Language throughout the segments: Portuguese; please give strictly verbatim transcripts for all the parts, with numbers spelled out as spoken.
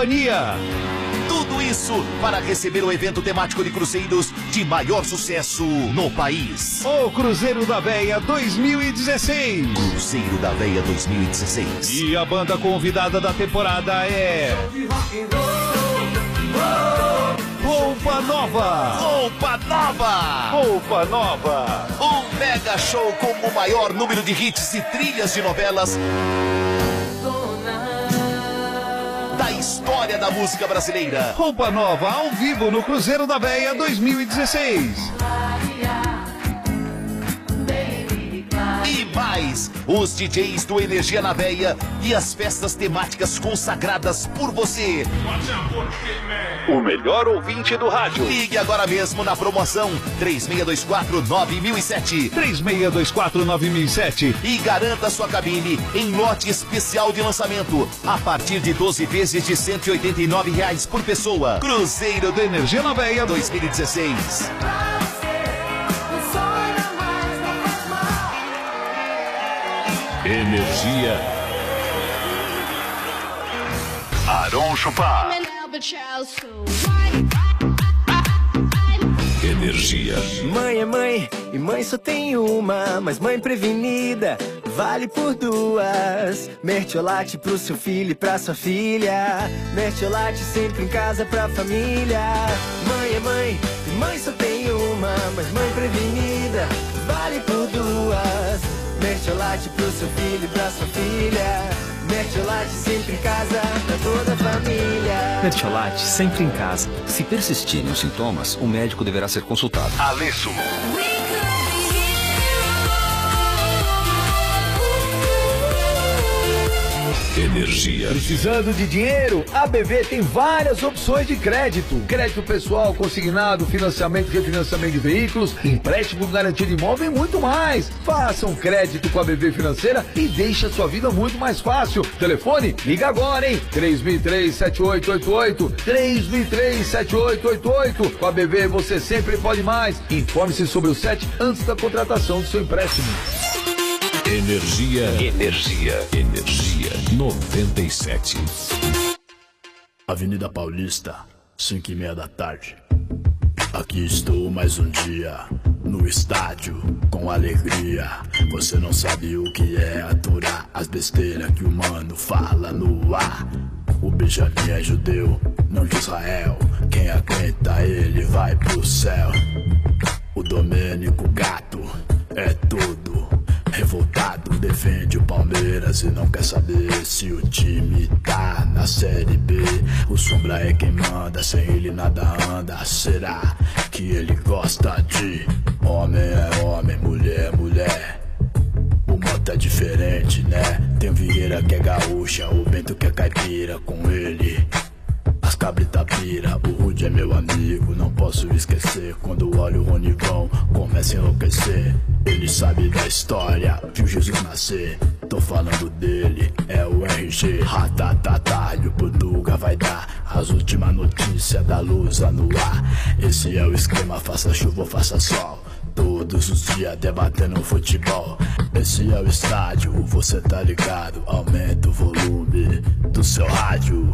companhia. Tudo isso para receber o evento temático de cruzeiros de maior sucesso no país. O Cruzeiro da Veia dois mil e dezesseis. Cruzeiro da Veia dois mil e dezesseis. E a banda convidada da temporada é... Roupa Nova. Roupa Nova. Roupa Nova. Um mega show com o maior número de hits e trilhas de novelas da história da música brasileira. Roupa Nova ao vivo no Cruzeiro da Veia dois mil e dezesseis. E mais, os D Js do Energia na Veia e as festas temáticas consagradas por você. O melhor ouvinte do rádio. Ligue agora mesmo na promoção três seis dois quatro nove mil e sete. três seis dois quatro nove mil e sete. E garanta sua cabine em lote especial de lançamento a partir de doze vezes de cento e oitenta e nove reais por pessoa. Cruzeiro do Energia na Veia dois mil e dezesseis. Energia. Aron Chupá. Energia. Mãe é mãe e mãe só tem uma, mas mãe prevenida vale por duas. Mertiolate pro seu filho e pra sua filha. Mertiolate sempre em casa pra família. Mãe é mãe e mãe só tem uma, mas mãe prevenida vale por duas. Mertiolate pro seu filho e pra sua filha. Mertiolate sempre em casa pra toda a família. Mertiolate sempre em casa. Se persistirem os sintomas, o médico deverá ser consultado. Alesso. Energia. Precisando de dinheiro? A B V tem várias opções de crédito. Crédito pessoal, consignado, financiamento e refinanciamento de veículos, empréstimo garantia de imóvel e muito mais. Faça um crédito com a B V Financeira e deixe a sua vida muito mais fácil. Telefone? Liga agora, hein? três mil e três, sete oito oito oito. três mil e três, sete oito oito oito. Com a B V você sempre pode mais. Informe-se sobre o S E T antes da contratação do seu empréstimo. Energia, energia, energia noventa e sete. Avenida Paulista, cinco e meia da tarde. Aqui estou mais um dia, no estádio, com alegria. Você não sabe o que é aturar as besteiras que o mano fala no ar. O Benjamin é judeu, não de Israel. Quem aguenta ele vai pro céu. O Domênico Gato é tudo. Revoltado, defende o Palmeiras e não quer saber se o time tá na Série B. O Sombra é quem manda, sem ele nada anda. Será que ele gosta de homem é homem, mulher é mulher? O moto é diferente, né? Tem o Vieira que é gaúcha, o Bento que é caipira. Com ele as cabrita pira, o Rude é meu amigo, não posso esquecer. Quando olho o Ronivão, começa a enlouquecer. Ele sabe da história, viu Jesus nascer. Tô falando dele, é o R G. Ratatata, e o Portuga vai dar as últimas notícias da Lusa no ar. Esse é o esquema, faça chuva ou faça sol. Todos os dias debatendo futebol. Esse é o estádio, você tá ligado. Aumenta o volume do seu rádio.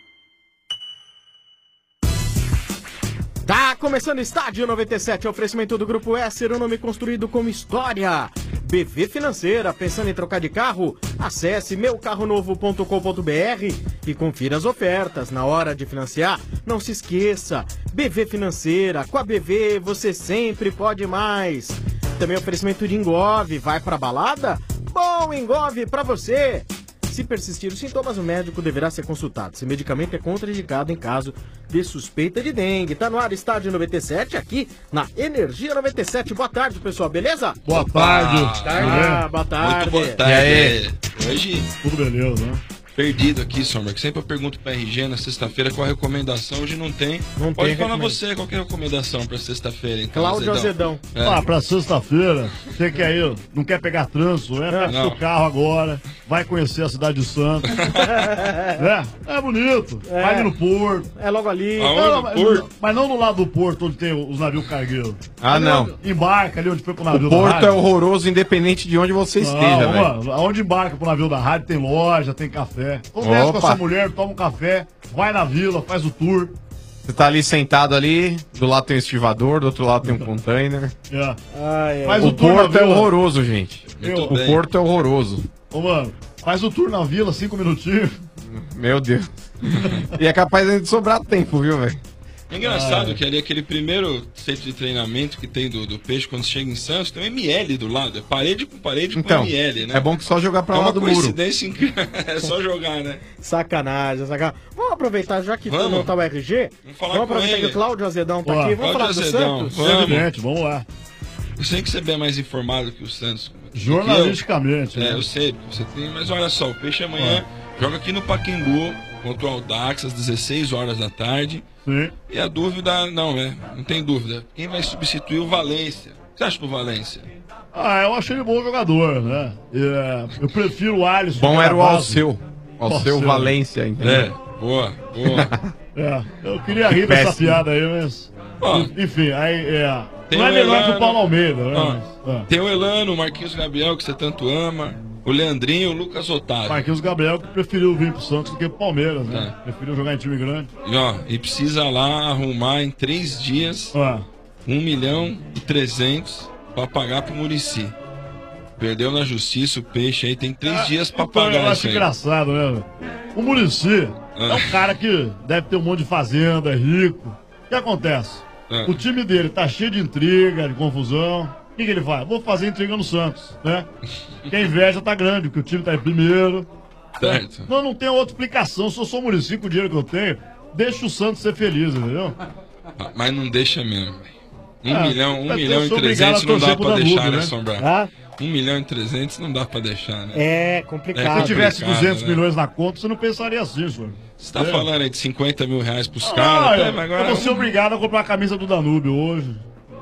Tá começando o Estádio noventa e sete, oferecimento do Grupo S, um nome construído como história. B V Financeira, pensando em trocar de carro? Acesse meu carro novo ponto com ponto b r e confira as ofertas. Na hora de financiar, não se esqueça, B V Financeira, com a B V você sempre pode mais. Também oferecimento de Engove, vai pra balada? Bom Engove pra você! Se persistir os sintomas, o médico deverá ser consultado. Esse medicamento é contraindicado em caso de suspeita de dengue. Tá no ar, Estádio noventa e sete, aqui na Energia noventa e sete. Boa tarde, pessoal, beleza? Boa tarde. Boa tarde. Ah, boa tarde. Muito boa tarde. E aí? Hoje... Tudo beleza, né? Perdido aqui, Sombra, que sempre eu pergunto pra R G na sexta-feira qual a recomendação, hoje não tem. Não Pode tem falar recomenda- você, qual que é a recomendação pra sexta-feira, então, Cláudio Azedão. É. Ah, pra sexta-feira, você quer ir, não quer pegar trânsito, é? Pega Não. seu carro agora, vai conhecer a cidade de Santos. é, é bonito. É. Vai ali no porto. É logo ali. Aonde? Não, no mas, porto? mas não no lado do porto onde tem os navios cargueiros. Ah, Ali não. onde embarca ali onde foi pro navio O da Porto rádio. é horroroso, independente de onde você esteja, Não, velho. mano, aonde embarca pro navio da rádio tem loja, tem café. café. Então desce com a Opa. sua mulher, toma um café, vai na vila, faz o tour. Você tá ali sentado ali, do lado tem um estivador, do outro lado tem um container. É. Ai, ai. Faz O o tour na porto é vila. horroroso, gente. Muito O bem. porto é horroroso. Ô, mano, faz o tour na vila, cinco minutinhos. Meu Deus. E é capaz de sobrar tempo, viu, velho? É engraçado que ali aquele primeiro centro de treinamento que tem do, do peixe quando chega em Santos tem um M L do lado. É parede com parede Então, com M L, né? é bom que só jogar pra é lá uma do muro. coincidência incrível. É só jogar, né? Sacanagem, sacanagem. Vamos aproveitar, já que Vamos. não tá o R G, Vamos falar vamos com aproveitar ele. que o Cláudio Azedão tá Ó, aqui. Vamos Cláudio falar do Azedão, Santos? vamos. Evidente, vamos lá. Eu sei que você é bem mais informado que o Santos. Jornalisticamente. É, né? eu sei que você tem, mas olha só, o Peixe amanhã joga aqui no Pacaembu contra o Audax às dezesseis horas da tarde. Sim. E a dúvida, não, é, não tem dúvida. Quem vai substituir o Valência? O que você acha do Valência? Ah, eu achei ele bom jogador, né? É, eu prefiro o Alisson. Bom que era o base. Alceu. Alceu Alceu. Valência, entendeu? É, boa, boa. É, eu queria rir dessa Péssimo. piada aí, mas. Ó, Enfim, aí é. Tem Não é o melhor que Elano. o Paulo Almeida, né? Ó, Mas, é. tem o Elano, o Marquinhos Gabriel, que você tanto ama, o Leandrinho, o Lucas Otávio. Marquinhos Gabriel que preferiu vir pro Santos do que pro Palmeiras, né? É. Preferiu jogar em time grande. E ó, e precisa lá arrumar em três dias Ó, um milhão e trezentos pra pagar pro Muricy. Perdeu na justiça o Peixe aí, tem três dias pra então, eu pagar acho isso aí. engraçado, né? velho? O Muricy Ah. é um cara que deve ter um monte de fazenda, é rico. O que acontece? Ah. O time dele tá cheio de intriga, de confusão. O que, que ele faz? Vou fazer intriga no Santos, né? Porque a inveja tá grande, porque o time tá em primeiro. Certo. Não, não tem outra explicação. Se eu sou o Muricy com o dinheiro que eu tenho, deixa o Santos ser feliz, entendeu? Ah, Mas não deixa mesmo, velho. Um Ah, milhão, um eu milhão e sou obrigado trezentos a não dá torcer pra pro deixar, Danúbio, né, né? Sombra? Ah, Um milhão e trezentos não dá pra deixar, né? é Se complicado. É tivesse complicado, duzentos né? milhões na conta, você não pensaria assim, senhor. Você tá É. falando aí de cinquenta mil reais pros Ah, caras, eu, até, mas agora. eu vou ser obrigado a comprar a camisa do Danúbio hoje.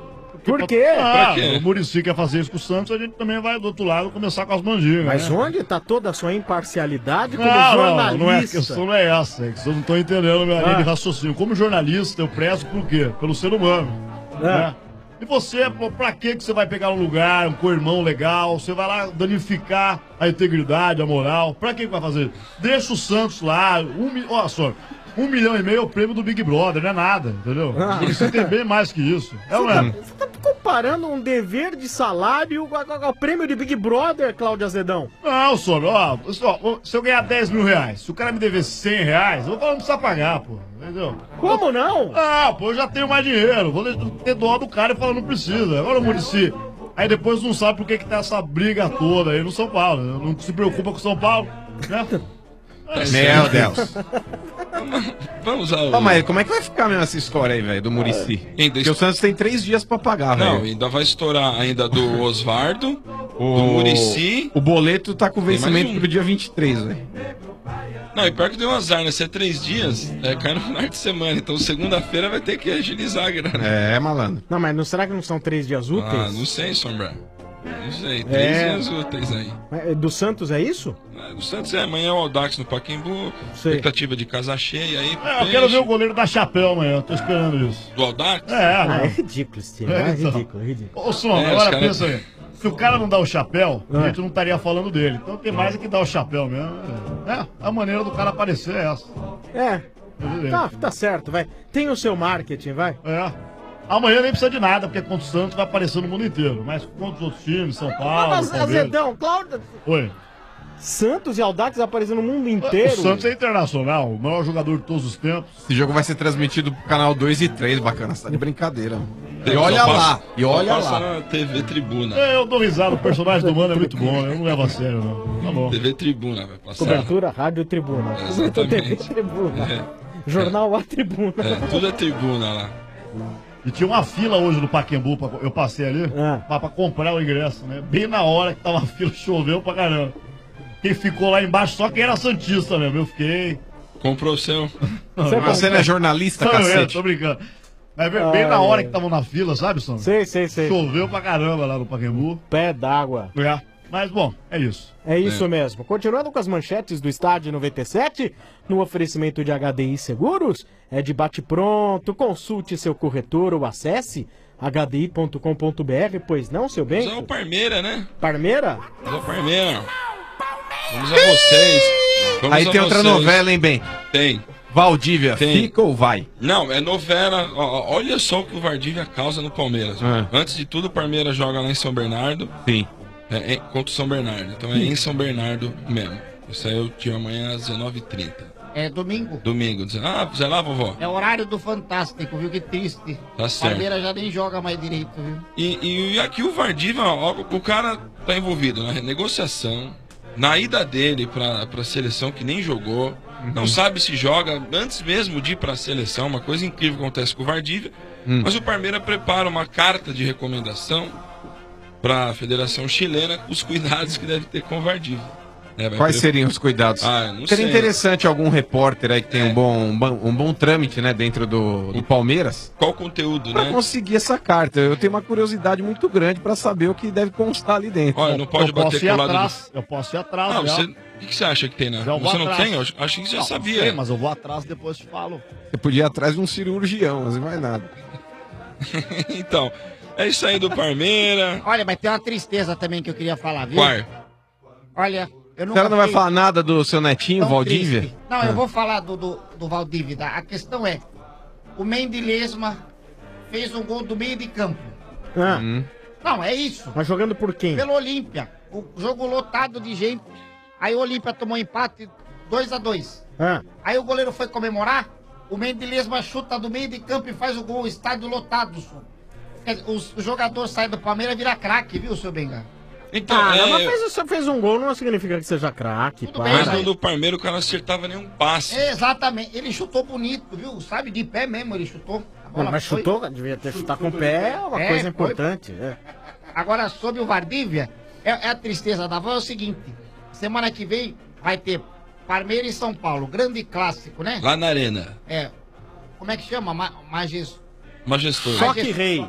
Por quê? Ah, Pra quê? o Muricy quer fazer isso com o Santos, a gente também vai do outro lado começar com as mandigas. Mas né? onde tá toda a sua imparcialidade como Não, não, jornalista? não é, a questão não é essa, é que vocês não estão entendendo a minha Ah. linha de raciocínio. Como jornalista, eu prezo por quê? Pelo ser humano. Ah. Né? E você, pô, pra que que você vai pegar um lugar, um co-irmão legal, você vai lá danificar a integridade, a moral? Pra que que vai fazer? Deixa o Santos lá, um, mi- olha só, um milhão e meio é o prêmio do Big Brother, não é nada, entendeu? Ah. Você tem bem mais que isso. É ou não é? Você tá comparando um dever de salário ao, ao prêmio de Big Brother, Cláudio Azedão? Não, Sombra, ó, ó, se eu ganhar dez mil reais, se o cara me dever cem reais, eu vou falar, não precisa pagar, pô, entendeu? Como não? Ah, pô, eu já tenho mais dinheiro, vou ter dó do cara e falar, não precisa. Agora o Muricy, aí depois não sabe por que que tá essa briga toda aí no São Paulo, né? Não se preocupa com o São Paulo, né? Meu Deus. Vamos ao. Ô, mas como é que vai ficar mesmo essa história aí, velho, do Muricy? Ainda Porque o Santos tem três dias pra pagar, Não, velho. ainda vai estourar ainda do Osvaldo, O do Muricy. O boleto tá com Tem mais vencimento um. pro dia vinte e três, velho. Não, e pior que deu um azar, né? Se é três dias, é, cai no final de semana. Então segunda-feira vai ter que agilizar a grana. É, malandro. Não, mas não, será que não são três dias úteis? Ah, não sei, Sombra. Não sei, três É. dias úteis aí. Mas, Do Santos é isso? É, o Santos é amanhã o Audax no Pacaembu, Sei. expectativa de casa cheia aí. É, eu quero ver o goleiro da chapéu amanhã, tô esperando isso. Do Audax? É, Ah, não. é ridículo esse time. É, É, então. ridículo, ridículo. Ô, Som, É, os agora cara- pensa aí. Se o cara não dá o chapéu, a É. gente não estaria falando dele. Então tem mais é que dar o chapéu mesmo. É, a maneira do cara aparecer é essa. É, Evidente. tá, tá certo, vai. Tem o seu marketing, vai. É. Amanhã nem precisa de nada, porque contra o Santos vai aparecer no mundo inteiro. Mas contra os outros times, São Paulo, Mas, Palmeiras... Azedão, Cláudio... Oi. Santos e Audax aparecendo no mundo inteiro. O Santos é internacional, o maior jogador de todos os tempos. Esse jogo vai ser transmitido pro canal dois e três, bacana. Você tá de brincadeira. E Só olha passa- lá, e só olha passa lá. na T V Tribuna. É, eu dou risada, o personagem do Mano é muito bom, eu não levo a sério, não. Tá bom. T V Tribuna vai passar. Cobertura, Rádio Tribuna. É, exatamente. T V Tribuna. É. Jornal A Tribuna. É, tudo é tribuna lá. E tinha uma fila hoje no Pacaembu, pra- eu passei ali, Ah. pra, pra comprar o ingresso, né? Bem na hora que tava a fila, choveu pra caramba. Quem ficou lá embaixo só quem era santista mesmo, eu fiquei... Comprou o seu. Você não é jornalista, Não, é, cacete? tô brincando. Mas bem, bem Ah, na hora é. que estavam na fila, sabe, Sandro? Sei, sei, sei. Choveu pra caramba lá no Pacaembu. Pé d'água. É. Mas, bom, é isso. É isso mesmo. Continuando com as manchetes do Estádio noventa e sete, no oferecimento de H D I Seguros, é de bate-pronto, consulte seu corretor ou acesse h d i ponto com ponto b r, pois não, seu bem? Mas é o Parmeira, né? Parmeira? Mas é o Parmeira. Vamos a vocês. Vamos Aí a tem outra vocês. novela, hein, Bem? Tem. Valdívia, Tem. fica ou vai? Não, é novela. Ó, ó, olha só o que o Valdívia causa no Palmeiras. Ah. Antes de tudo, o Palmeiras joga lá em São Bernardo. Sim. É, é, contra o São Bernardo. Então é em São Bernardo mesmo. Isso aí eu tinha amanhã às dezenove e trinta. É domingo. Domingo. Ah, você lá, vovó? É horário do Fantástico, viu? Que triste. Tá certo. Palmeiras já nem joga mais direito, viu? E, e, e aqui o Valdívia, ó, o cara tá envolvido na negociação, na ida dele pra, pra seleção que nem jogou, Uhum. não sabe se joga antes mesmo de ir pra seleção, uma coisa incrível que acontece com o Valdívia, Hum. mas o Palmeiras prepara uma carta de recomendação pra Federação Chilena, os cuidados que deve ter com o Valdívia. É, vai Quais pre- seriam os cuidados? Ah, não Seria sei. interessante algum repórter aí que tem É. um, bom, um, bom, um bom trâmite, né, dentro do, do Palmeiras, Qual o conteúdo, pra né? conseguir essa carta. Eu tenho uma curiosidade muito grande pra saber o que deve constar ali dentro. Olha, não pode eu posso bater ir com o lado atrás, eu posso ir atrás, Não, já. você... O que, que você acha que tem, né? Já eu vou Você não atrás. tem? Eu acho acho que você já Não, sabia. sei, mas eu vou atrás depois te falo. Você podia ir atrás de um cirurgião, mas não vai nada. Então, é isso aí do Palmeiras. Olha, mas tem uma tristeza também que eu queria falar, viu? Qual? Olha, eu A não senhora não vai falar nada do seu netinho, Valdívia? Não, Ah. eu vou falar do, do, do Valdívia. tá? A questão é, o Mendy Lesma fez um gol do meio de campo. Ah, Hum. Não, é isso. mas jogando por quem? Pelo Olímpia. O jogo lotado de gente. Aí o Olímpia tomou empate dois a dois. Ah, Aí o goleiro foi comemorar. O Mendy Lesma chuta do meio de campo e faz o gol. O estádio lotado, senhor. Quer dizer, os- O jogador sai do Palmeiras e vira craque, viu, seu Benga? Então, ah é, mas fez, você fez um gol, não significa que seja craque, Tudo pá. bem, mas mas- no do Palmeiras o cara não acertava nenhum passe. Exatamente. Ele chutou bonito, viu? Sabe, de pé mesmo ele chutou. A bola Não, mas foi. chutou, devia ter chutar com o pé, é uma É, coisa foi. importante. É. Agora, sobre o Valdívia, é, é a tristeza da avó é o seguinte: semana que vem vai ter Palmeiras e São Paulo, grande clássico, né? Lá na arena. É. Como é que chama? Ma Magis... Majestoso. Choque Rei.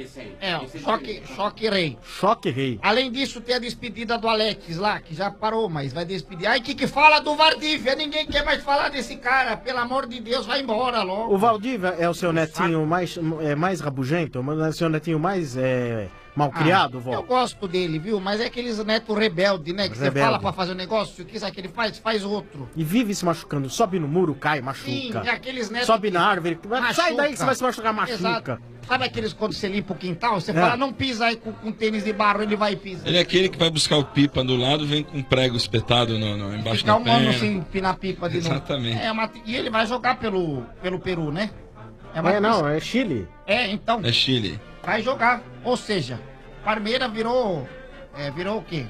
É, choque, choque Rei. Choque Rei. Além disso, tem a despedida do Alex lá, que já parou, mas vai despedir. Ai, que que fala do Valdívia? Ninguém quer mais falar desse cara. Pelo amor de Deus, vai embora logo. O Valdívia é o seu netinho mais, é, mais rabugento? Mas é o seu netinho mais é, malcriado, Ah, vó? eu gosto dele, viu? Mas é aqueles netos rebelde, né? Que você Rebelde. fala pra fazer um negócio, o que sabe que ele faz? Faz outro. E vive se machucando. Sobe no muro, cai, machuca. Sim, é aqueles netos Sobe que na árvore. machuca. Sai daí que você vai se machucar, machuca. Exato. Sabe aqueles quando você limpa o quintal? Você É. fala, não pisa aí com, com tênis de barro, ele vai e pisa. Ele é aquele que vai buscar o pipa do lado, vem com um prego espetado no, no- embaixo Fica da um perna. ano sem empinar pipa de novo. Exatamente. É uma- E ele vai jogar pelo, pelo Peru, né? É, uma não, é Chile. É, então. É Chile. Vai jogar. Ou seja, Palmeiras virou. É, virou o quê?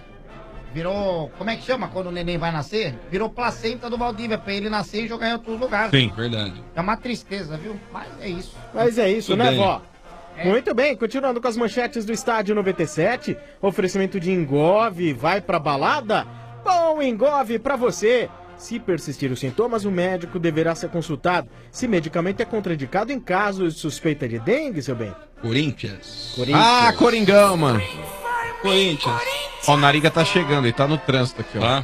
Virou. Como é que chama quando o neném vai nascer? Virou placenta do Valdívia pra ele nascer e jogar em outros lugares. Sim, verdade. É uma tristeza, viu? Mas é isso. Mas é isso, Tudo né, bem. vó? Muito bem, continuando com as manchetes do Estádio noventa e sete. Oferecimento de Engove, vai pra balada? Bom Engove pra você. Se persistir os sintomas, o médico deverá ser consultado. Se medicamento é contraindicado em caso de suspeita de dengue, seu bem. Corinthians. Ah, Coringão, mano. Corinthians. Ó, o Nariga tá chegando, ele tá no trânsito aqui, ó. Tá?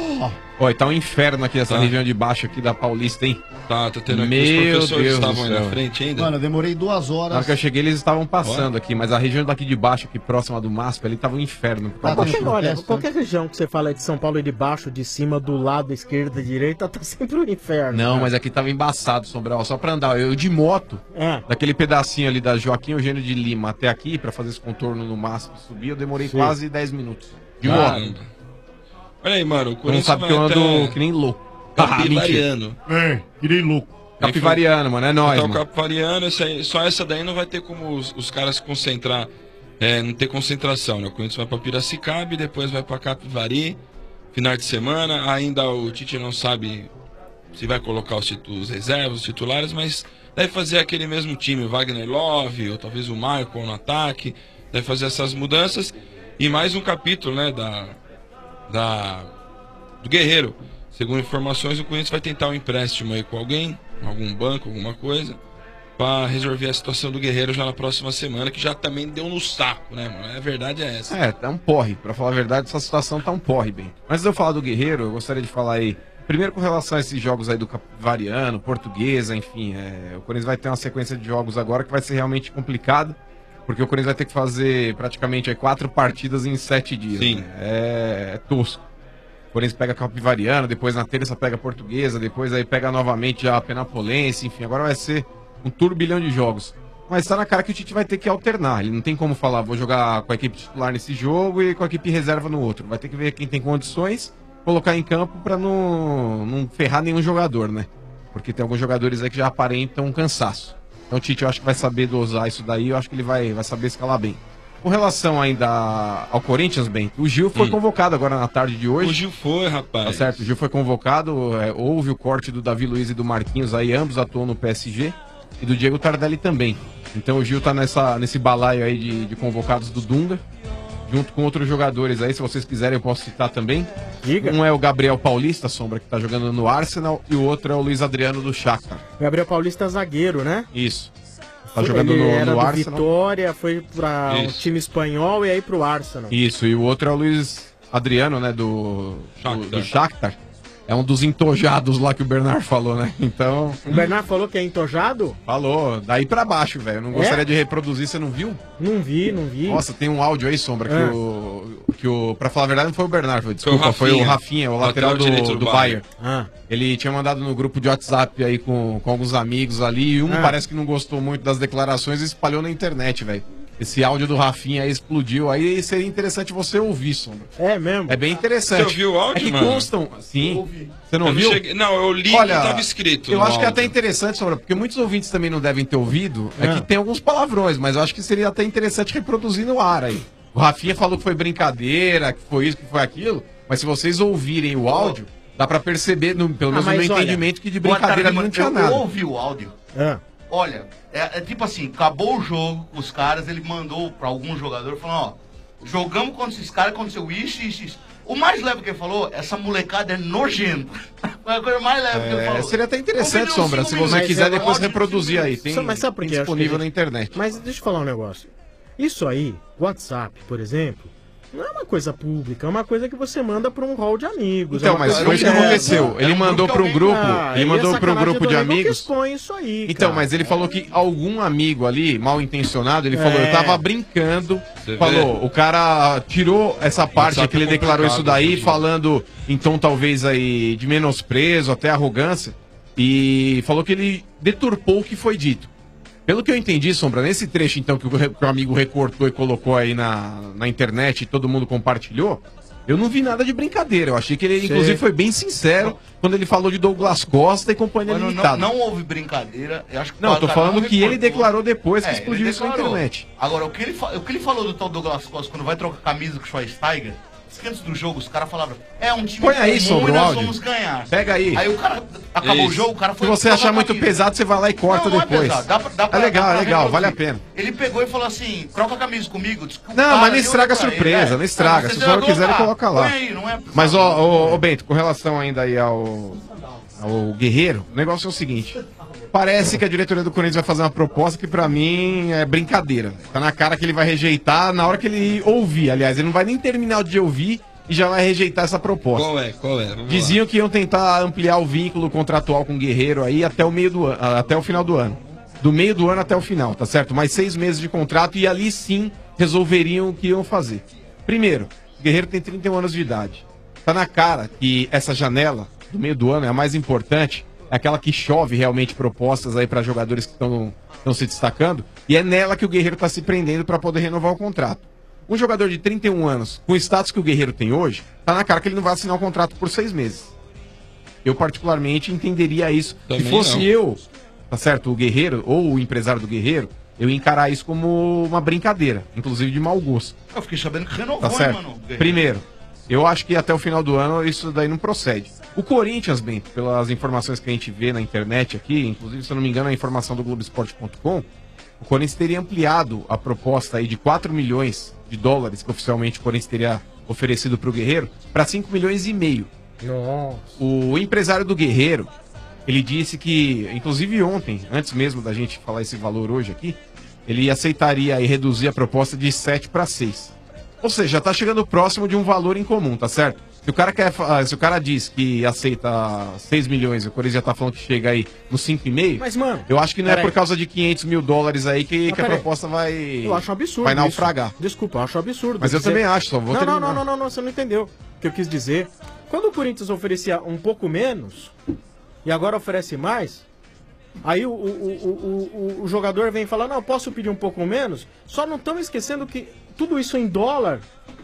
Ó, e tá um inferno aqui, essa Tá. região de baixo aqui da Paulista, hein? Tá, tá tendo aqui. Meu Os professores Deus estavam do aí na céu. frente ainda. Mano, eu demorei duas Na hora horas. que eu cheguei, eles estavam passando aqui, mas a região daqui de baixo, aqui próxima do M A S P, ali tava um inferno. por causa Tá da tendo chuva. Olha, protesto, qualquer região que você fala de São Paulo e de baixo, de cima, do lado, esquerda, direita, tá sempre um inferno. Não, cara. mas aqui tava embaçado, Sombral, só pra andar. Eu de moto, É. daquele pedacinho ali da Joaquim Eugênio de Lima até aqui, pra fazer esse contorno no M A S P subir, eu demorei Sim. quase dez minutos. De moto. Caramba. Olha aí, mano, o Não Corinthians sabe vai que eu ando até que nem louco. Ah, mentira. Capivariano. É, tirei louco. Capivariano, mano, é nóis, Então, o mano. Capivariano, essa aí- só essa daí não vai ter como os, os caras se concentrar, é, não ter concentração, né? O Corinthians vai pra Piracicaba, depois vai pra Capivari, final de semana, ainda o Tite não sabe se vai colocar os, titu- os reservas, os titulares, mas deve fazer aquele mesmo time, o Wagner Love, ou talvez o Michael no ataque, deve fazer essas mudanças, e mais um capítulo, né, da, da, do Guerreiro. Segundo informações, o Corinthians vai tentar um empréstimo aí com alguém, algum banco, alguma coisa, pra resolver a situação do Guerreiro já na próxima semana, que já também deu no saco, né, mano? A verdade é essa. É, tá um porre. Pra falar a verdade, essa situação tá um porre, bem. Antes de eu falar do Guerreiro, eu gostaria de falar aí, primeiro com relação a esses jogos aí do Capivariano, Portuguesa, enfim, é, o Corinthians vai ter uma sequência de jogos agora que vai ser realmente complicado, porque o Corinthians vai ter que fazer praticamente aí, quatro partidas em sete dias. Sim. Né? É, é tosco. Corinthians pega a Capivariana, depois na terça pega a Portuguesa, depois aí pega novamente a Penapolense, enfim, agora vai ser um turbilhão de jogos. Mas tá na cara que o Tite vai ter que alternar. Ele não tem como falar, vou jogar com a equipe titular nesse jogo e com a equipe reserva no outro. Vai ter que ver quem tem condições, colocar em campo pra não, não ferrar nenhum jogador, né? Porque tem alguns jogadores aí que já aparentam um cansaço. Então o Tite eu acho que vai saber dosar isso daí, eu acho que ele vai, vai saber escalar bem. Com relação ainda ao Corinthians, bem, o Gil foi hum. convocado agora na tarde de hoje. O Gil foi, rapaz. Tá certo, o Gil foi convocado, é, houve o corte do Davi Luiz e do Marquinhos aí, ambos atuam no P S G. E do Diego Tardelli também. Então o Gil tá nessa, nesse balaio aí de, de convocados do Dunga, junto com outros jogadores aí, se vocês quiserem eu posso citar também. Diga. Um é o Gabriel Paulista, Sombra, que tá jogando no Arsenal, e o outro é o Luiz Adriano do Shakhtar. Gabriel Paulista zagueiro, né? Isso. Tá jogando Ele no, era no do Arsenal. Vitória, foi pra um time espanhol e aí pro Arsenal. Isso, e o outro é o Luiz Adriano, né, do Shakhtar. Do, do Shakhtar. É um dos entojados lá que o Bernard falou, né? Então... O Bernard falou que é entojado? Falou. Daí pra baixo, velho. Não gostaria é? de reproduzir, você não viu? Não vi, não vi. Nossa, tem um áudio aí, Sombra, que, é. o, que o... Pra falar a verdade, não foi o Bernard, foi, desculpa, foi o Rafinha, foi o, Rafinha, o lateral, lateral do, do, do Bayern. Ah. Ele tinha mandado no grupo de WhatsApp aí com, com alguns amigos ali, e um ah. parece que não gostou muito das declarações e espalhou na internet, velho. Esse áudio do Rafinha aí explodiu, aí seria interessante você ouvir, Sombra. É mesmo? É bem interessante. Você ouviu o áudio, é que mano? constam... Sim. Você não eu ouviu? Não, cheguei... não, eu li Olha, e tava escrito. Eu acho áudio. que é até interessante, Sombra, porque muitos ouvintes também não devem ter ouvido, é, é que tem alguns palavrões, mas eu acho que seria até interessante reproduzir no ar aí. O Rafinha falou que foi brincadeira, que foi isso, que foi aquilo, mas se vocês ouvirem o áudio, dá pra perceber, no, pelo menos ah, no meu olha, entendimento, que de brincadeira tarde, não tinha eu, nada. Eu ouvi o áudio. É. Olha, é, é tipo assim, acabou o jogo, os caras, ele mandou pra algum jogador, falando, ó, jogamos contra esses caras, aconteceu isso, isso, isso. O mais leve que ele falou, essa molecada é nojenta. Foi a coisa mais leve é, que ele falou. Seria até interessante, Sombra, se você quiser depois reproduzir aí. Tem, mas sabe por tem disponível gente... na internet. Mas deixa eu falar um negócio. Isso aí, WhatsApp, por exemplo, não é uma coisa pública, é uma coisa que você manda para um hall de amigos. Então, é mas foi isso que aconteceu. Ele mandou para um grupo, ah, ele mandou para um grupo de amigos. Expõe isso aí, então, cara. Mas ele falou que algum amigo ali, mal intencionado, ele é. falou, eu tava brincando. Você falou, vê? O cara tirou essa parte que ele declarou isso daí, falando em tom talvez aí de menosprezo, até arrogância, e falou que ele deturpou o que foi dito. Pelo que eu entendi, Sombra, nesse trecho então que o, que o amigo recortou e colocou aí na, na internet e todo mundo compartilhou, eu não vi nada de brincadeira. Eu achei que ele, Sim. inclusive, foi bem sincero não. quando ele falou de Douglas Costa e companhia Mano, limitada. Não, não houve brincadeira. Eu acho que não, tô falando que recortou. ele declarou depois que é, explodiu isso na internet. Agora, o que, ele, o que ele falou do tal Douglas Costa quando vai trocar camisa com o Schweinsteiger, antes do jogo, os caras falavam, é um time Põe aí, comum sobre e o nós áudio. vamos ganhar. Pega aí. Aí o cara, acabou Isso. o jogo, o cara foi... Se você achar muito pesado, você vai lá e corta não, não depois. É, dá pra, dá pra, é legal, dá pra é legal, reproduzir. vale a pena. Ele pegou e falou assim, troca a camisa comigo. Desculpa, não, cara, mas não estraga a surpresa, ele, não estraga. Se você quiser, ele coloca lá. Aí, não é... Mas, ó, ó, ó, Bento, com relação ainda aí ao, ao Guerreiro, o negócio é o seguinte... Parece que a diretoria do Corinthians vai fazer uma proposta que pra mim é brincadeira. Tá na cara que ele vai rejeitar na hora que ele ouvir. Aliás, ele não vai nem terminar de ouvir e já vai rejeitar essa proposta. Qual é? Qual é? Vamos Diziam lá. que iam tentar ampliar o vínculo contratual com o Guerreiro aí até o meio do ano, até o final do ano. Do meio do ano até o final, tá certo? Mais seis meses de contrato e ali sim resolveriam o que iam fazer. Primeiro, o Guerreiro tem trinta e um anos de idade. Tá na cara que essa janela do meio do ano é a mais importante. É aquela que chove realmente propostas aí para jogadores que estão se destacando. E é nela que o Guerreiro está se prendendo para poder renovar o contrato. Um jogador de trinta e um anos, com o status que o Guerreiro tem hoje, tá na cara que ele não vai assinar o contrato por seis meses. Eu, particularmente, entenderia isso. Também Se fosse não. eu, tá certo, o Guerreiro, ou o empresário do Guerreiro, eu ia encarar isso como uma brincadeira, inclusive de mau gosto. Eu fiquei sabendo que renovou, tá certo? hein, mano? Primeiro, eu acho que até o final do ano isso daí não procede. O Corinthians, bem, pelas informações que a gente vê na internet aqui, inclusive, se eu não me engano, a informação do Globo Esporte ponto com, o Corinthians teria ampliado a proposta aí de quatro milhões de dólares que oficialmente o Corinthians teria oferecido para o Guerreiro para cinco milhões e meio. Nossa. O empresário do Guerreiro, ele disse que, inclusive ontem, antes mesmo da gente falar esse valor hoje aqui, ele aceitaria aí reduzir a proposta de sete para seis. Ou seja, já tá chegando próximo de um valor em comum, tá certo? Se o cara quer, se o cara diz que aceita seis milhões e o Corinthians já tá falando que chega aí nos cinco e meio, mas, mano, eu acho que não é por aí. causa de quinhentos mil dólares aí que, que a aí. proposta vai Eu acho um absurdo vai naufragar. Isso. Desculpa, eu acho um absurdo. Mas eu dizer... também acho, só vou não, terminar. não, não, não, não, você não entendeu. O que eu quis dizer Quando o Corinthians oferecia um pouco menos, e agora oferece mais, aí o, o, o, o, o jogador vem falar, não, posso pedir um pouco menos? Só não estamos esquecendo que tudo isso em dólar...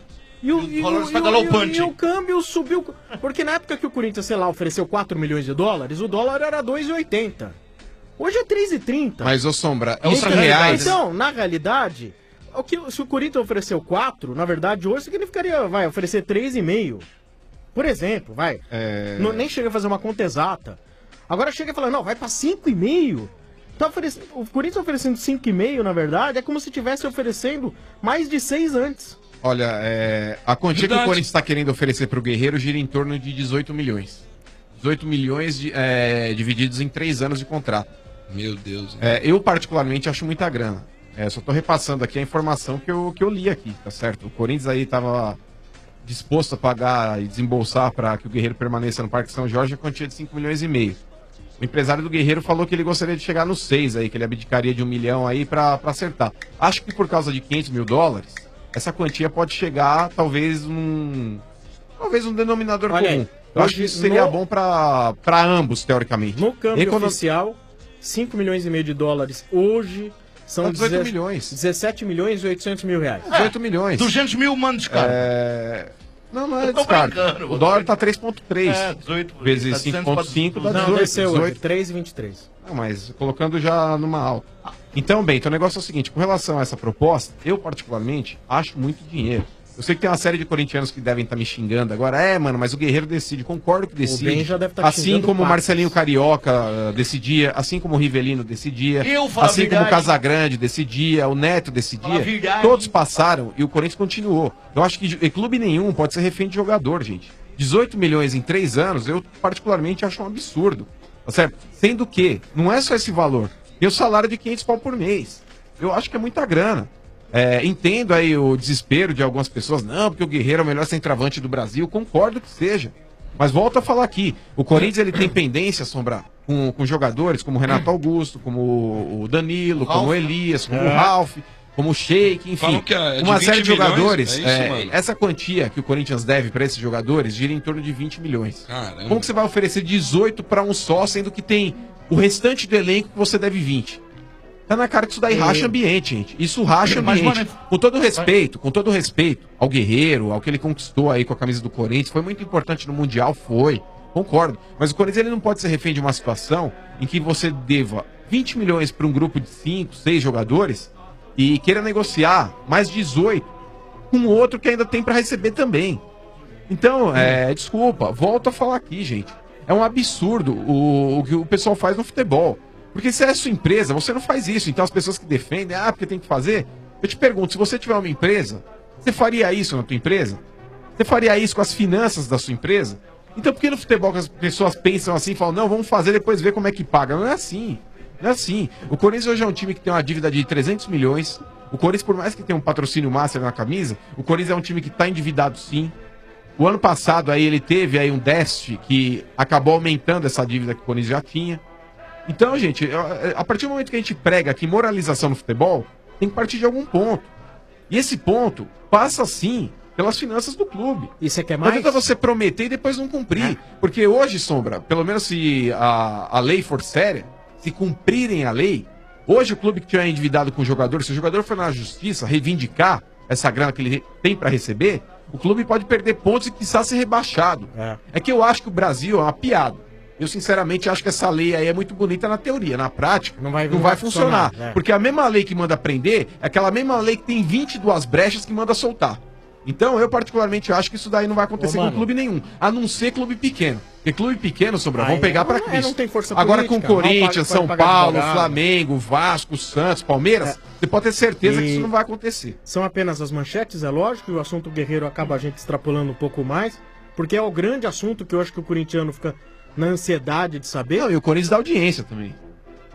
E o, e, o, e, o, e, e o câmbio subiu. Porque na época que o Corinthians, sei lá, ofereceu quatro milhões de dólares, o dólar era dois reais e oitenta. Hoje é três reais e trinta. Mas, ô Sombra, é então, os reais. Então, na realidade, o que, se o Corinthians ofereceu quatro, na verdade, hoje significaria, vai, oferecer três e meio. Por exemplo, vai. É... Não, nem chega a fazer uma conta exata. Agora chega e fala, não, vai pra cinco e meio. Tá oferecendo, o Corinthians oferecendo cinco e meio, na verdade, é como se estivesse oferecendo mais de seis antes. Olha, é, a quantia Verdade. que o Corinthians está querendo oferecer para o Guerreiro gira em torno de dezoito milhões. dezoito milhões de, é, divididos em três anos de contrato. Meu Deus. É, eu, particularmente, acho muita grana. É, só estou repassando aqui a informação que eu, que eu li aqui, tá certo? O Corinthians aí estava disposto a pagar e desembolsar para que o Guerreiro permaneça no Parque São Jorge a quantia de cinco milhões e meio. O empresário do Guerreiro falou que ele gostaria de chegar nos seis aí, que ele abdicaria de um milhão aí para acertar. Acho que por causa de quinhentos mil dólares, essa quantia pode chegar, talvez, um. Talvez um denominador Olha comum. aí, Eu acho que isso seria no- bom para ambos, teoricamente. No câmbio Econo- oficial, cinco milhões e meio de dólares hoje são Dá dezoito deze- milhões. dezessete milhões e oitocentos mil reais. dezoito milhões. duzentos mil mano de cara. É... Não, não é Eu tô descargo. brincando, O dólar tá três vírgula três. É, dezoito vezes tá cinco duzentos vírgula cinco dá Não, dezoito. desceu hoje, dezoito. três reais e vinte e três. Não, mas colocando já numa alta. Então, bem, então o negócio é o seguinte, com relação a essa proposta, eu particularmente acho muito dinheiro. Eu sei que tem uma série de corintianos que devem estar me xingando agora. É, mano, mas o Guerreiro decide. Concordo que decide. Ben já deve tá assim xingando como o Passos. Marcelinho Carioca uh, decidia, assim como o Rivelino decidia, Eu falo a assim como o verdade. Casagrande decidia, o Neto decidia. Fala a verdade. Todos passaram e o Corinthians continuou. Eu acho que ju- clube nenhum pode ser refém de jogador, gente. dezoito milhões em três anos, eu particularmente acho um absurdo. Tá certo? Sendo que, não é só esse valor. Tem o salário de quinhentos pau por mês. Eu acho que é muita grana. É, entendo aí o desespero de algumas pessoas. Não, porque o Guerreiro é o melhor centroavante do Brasil. Concordo que seja. Mas volto a falar aqui. O Corinthians ele tem pendência, Sombra, com, com jogadores como o Renato Augusto, como o Danilo, como o Elias, como o É. Ralf, como o Sheik, enfim. Falam que é de uma vinte série de milhões, jogadores. é isso, é, mano? essa quantia que o Corinthians deve para esses jogadores gira em torno de vinte milhões. Caramba. Como que você vai oferecer dezoito para um só, sendo que tem o restante do elenco que você deve vinte? Tá na cara que isso daí racha ambiente, gente. Isso racha Mas, ambiente. mano, Com todo respeito, com todo respeito ao Guerreiro, ao que ele conquistou aí com a camisa do Corinthians, foi muito importante no Mundial, foi. Concordo. Mas o Corinthians ele não pode ser refém de uma situação em que você deva vinte milhões para um grupo de cinco, seis jogadores e queira negociar mais dezoito com outro que ainda tem para receber também. Então, é, desculpa, volto a falar aqui, gente. É um absurdo o, o que o pessoal faz no futebol. Porque se é a sua empresa, você não faz isso. Então as pessoas que defendem, ah, porque tem que fazer. Eu te pergunto, se você tiver uma empresa, você faria isso na tua empresa? Você faria isso com as finanças da sua empresa? Então por que no futebol que as pessoas pensam assim, falam, não, vamos fazer, depois ver como é que paga? Não é assim. Não é assim. O Corinthians hoje é um time que tem uma dívida de trezentos milhões. O Corinthians, por mais que tenha um patrocínio master na camisa, o Corinthians é um time que está endividado sim. O ano passado aí ele teve aí um déficit que acabou aumentando essa dívida que o Corinthians já tinha. Então, gente, eu- a partir do momento que a gente prega aqui moralização no futebol, tem que partir de algum ponto. E esse ponto passa sim pelas finanças do clube. E você quer Não mais? adianta você prometer e depois não cumprir. Porque hoje, Sombra, pelo menos se a, a lei for séria, se cumprirem a lei, hoje o clube que tiver endividado com o jogador, se o jogador for na justiça reivindicar essa grana que ele tem para receber, o clube pode perder pontos e quiçá ser rebaixado. É. É que eu acho que o Brasil é uma piada. Eu, sinceramente, acho que essa lei aí é muito bonita na teoria. Na prática, não vai, não vai funcionar. funcionar, é. Porque a mesma lei que manda prender é aquela mesma lei que tem vinte e duas brechas que manda soltar. Então, eu particularmente acho que isso daí não vai acontecer Ô, com mano. clube nenhum. A não ser clube pequeno. Porque clube pequeno, Sombra, Ah, vão é. pegar pra Não, é, Cristo. não tem força Agora política, com mal Corinthians, paga- São pode pagar Paulo, advogado. Flamengo, Vasco, Santos, Palmeiras, você pode ter certeza E- que isso não vai acontecer. São apenas as manchetes, é lógico, e o assunto Guerreiro acaba a gente extrapolando um pouco mais, porque é o grande assunto que eu acho que o corintiano fica na ansiedade de saber. Não, e o Corinthians dá audiência também.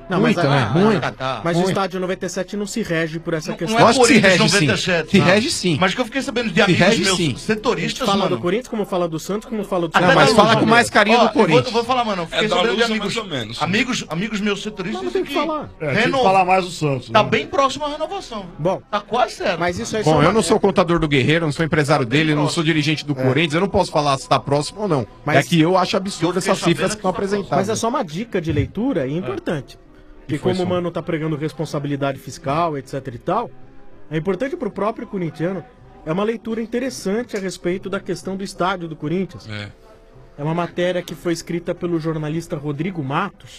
Não, Muito, mas, né? a- Muito. a- mas o Muito. estádio noventa e sete não se rege por essa questão. Não é Corinthians rege, sim. noventa e sete. Se não. rege, sim. Mas que eu fiquei sabendo de Se amigos rege, meus sim. setoristas, Fala mano. do Corinthians, como fala do Santos, como fala do Até Santos. mas da fala Lusa, com mais carinho Ó, do eu vou- Corinthians. Eu vou falar, mano. Eu fiquei É da sabendo de Lusa, amigos. mais ou menos. Amigos, amigos meus setoristas. Não, não tem que dizem falar. É, tem que Reno- falar mais do Santos. Tá né? bem próximo à renovação. Bom, Tá quase certo. mas isso aí Bom, só eu uma- não sou contador do Guerreiro, não sou empresário Tá bem dele, eu não próximo. sou dirigente do Corinthians, eu não posso falar se tá próximo ou não. Mas- é que eu acho absurdo Eu fiquei essas cifras sabendo que estão que tá apresentadas. Mas é só uma dica de leitura e importante. Que foi, como o Sombra? Mano tá pregando responsabilidade fiscal, etc e tal, é importante pro próprio corintiano, é uma leitura interessante a respeito da questão do estádio do Corinthians. É. É uma matéria que foi escrita pelo jornalista Rodrigo Matos,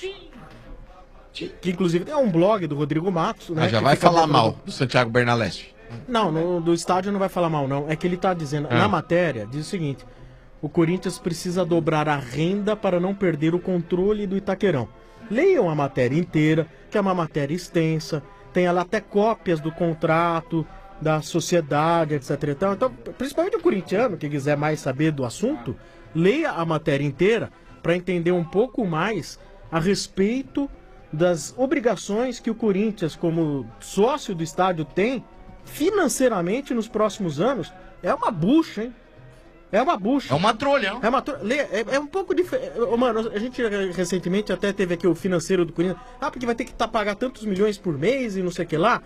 que inclusive é um blog do Rodrigo Matos, né? Ah, já que vai fica falar dentro mal do- do Santiago Bernaleste. Não, no, do estádio não vai falar mal, não. É que ele tá dizendo, Ah. na matéria, diz o seguinte: o Corinthians precisa dobrar a renda para não perder o controle do Itaquerão. Leiam a matéria inteira, que é uma matéria extensa, tem lá até cópias do contrato, da sociedade, etc e tal. Então, principalmente o corintiano que quiser mais saber do assunto, leia a matéria inteira para entender um pouco mais a respeito das obrigações que o Corinthians, como sócio do estádio, tem financeiramente nos próximos anos. É uma bucha, hein? É uma bucha. É uma trolha, não? É uma trolha. Lê, É, é um pouco diferente. Mano, a gente eh, recentemente até teve aqui o financeiro do Corinthians. Ah, porque vai ter que tá, pagar tantos milhões por mês e não sei o que lá.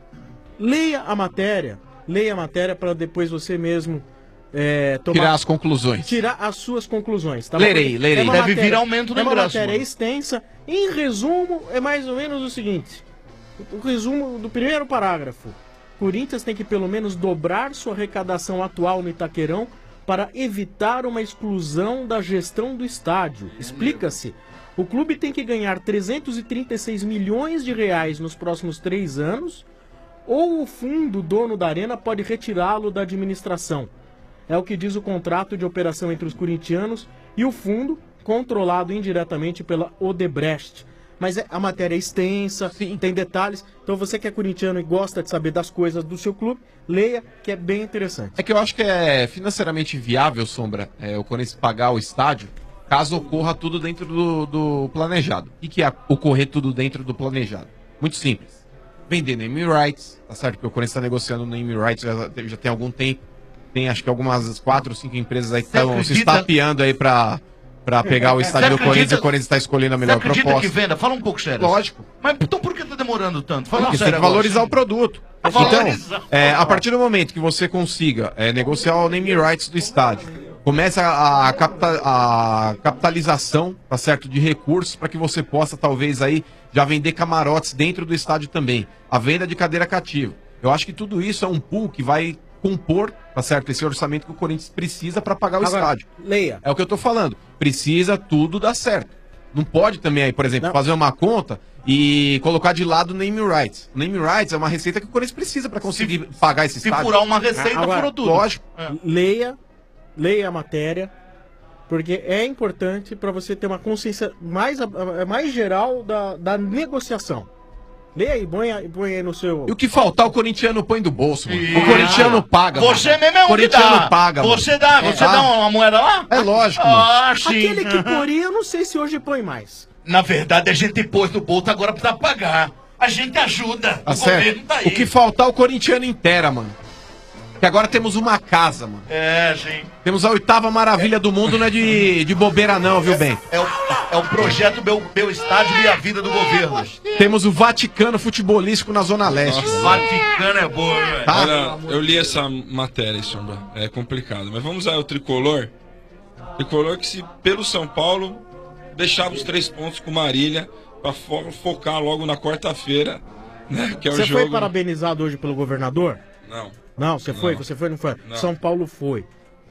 Leia a matéria. Leia a matéria para depois você mesmo é, tomar, Tirar as conclusões. tirar as suas conclusões. Tá Lerei, bom? lerei. uma Deve matéria- vir aumento no É uma ingresso, matéria mano. extensa. Em resumo, é mais ou menos o seguinte: o resumo do primeiro parágrafo. Corinthians tem que pelo menos dobrar sua arrecadação atual no Itaquerão para evitar uma exclusão da gestão do estádio. Explica-se. O clube tem que ganhar trezentos e trinta e seis milhões de reais nos próximos três anos, ou o fundo dono da arena pode retirá-lo da administração. É o que diz o contrato de operação entre os corintianos e o fundo, controlado indiretamente pela Odebrecht. Mas é- a matéria é extensa, tem detalhes. Então você que é corintiano e gosta de saber das coisas do seu clube, leia, que é bem interessante. É que eu acho que é financeiramente viável, Sombra, é, o Corinthians pagar o estádio, caso ocorra tudo dentro do, do planejado. O que, que é ocorrer tudo dentro do planejado? Muito simples. Vender name rights, tá certo? Porque o Corinthians está negociando name rights já, já tem algum tempo. Tem acho que algumas quatro ou cinco empresas aí que estão se acredita- estapeando aí pra, pra pegar o estádio do acredita- Corinthians e o Corinthians está escolhendo a Você melhor acredita proposta. que venda? Fala um pouco sério. Lógico. Mas então por que tá demorando tanto? Fala Porque você sério tem que valorizar agora. o produto. Tá Então, valorizando. é, a partir do momento que você consiga é, negociar o name rights do estádio, começa a, a capta- a capitalização, tá certo, de recursos para que você possa talvez aí já vender camarotes dentro do estádio também, a venda de cadeira cativa. Eu acho que tudo isso é um pool que vai compor, tá certo, esse orçamento que o Corinthians precisa para pagar o Agora, estádio. leia. É o que eu tô falando. Precisa tudo dar certo. Não pode também aí, por exemplo, Não. fazer uma conta e colocar de lado o name rights. O name rights é uma receita que o Corinthians precisa para conseguir pagar esse Se estádio. furar uma receita, Agora, furou tudo. Lógico. Leia, leia a matéria, porque é importante para você ter uma consciência mais, mais geral da, da negociação. Leia aí, põe, aí- põe aí no seu... E o que faltar, o corintiano põe do bolso, mano. E- O corintiano paga. Você mano. mesmo é um O corintiano que dá. paga, mano. Você dá, você É, dá tá? uma moeda lá? É lógico, mano. Ah, sim. Aquele que Uhum. poria, eu não sei se hoje põe mais. Na verdade, a gente pôs no bolso, agora precisa pagar. A gente ajuda. Tá o certo? governo tá aí. O que faltar, o corintiano inteira, mano. Que agora temos uma casa, mano. É, sim. Temos a oitava maravilha do mundo, não é de, de bobeira não, viu, bem? É o, é o projeto Meu, Meu Estádio e a Vida do Governo. Temos o Vaticano futebolístico na Zona Leste. Nossa. Vaticano é bom, velho. Tá? Olha, eu li essa matéria, Sombra. É complicado. Mas vamos ao Tricolor. Tricolor que se pelo São Paulo deixava os três pontos com Marília pra fo- focar logo na quarta-feira, né? Que é o Você jogo. foi parabenizado hoje pelo governador? Não. Não, você foi? Não. Você foi ou não foi? Não. São Paulo foi.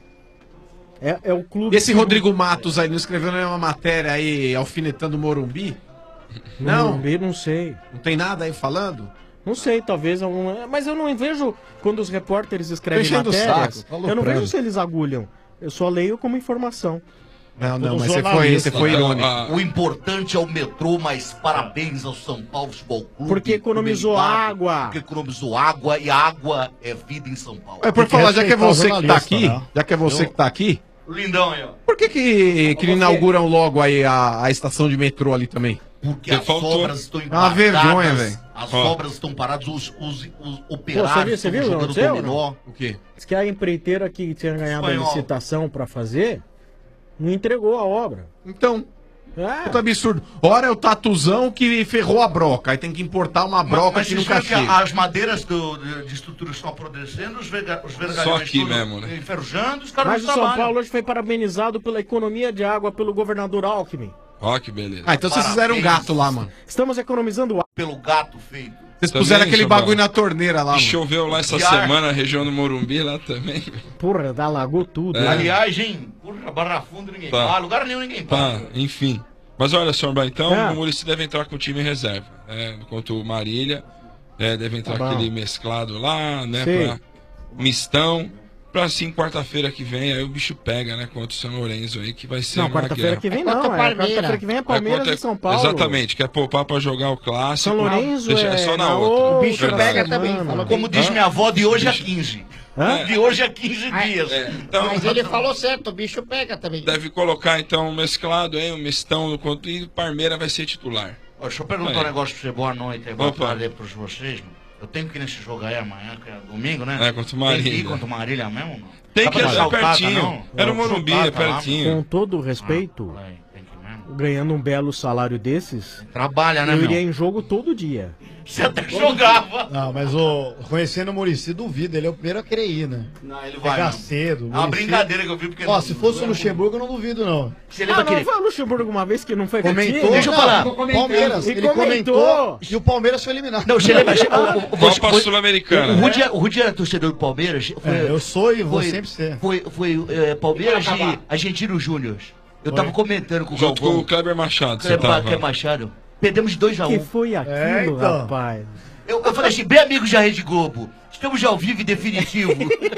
É, é o clube... E esse que- Rodrigo Matos aí, não escreveu nenhuma matéria aí alfinetando o Morumbi? No Não? Morumbi, não sei. Não tem nada aí falando? Não sei, talvez alguma... Mas eu não vejo quando os repórteres escrevem Tô enchendo o matérias. saco, tá Eu não aloprando. vejo se eles agulham. Eu só leio como informação. Não, não, Tudo mas você foi, jornalista, você foi né? irônico. Ah, O importante é o metrô, mas parabéns ao São Paulo Futebol Clube. Porque economizou Comunidade, água. Porque economizou água e água é vida em São Paulo. É por Tem que falar, já que é respeitar o você que tá jornalista, aqui, né? já que é você Eu- que tá aqui, Lindão aí, ó. por que que, que inauguram logo aí a, a estação de metrô ali também? Porque Porque as faltou. obras estão É uma vergonha, velho. As Ó. obras estão paradas, os, os, os Pô, você operários viu, você viu, estão não jogando aconteceu, dominó. O quê? Diz que a empreiteira que tinha ganhado a Espanhol. licitação pra fazer não entregou a obra. Então, É. puta absurdo. Ora é o tatuzão que ferrou a broca. Aí tem que importar uma broca Mas que vocês nunca viram que chega. as madeiras do- de, de estrutura estão apodrecendo, os, verga, os vergalhões Só aqui todos mesmo, né? enferrujando, os caras Mas o não São trabalham. Paulo hoje foi parabenizado pela economia de água pelo governador Alckmin. Ó, que beleza. Ah, então vocês fizeram um gato lá, mano. Estamos economizando água. Pelo gato feito. Vocês Também, puseram aquele São Paulo. bagulho na torneira lá, E mano. choveu lá essa Piar. semana, na região do Morumbi, lá também. Porra, alagou tudo. É. né? Aliás, hein? Porra, Barra Funda ninguém Tá. para, lugar nenhum ninguém Tá, para. enfim. Mas olha, Sombra, então É. o Muricy deve entrar com o time em reserva. Né? Enquanto o Marília é, deve entrar Tá bom. aquele mesclado lá, né? Sim. Pra mistão. Pra assim, quarta-feira que vem, aí o bicho pega, né? Contra o São Lourenço aí, que vai ser Não, uma quarta-feira guerra. que vem É não. contra o É Palmeiras. quarta-feira que vem é É Palmeiras contra- e São Paulo. Exatamente, quer poupar pra jogar o clássico. São Lourenço Deixa- é, é só na na outra. outra O bicho Verdade. pega semana. também. Falou que Como diz Hã? minha avó, de hoje a quinze. Hã? De hoje a quinze dias. É, então, Mas ele falou certo, o bicho pega também. deve colocar então um mesclado aí, um mistão no conto e o Parmeira vai ser titular. Ó, deixa eu perguntar Aí. um negócio pra você. Boa noite aí, boa Opa. tarde aí pros vocês. mano. Eu tenho que ir nesse jogo aí amanhã, que é domingo, né? É, contra o Tem que Marília. ir contra o Marília mesmo, não? Tem Dá que pra ir deixar o Tata, pertinho. não? Era o Deixa Morumbi, Tata é lá, pertinho. Com todo o respeito, Ah, tem que ir mesmo. ganhando um belo salário desses, Trabalha, né, eu meu? iria em jogo todo dia. Você até jogava. Não, mas o, conhecendo o Muricy, duvido. Ele é o primeiro a querer ir, né? Não, ele vai. Pegar não. cedo. É uma Muricy- brincadeira que eu vi, porque... Ó, não- se fosse o Luxemburgo, eu não duvido, não. Se ele Ah, vai não querer... foi o Luxemburgo uma vez que não foi Comentou. com Deixa eu Não, falar. Palmeiras. E Ele comentou. comentou e o Palmeiras foi eliminado. Não, se ele vai... o- o- você- Copa foi- Sul-Americana. O Rudy, é- o Rudy era torcedor do Palmeiras. Foi, É, eu sou e vou foi- sempre ser. Foi, foi é, Palmeiras e Argentino Júnior. Eu Foi. tava comentando com o Junto com o Galvão. Kleber Machado, você Kleber tava. Kleber Machado. Perdemos de dois a Que um. foi aquilo, É, então. rapaz? Eu, eu falei assim, bem amigos da Rede Globo, estamos ao vivo e definitivo.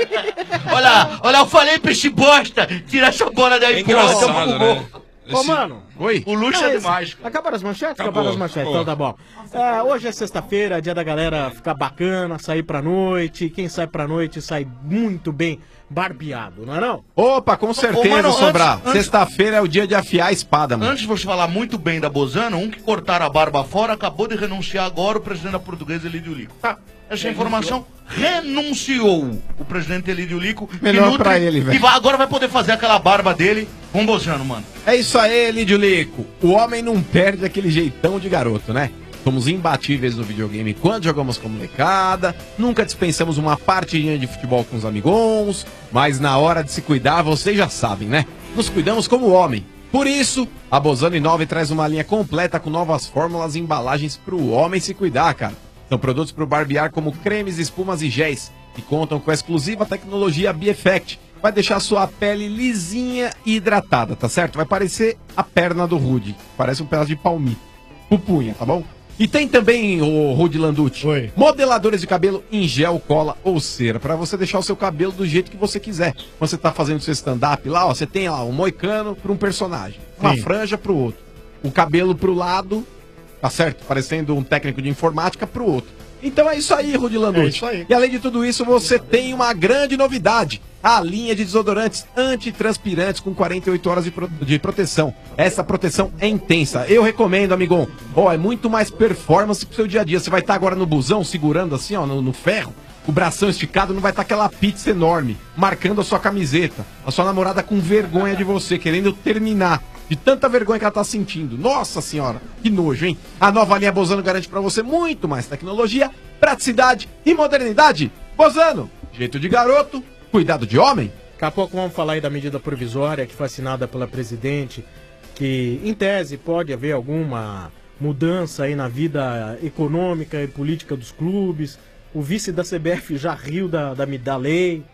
olha, olha, eu falei pra esse bosta tirar essa bola daí, É porra, engraçado, tamo com né? gol. Ô, Esse- mano. Oi? O luxo Ah, é esse- demais, cara. Acabaram as manchetes? Acabou, Acabaram as manchetes, acabou. então tá bom. É, hoje é sexta-feira, dia da galera ficar bacana, sair pra noite. Quem sai pra noite sai muito bem barbeado, não é não? Opa, com certeza, mano, Sombrar. antes- antes- Sexta-feira é o dia de afiar a espada, mano. Antes de você falar muito bem da Bozano, um que cortaram a barba fora acabou de renunciar agora o presidente da Portuguesa, Elídio Lico. Tá. Essa informação renunciou o presidente Elídio Lico. que Melhor nutre- pra ele, velho. E vai- agora vai poder fazer aquela barba dele com o Bozano, mano. É isso aí, Lídio Lico. O homem não perde aquele jeitão de garoto, né? Somos imbatíveis no videogame quando jogamos com molecada, nunca dispensamos uma partidinha de futebol com os amigons, mas na hora de se cuidar, vocês já sabem, né? Nos cuidamos como homem. Por isso, a Bozano Inove traz uma linha completa com novas fórmulas e embalagens pro homem se cuidar, cara. São produtos pro barbear como cremes, espumas e géis, que contam com a exclusiva tecnologia B-Effect. Vai deixar sua pele lisinha e hidratada, tá certo? Vai parecer a perna do Rude. Parece um pedaço de palmito. Pupunha, tá bom? E tem também, o Rude Landucci, Oi. modeladores de cabelo em gel, cola ou cera, pra você deixar o seu cabelo do jeito que você quiser. Quando você tá fazendo seu stand-up lá, ó, você tem lá um moicano pra um personagem, uma Sim. franja pro outro, o cabelo pro lado, tá certo? Parecendo um técnico de informática pro outro. Então é isso aí, Rudy Landucci. É isso aí. E além de tudo isso, você tem uma grande novidade. A linha de desodorantes antitranspirantes com quarenta e oito horas de, pro- de proteção. Essa proteção é intensa. Eu recomendo, amigão. Ó, é muito mais performance pro seu dia a dia. Você vai estar agora no busão, segurando assim, ó, no, no ferro. O bração esticado, não vai estar aquela pizza enorme, marcando a sua camiseta. A sua namorada com vergonha de você, querendo terminar. De tanta vergonha que ela tá sentindo. Nossa senhora, que nojo, hein? A nova linha Bozano garante pra você muito mais tecnologia, praticidade e modernidade. Bozano, jeito de garoto, cuidado de homem. Daqui a pouco vamos falar aí da medida provisória que foi assinada pela presidente, que em tese pode haver alguma mudança aí na vida econômica e política dos clubes. O vice da C B F já riu da, da, da lei.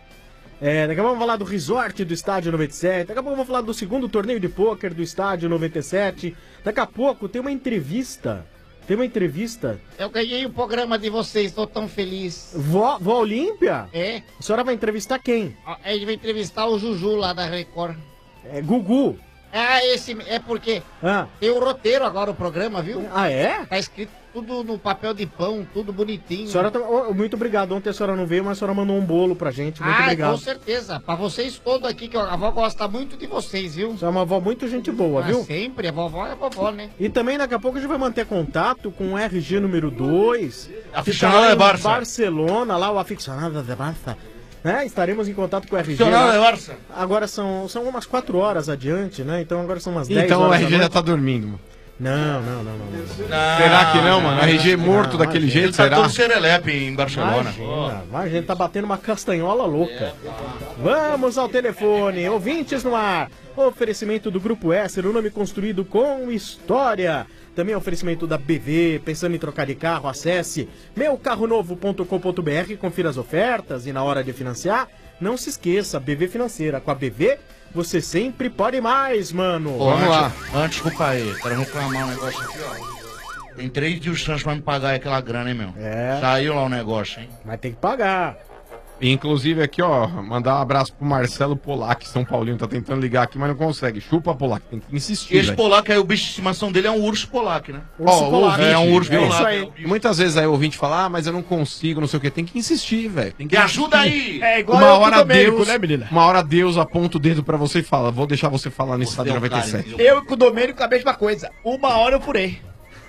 É, daqui a pouco vamos falar do resort do Estádio noventa e sete. Daqui a pouco vamos falar do segundo torneio de pôquer do Estádio noventa e sete. Daqui a pouco tem uma entrevista. Tem uma entrevista. Eu ganhei o programa de vocês, tô tão feliz. Vó, Vó Olímpia? É? A senhora vai entrevistar quem? Ó, a gente vai entrevistar o Juju lá da Record. É Gugu. Ah, esse é porque Ah. tem o roteiro agora o programa, viu? Ah, é? Tá escrito tudo no papel de pão, tudo bonitinho. A senhora tá- oh, muito obrigado. Ontem a senhora não veio, mas a senhora mandou um bolo pra gente. Muito Ah, obrigado. com certeza. Pra vocês todos aqui, que a avó gosta muito de vocês, viu? Você é uma avó muito gente boa, Ah, viu? sempre, a vovó é a vovó, né? E também daqui a pouco a gente vai manter contato com o R G número dois. Aficionado que tá de lá em Barça. Barcelona, lá o aficionado de Barça. Né? Estaremos em contato com o R G. Aficionado lá. de Barça. Agora são, são umas quatro horas adiante, né? Então agora são umas dez Então o horas R da G já noite. tá dormindo, mano. Não, não, não, não. não. Será que não, mano? R G morto não, daquele imagina. jeito, Ele tá será? todo serelepe em Barcelona. Imagina, imagina, ele tá batendo uma castanhola louca. Vamos ao telefone, ouvintes no ar. Oferecimento do Grupo S, o nome construído com história. Também oferecimento da B V, pensando em trocar de carro, acesse meu carro novo ponto com ponto b r, confira as ofertas e na hora de financiar, não se esqueça, B V Financeira. Com a B V, você sempre pode mais, mano. Pô, antes, Antes do cair, quero reclamar um negócio aqui, ó. Tem três dias de chance pra me pagar aquela grana, hein, meu? É. Saiu lá o negócio, hein? Vai ter que pagar. Inclusive aqui, ó, mandar um abraço pro Marcelo Polac, São Paulino, tá tentando ligar aqui, mas não consegue. Chupa, Polac, tem que insistir. Esse velho. polaco aí, o bicho de estimação dele é um urso polaco, né? Ó, o ouvinte, É um urso é polaco. isso aí. E muitas vezes aí o ouvinte fala, ah, mas eu não consigo, não sei o que. Tem que insistir, velho. Tem que Me ajuda insistir. aí! É igual Uma eu com o hora Domênico, Deus, né, menina? uma hora Deus aponta o dedo pra você e fala, vou deixar você falar nesse estádio noventa e sete. Eu com o Domênico a mesma coisa. Uma hora eu furei.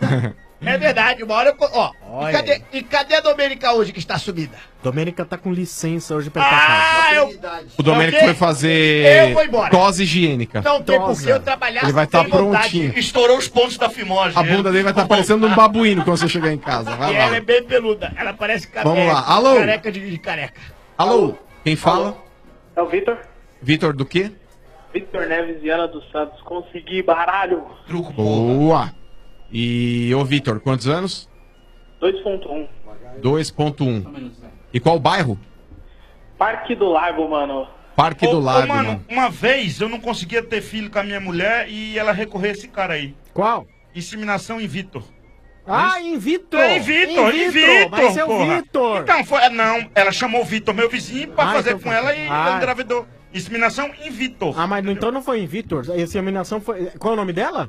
É verdade, uma hora eu. Ó, Olha e cadê, e cadê a Domênica hoje que está sumida? Domênica tá com licença hoje pra ir pra casa. Ah, eu. O Domênico Ok? foi fazer Eu vou embora. tosse higiênica. Não tem por que eu trabalhar Ele vai estar sem vontade. prontinho. Estourou os pontos da fimose. A bunda dele vai estar parecendo um babuíno quando você chegar em casa. Vai E lá. ela é bem peluda. Ela parece careca. Vamos lá. Alô? Careca de, de careca. Alô? Quem fala? É o Vitor. Vitor do quê? Vitor Neves, Viana dos Santos. Consegui, baralho. Truco, Boa. E, ô Vitor, quantos anos? dois ponto um. dois ponto um. E qual bairro? Parque do Lago, mano. Parque Ô, do ô, Lago, mano, mano. uma vez eu não conseguia ter filho com a minha mulher e ela recorreu a esse cara aí. Qual? Inseminação in vitro. Ah, in vitro! É in vitro, in vitro, Mas é o porra. Vitor! Então, foi, não, ela chamou o Vitor, meu vizinho, pra Ah, fazer então com foi- ela e Ah. ela engravidou. Inseminação in vitro. Ah, mas então não foi em Vitor. A inseminação foi. Qual é o nome dela?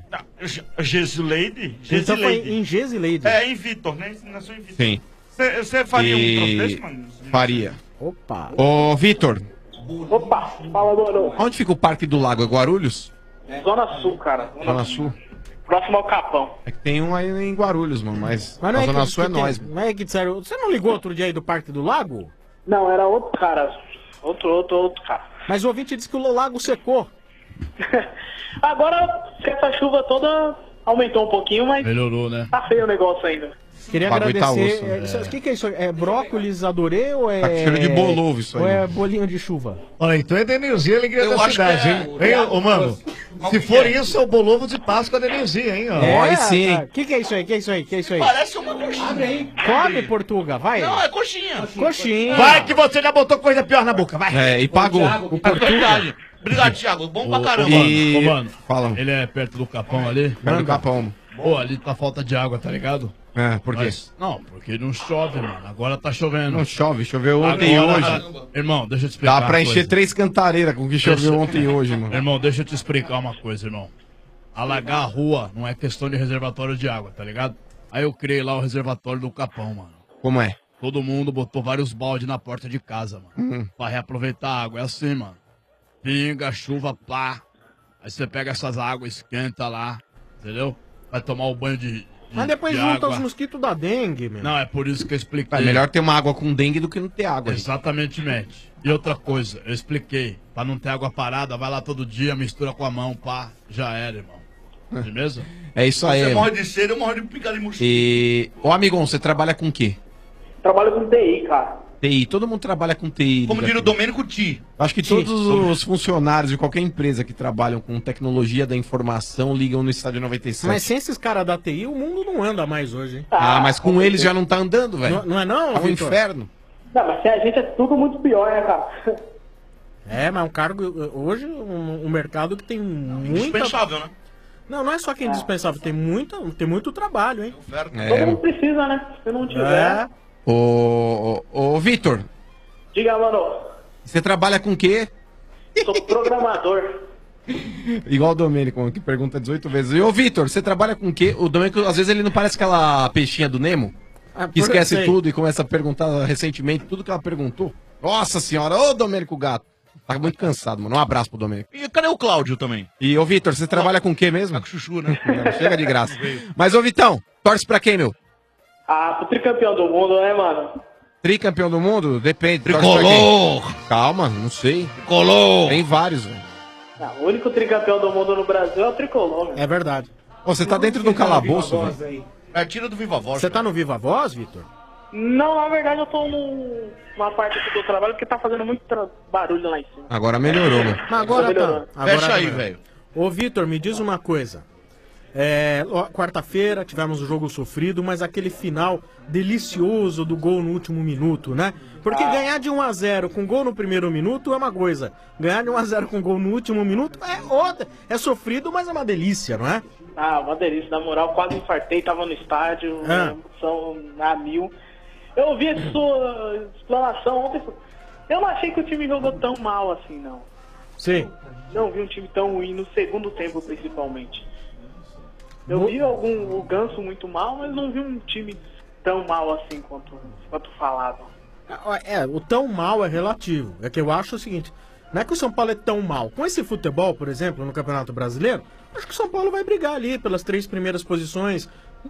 Gesileide? Então foi Gesileide. em Gesileide. É, in vitro, né? Inseminação in vitro. Sim. Você faria um troço E... desse, mano? Faria. Opa. Ô, Vitor, Opa, fala, mano. onde fica o Parque do Lago? É Guarulhos? Zona Sul, cara. Zona Sul? Próximo ao Capão. É que tem um aí em Guarulhos, mano, mas, Mas não a é Zona que, Sul é que- nós. que- Não é que disseram. Você não ligou outro dia aí do Parque do Lago? Não, era outro cara. Outro, outro, outro cara. Mas o ouvinte disse que o lago secou. Agora, com essa chuva toda, aumentou um pouquinho, mas Melhorou, né? tá feio o negócio ainda. Queria O bagulho tá agradecer. osso, é, né? isso- O que, que é isso? É brócolis adorê ou é. Tá com cheiro de bolovo isso aí. Ou é bolinho de chuva? Olha, então é Denilzinho, alegria Eu da acho cidade, que é hein? o- Hein, ô, mano? Qual Se que for é? isso, é o bolovo de Páscoa da Denilzinho, hein? Ó. Ó, aí sim, hein? O que, que é isso aí? que é isso aí? que é isso aí? Parece uma coxinha. Come, Portuga, vai. Não, é coxinha. Coxinha. Vai que você já botou coisa pior na boca, vai. É, e pagou. O É Portuga. verdade. Obrigado, Thiago. Bom pra caramba. E... Ô, mano, Fala, ele é perto do Capão ali. perto do Capão. Pô, ali tá falta de água, tá ligado? É, por quê? Mas- não, porque não chove, mano. Agora tá chovendo. Não chove, choveu ontem e Agora- hoje. Irmão, deixa eu te explicar Dá pra uma encher coisa. três cantareiras com o que choveu Deixa- ontem e hoje, mano. Irmão, deixa eu te explicar uma coisa, irmão. Alagar a rua não é questão de reservatório de água, tá ligado? Aí eu criei lá o reservatório do Capão, mano. Como é? Todo mundo botou vários baldes na porta de casa, mano. Hum. Pra reaproveitar a água. É assim, mano. Pinga, chuva, pá. Aí você pega essas águas, esquenta lá, entendeu? Vai tomar o banho de, de Mas depois de junta água. os mosquitos da dengue, meu. Não, é por isso que eu expliquei. É melhor ter uma água com dengue do que não ter água. gente. Exatamente. E outra coisa, eu expliquei. Pra não ter água parada, vai lá todo dia, mistura com a mão, pá. Já era, irmão. Beleza? É isso aí. Você mano. morre de sede, eu morro de picada de mosquito. E... Ô, amigão, você trabalha com o quê? Trabalho com T I, cara. T I. Todo mundo trabalha com T I. Como liga diria o aqui. Domênico Ti. Acho que todos os funcionários de qualquer empresa que trabalham com tecnologia da informação ligam no Estádio noventa e sete. Mas sem esses caras da T I, o mundo não anda mais hoje, hein? Ah, mas com eles já não tá andando, velho. Não, não é não, É um Vitor? inferno. Não, mas sem a gente é tudo muito pior, né, cara? É, mas é um cargo. Hoje, um, um mercado que tem muita. Indispensável, né? Não, não é só que é indispensável, tem, muita, tem muito trabalho, hein? Todo É. mundo precisa, né? Se não tiver. É. Ô, ô, ô, Vitor, Diga, mano. você trabalha com o quê? Sou programador. Igual o Domênico, que pergunta dezoito vezes. E ô, Vitor, você trabalha com o quê? O Domênico, às vezes, ele não parece aquela peixinha do Nemo? Ah, Que esquece sei. tudo e começa a perguntar recentemente tudo que ela perguntou. Nossa senhora, ô Domênico Gato. Tá muito cansado, mano. Um abraço pro Domênico. E cadê o Cláudio também? E, ô, Vitor, você trabalha com o quê mesmo? Tá com chuchu, né? Não, chega de graça. Mas, ô, Vitão, torce pra quem, meu? Ah, pro tricampeão do mundo, né, mano? Tricampeão do mundo? Depende. torce pra Tricolor! quem? Calma, não sei. Tricolor! Tem vários, velho. Ah, o único tricampeão do mundo no Brasil é o Tricolor, velho. É verdade. Ô, você tá dentro de um calabouço, velho. É, tira do Viva Voz. Você tá no Viva Voz, Vitor? Não, na verdade eu tô num- numa parte aqui do trabalho que tá fazendo muito tra- barulho lá em cima. Agora melhorou, mano. Mas agora Tô tá. melhorando. Agora Fecha tá aí, melhor. velho. Ô, Vitor, me diz uma coisa. É, ó, quarta-feira tivemos o jogo sofrido, mas aquele final delicioso do gol no último minuto, né? Porque ganhar de um a zero com gol no primeiro minuto é uma coisa. Ganhar de um a zero com gol no último minuto é outra. É sofrido, mas é uma delícia, não é? Ah, uma delícia, na moral, quase infartei, tava no estádio, Ah. emoção a mil. Eu ouvi a sua explanação ontem, eu não achei que o time jogou tão mal assim, não. Sim. Não vi um time tão ruim no segundo tempo, principalmente. Eu vi algum, o Ganso muito mal, mas não vi um time tão mal assim quanto, quanto falavam. É, o tão mal é relativo. É que eu acho o seguinte, não é que o São Paulo é tão mal. Com esse futebol, por exemplo, no Campeonato Brasileiro, acho que o São Paulo vai brigar ali pelas três primeiras posições.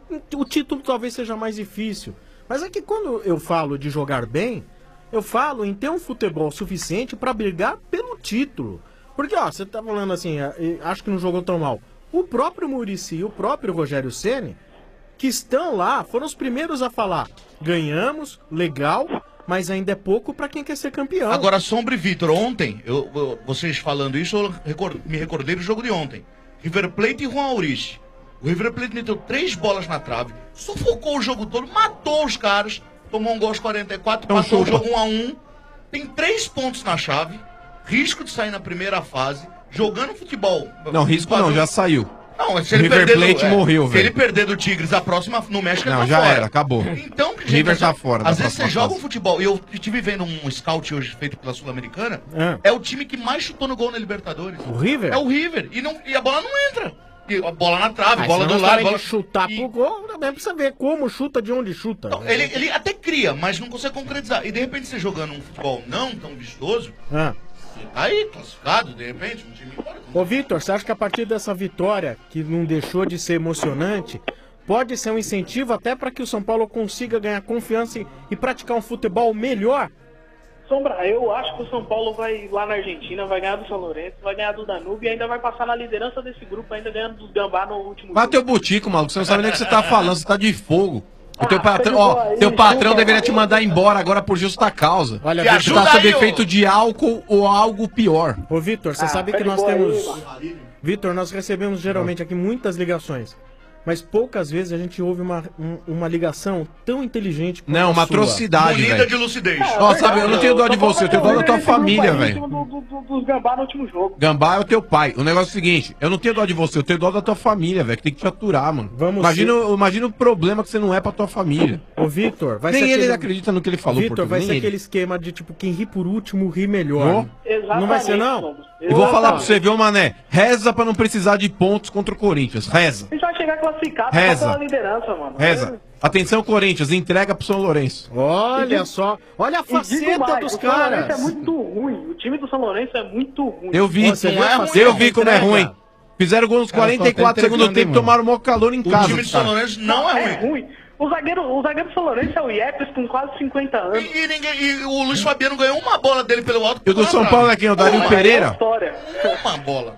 O título talvez seja mais difícil. Mas é que quando eu falo de jogar bem, eu falo em ter um futebol suficiente para brigar pelo título. Porque, ó, você tá falando assim, acho que não jogou tão mal. O próprio Muricy e o próprio Rogério Ceni, que estão lá, foram os primeiros a falar: ganhamos, legal, mas ainda é pouco para quem quer ser campeão. Agora, Sombra e Vitor, ontem, eu, eu- vocês falando isso, eu recor- me recordei do jogo de ontem. River Plate e Juan Aurich. O River Plate meteu três bolas na trave, sufocou o jogo todo, matou os caras, tomou um gol aos quarenta e quatro, Então passou o chupa. jogo um a um. Tem três pontos na chave, risco de sair na primeira fase, jogando futebol. Não, risco não, já saiu. Não, se O ele River perder do- Plate é, morreu, Se velho. ele perder do Tigres, a próxima no México ele Não, tá já fora. era, acabou. Então, gente, River tá às- fora da Às vezes você próxima joga um fase. futebol, e eu estive vendo um scout hoje feito pela Sul-Americana, É. é o time que mais chutou no gol na Libertadores. O River? É o River. E, não, e a bola não entra. E a bola na trave, Ah, bola se do nós lado. falamos Bola... de chutar pro gol, também precisa ver como chuta, de onde chuta. Não, ele, ele até cria, mas não consegue concretizar. E de repente você jogando um futebol não tão vistoso, Ah. você tá aí, classificado, de repente, um time pode Ô Vitor, você acha que a partir dessa vitória, que não deixou de ser emocionante, pode ser um incentivo até para que o São Paulo consiga ganhar confiança e, e praticar um futebol melhor? Sombra, eu acho que o São Paulo vai lá na Argentina, vai ganhar do São Lourenço, vai ganhar do Danúbio e ainda vai passar na liderança desse grupo, ainda ganhando dos Gambá no último Vai jogo. teu butico, maluco. Você não sabe nem o que você tá falando, você tá de fogo. O teu Ah, patrão, tá de ó, boa aí, teu patrão chupa, deveria te aí. mandar embora agora por justa causa. Olha, você ajuda tá sob aí, ô. efeito de álcool ou algo pior. Ô Vitor, você Ah, sabe tá que de nós boa aí, temos... mano. Vitor, nós recebemos geralmente aqui muitas ligações, mas poucas vezes a gente ouve uma, um- uma ligação tão inteligente quanto Não, a uma sua. atrocidade, Bonita velho. de lucidez. Ó, sabe, eu não tenho dó de você, eu tenho dó da tua família, Em velho. cima do, do, do, dos Gambá no último jogo. Gambá é o teu pai. O negócio é o seguinte, eu não tenho dó de você, eu tenho dó da tua família, velho, que tem que te aturar, mano. Vamos imagina, imagina o problema que você não é pra tua família. Ô Vitor, vai Nem ser ele aquele... acredita no que ele falou, Vitor, vai português, ser nem aquele ele. esquema de tipo, quem ri por último, ri melhor. Ô. Exatamente. Não vai ser, não? Sombra. E vou falar pra Exatamente. você, viu, Mané? Reza pra não precisar de pontos contra o Corinthians. Reza. A gente vai chegar classificado Reza. só pela liderança, mano. Reza. Atenção, Corinthians, entrega pro São Lourenço. Olha só, olha a E digo faceta mais, dos o São Lourenço caras. é muito ruim. O time do São Lourenço é muito ruim. Eu vi, Você viu a eu faceta vi como é entrega? ruim. Fizeram gol nos Cara, quarenta e quatro só tá segundos do entregando, tempo, hein, tomaram mó calor em O casa. time do São cara. Lourenço não é ruim. O zagueiro, o zagueiro do São Lourenço é o Iepes com quase cinquenta anos. E, e ninguém, e o Luiz Fabiano ganhou uma bola dele pelo alto. E o do São Paulo é quem? O Dario Pô, Pereira? é história. Uma bola.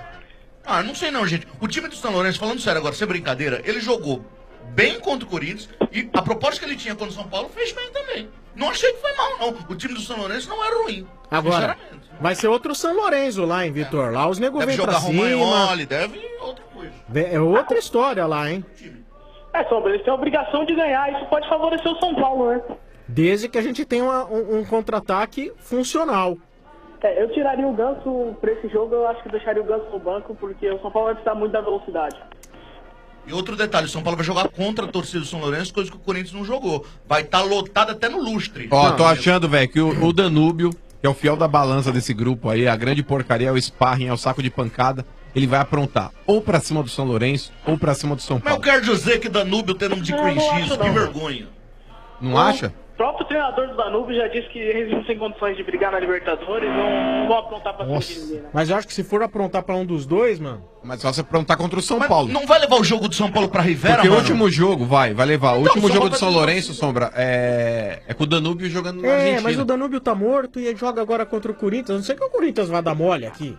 Ah, não sei não, gente. O time do São Lourenço, falando sério agora, sem brincadeira, ele jogou bem contra o Corinthians e a proposta que ele tinha contra o São Paulo fez bem também. Não achei que foi mal, não. O time do São Lourenço não era ruim. Agora, sinceramente. vai ser outro São Lourenço lá, hein, Vitor? Lá os nego Deve vêm pra jogar cima. Romagnoli, deve outra coisa. Vem- É outra história lá, hein? É, Sombra, eles têm a obrigação de ganhar. Isso pode favorecer o São Paulo, né? Desde que a gente tenha uma- um, um contra-ataque funcional. É, eu tiraria o Ganso pra esse jogo. Eu acho que deixaria o Ganso no banco, porque o São Paulo vai precisar muito da velocidade. E outro detalhe, o São Paulo vai jogar contra a torcida do São Lourenço, coisa que o Corinthians não jogou. Vai estar lotado até no lustre. Ó, tô achando, velho, que o, o Danúbio que é o fiel da balança desse grupo aí, a grande porcaria, é o sparring, é o saco de pancada, ele vai aprontar ou pra cima do São Lourenço ou pra cima do São Mas eu Paulo. quero dizer que Danúbio tem nome de Não, Cream não X, acho que não. vergonha. Não acha? O próprio treinador do Danúbio já disse que eles não têm condições de brigar na Libertadores, não, não vão aprontar pra cima de ninguém, né? Mas eu acho que se for aprontar pra um dos dois, mano... Mas só se aprontar contra o São Mas Paulo. não vai levar o jogo do São Paulo pra Rivera, Porque mano? o último jogo, vai, vai levar. O Então, último São jogo Paulo do São vai- Lourenço, Sombra, é, é com o Danúbio jogando na É, Argentina. mas o Danúbio tá morto e ele joga agora contra o Corinthians. Não sei que o Corinthians vai dar mole aqui.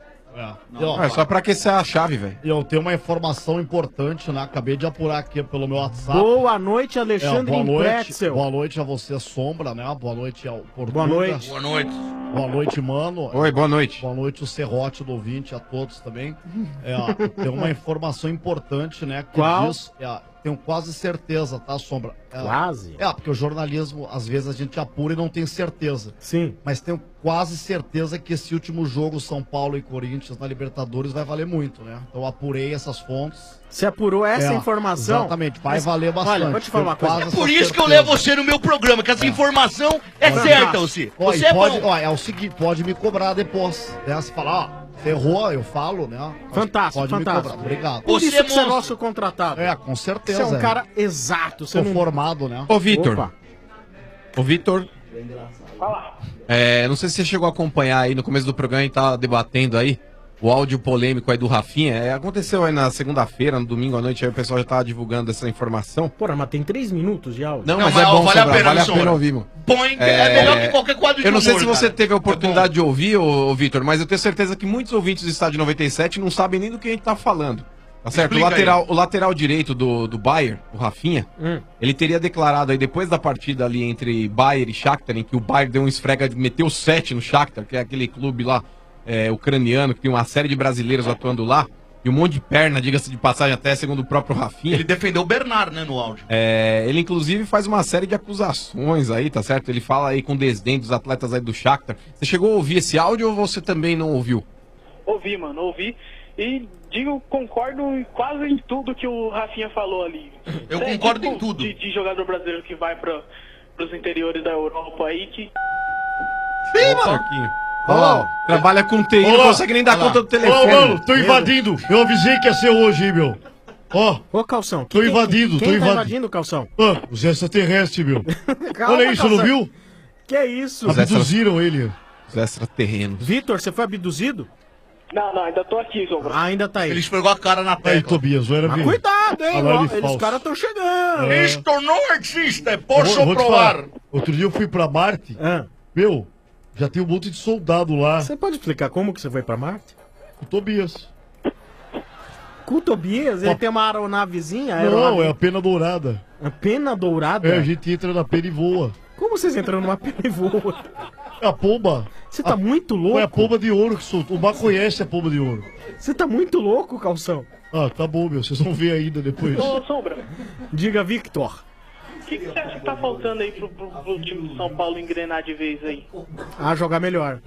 Não, é só pra aquecer a chave, velho. E eu tenho uma informação importante, né? Acabei de apurar aqui pelo meu WhatsApp. Boa noite, Alexandre É, boa noite, Pretzel. boa noite a você, Sombra, né? Boa noite ao Portuga. Boa noite. Boa noite. Boa noite, mano. Oi, boa noite. Boa noite, o Serrote do ouvinte, a todos também. É, tem uma informação importante, né? Que Qual? diz, é, tenho quase certeza, tá, Sombra? É, Quase? É, porque o jornalismo, às vezes, a gente apura e não tem certeza. Sim. Mas tenho quase certeza que esse último jogo, São Paulo e Corinthians, na Libertadores, vai valer muito, né? Então eu apurei essas fontes. Você apurou essa É, informação? Exatamente, vai Mas, valer bastante. Olha, vou te falar uma Tenho coisa. quase É por essa isso que eu certeza. levo você no meu programa, que essa informação é Pode- certa, você. Ó, Você e é pode, bom. ó, é o seguinte, pode me cobrar depois. Né? Você fala, ó, você errou, eu falo, né? Mas Fantástico, pode fantástico. me cobrar. Obrigado. Por Você isso é que você é monstro. nosso contratado. É, com certeza. Você é um é. cara exato. Você Sou não... formado, né? Ô, Vitor. Opa. Ô, Vitor. Fala. É, não sei se você chegou a acompanhar aí no começo do programa, a gente tava debatendo aí o áudio polêmico aí do Rafinha. É, aconteceu aí na segunda-feira, no domingo à noite, aí o pessoal já tava divulgando essa informação. Porra, mas tem três minutos de áudio. Não, Não, mas, mas, é ó, bom, vale a Sombra, pena, vale a Sombra. pena ouvir, mano. Põe, é... melhor que qualquer quadro de Eu não sei se humor, você cara. teve a oportunidade de ouvir, ô, ô, Vitor, mas eu tenho certeza que muitos ouvintes do Estádio noventa e sete não sabem nem do que a gente tá falando. Tá certo? O Explica lateral, o lateral direito do, do Bayern, o Rafinha, Hum. ele teria declarado aí depois da partida ali entre Bayern e Shakhtar, em que o Bayern deu um esfrega, meteu sete no Shakhtar, que é aquele clube lá é, ucraniano, que tem uma série de brasileiros atuando lá, e um monte de perna, diga-se de passagem, até segundo o próprio Rafinha. Ele defendeu o Bernard, né, no áudio. É, ele inclusive faz uma série de acusações aí, tá certo? Ele fala aí com desdém dos atletas aí do Shakhtar. Você chegou a ouvir esse áudio ou você também não ouviu? Ouvi, mano, ouvi. E digo, concordo em quase em tudo que o Rafinha falou ali. Eu É, concordo tipo em tudo. De, de jogador brasileiro que vai para os interiores da Europa aí, que Sim, Marquinho. Olha lá, ó, trabalha com T I, não Olá. consegue nem dar Olha lá. conta do telefone. Ô, mano, tô invadindo. Eu avisei que ia ser hoje, hein, meu. Ó, Ô, Calção. tô quem- invadindo, quem tô tá invadindo. invadindo, Calção? Ah, os extraterrestres, meu. Calma, Olha isso, não Calção. viu? Que isso? Os extra- Abduziram ele. Os extraterrenos. Vitor, você foi abduzido? Não, não, ainda tô aqui, Sombra. Ah, ainda tá aí. Ele esfregou a cara na Aí, tecla. Tobias, não era Mas mesmo. cuidado, hein? Alarme ó, eles, falso. os caras estão chegando. É. Isto não existe, Eu posso vou- vou te provar. falar. Outro dia eu fui pra Marte. Ah, Meu, já tem um monte de soldado lá. você pode explicar como que você foi pra Marte? O Tobias. Com o Tobias, ele Ó. tem uma aeronavezinha? Não, aeronave- é a pena dourada. a pena dourada? É, a gente entra na pena e voa. Como vocês entram numa pena e voam? É a pomba. Você tá A- muito louco? Foi a pomba de ouro que soltou. O Mar conhece a pomba de ouro. Você tá muito louco, Calção. Ah, tá bom, meu. Vocês vão ver ainda depois. Ô, Sombra, Diga, Victor. o que, que você acha que tá faltando aí pro, pro, pro time do São Paulo engrenar de vez aí? Ah, jogar melhor.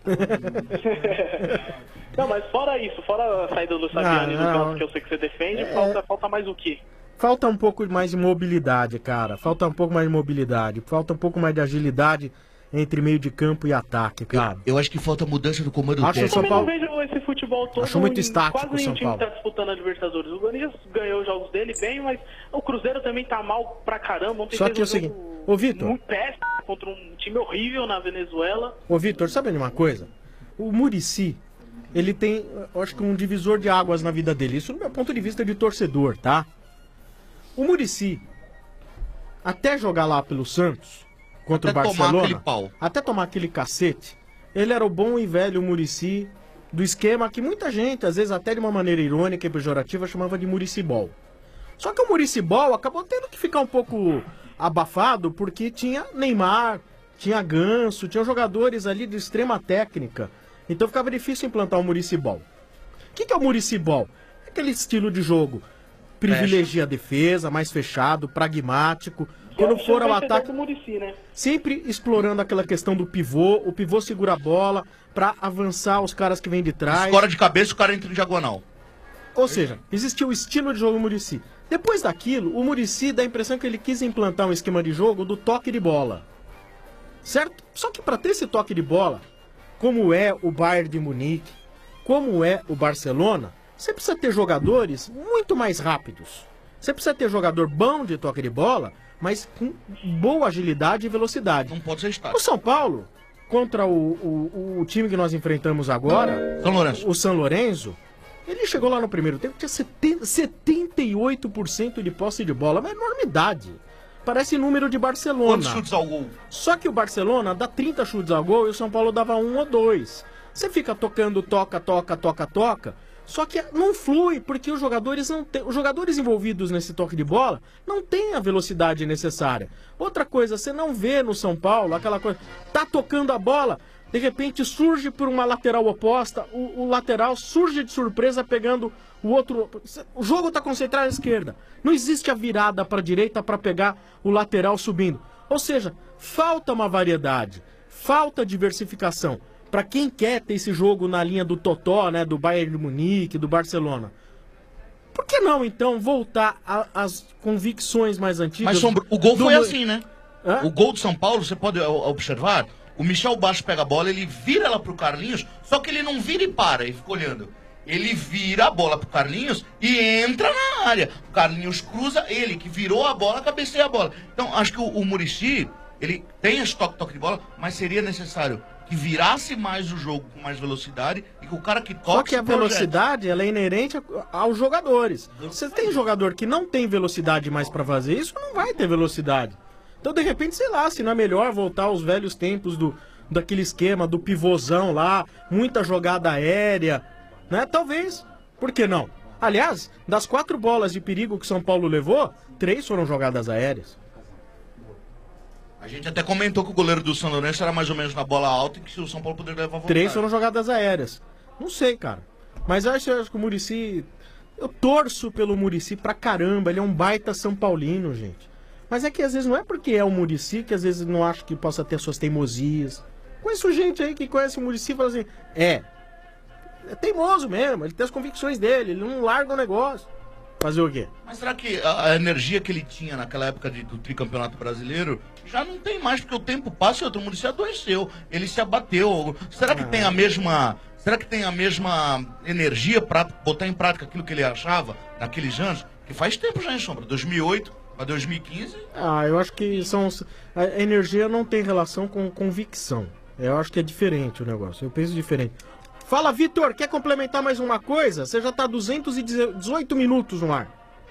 Não, mas fora isso, fora a saída do Saviani Não, do não. campo, que eu sei que você defende, falta, falta mais o quê? Falta um pouco mais de mobilidade, cara. Falta um pouco mais de mobilidade. Falta um pouco mais de agilidade entre meio de campo e ataque, cara. Eu acho que falta mudança do comando Acho Eu que o São também não Paulo... vejo esse futebol todo. Acho muito em- estático Quase o nenhum São time Paulo. tá disputando a Libertadores. O Corinthians ganhou os jogos dele bem, mas o Cruzeiro também tá mal pra caramba. Ontem Só fez que é o um seguinte, jogo ô Vitor, muito péssimo contra um time horrível na Venezuela. ô Vitor, sabe de uma coisa? O Muricy, ele tem, eu acho que um divisor de águas na vida dele. Isso do meu ponto de vista de torcedor, tá? O Muricy, até jogar lá pelo Santos, contra Até o tomar Barcelona, aquele pau. até tomar aquele cacete, ele era o bom e velho Muricy do esquema que muita gente, às vezes até de uma maneira irônica e pejorativa, chamava de Muricibol. Só que o Muricibol acabou tendo que ficar um pouco abafado porque tinha Neymar, tinha Ganso, tinha jogadores ali de extrema técnica. Então ficava difícil implantar o Muricibol. O que, que é o Muricibol? É aquele estilo de jogo. Privilegia a defesa, mais fechado, pragmático. Quando Que for ao vai ser ataque, do Muricy, né? sempre explorando aquela questão do pivô. O pivô segura a bola pra avançar os caras que vêm de trás. Escora de cabeça, o cara entra em diagonal. Ou seja, existia o estilo de jogo do Muricy. Depois daquilo, o Muricy dá a impressão que ele quis implantar um esquema de jogo do toque de bola. Certo? Só que para ter esse toque de bola, como é o Bayern de Munique, como é o Barcelona, você precisa ter jogadores muito mais rápidos. Você precisa ter jogador bom de toque de bola, mas com boa agilidade e velocidade. Não pode ser estático. O São Paulo, contra o, o, o time que nós enfrentamos agora, São Lourenço. o São Lourenço, ele chegou lá no primeiro tempo, tinha setenta, setenta e oito por cento de posse de bola, uma enormidade. Parece número de Barcelona. Quantos chutes ao gol? Só que o Barcelona dá trinta chutes ao gol e o São Paulo dava um ou dois. Você fica tocando, toca, toca, toca, toca. Só que não flui, porque os jogadores não têm, os jogadores envolvidos nesse toque de bola não têm a velocidade necessária. Outra coisa, você não vê no São Paulo aquela coisa, tá tocando a bola, de repente surge por uma lateral oposta, o, o lateral surge de surpresa pegando o outro. O jogo tá concentrado à esquerda. Não existe a virada para a direita para pegar o lateral subindo. Ou seja, falta uma variedade, falta diversificação. Para quem quer ter esse jogo na linha do Totó, né, do Bayern de Munique, do Barcelona, por que não, então, voltar às convicções mais antigas? Mas, Sombra, o gol do... foi assim, né? Hã? O gol do São Paulo, você pode observar, o Michel Bastos pega a bola, ele vira ela pro Carlinhos, só que ele não vira e para e fica olhando. Ele vira a bola pro Carlinhos e entra na área. O Carlinhos cruza, ele que virou a bola, cabeceia a bola. Então, acho que o, o Muricy, ele tem esse toque, toque de bola, mas seria necessário que virasse mais o jogo com mais velocidade e que o cara que toca... Só que a velocidade, ela é inerente a- aos jogadores. Você tem jogador que não tem velocidade mais pra fazer isso, não vai ter velocidade. Então, de repente, sei lá, se não é melhor voltar aos velhos tempos do, daquele esquema do pivôzão lá, muita jogada aérea, né? Talvez. Por que não? Aliás, das quatro bolas de perigo que São Paulo levou, três foram jogadas aéreas. A gente até comentou que o goleiro do São Lourenço era mais ou menos na bola alta e que se o São Paulo poderia levar a vantagem. Três foram jogadas aéreas. Não sei, cara. Mas eu acho, eu acho que o Muricy... Eu torço pelo Muricy pra caramba. Ele é um baita São Paulino, gente. Mas é que às vezes não é porque é o Muricy que às vezes não acho que possa ter suas teimosias. Conheço gente aí que conhece o Muricy e fala assim... É. É teimoso mesmo. Ele tem as convicções dele. Ele não larga o negócio. Fazer o quê? Mas será que a, a energia que ele tinha naquela época de, do tricampeonato brasileiro já não tem mais, porque o tempo passa e outro mundo se adoeceu, ele se abateu. Será que Ah. tem a mesma, será que tem a mesma energia para botar em prática aquilo que ele achava naqueles anos? Que faz tempo já, em Sombra, dois mil e oito para dois mil e quinze. Ah, eu acho que são... A energia não tem relação com convicção. Eu acho que é diferente o negócio. Eu penso diferente. Fala, Vitor, quer complementar mais uma coisa? Você já tá duzentos e dezoito minutos no ar.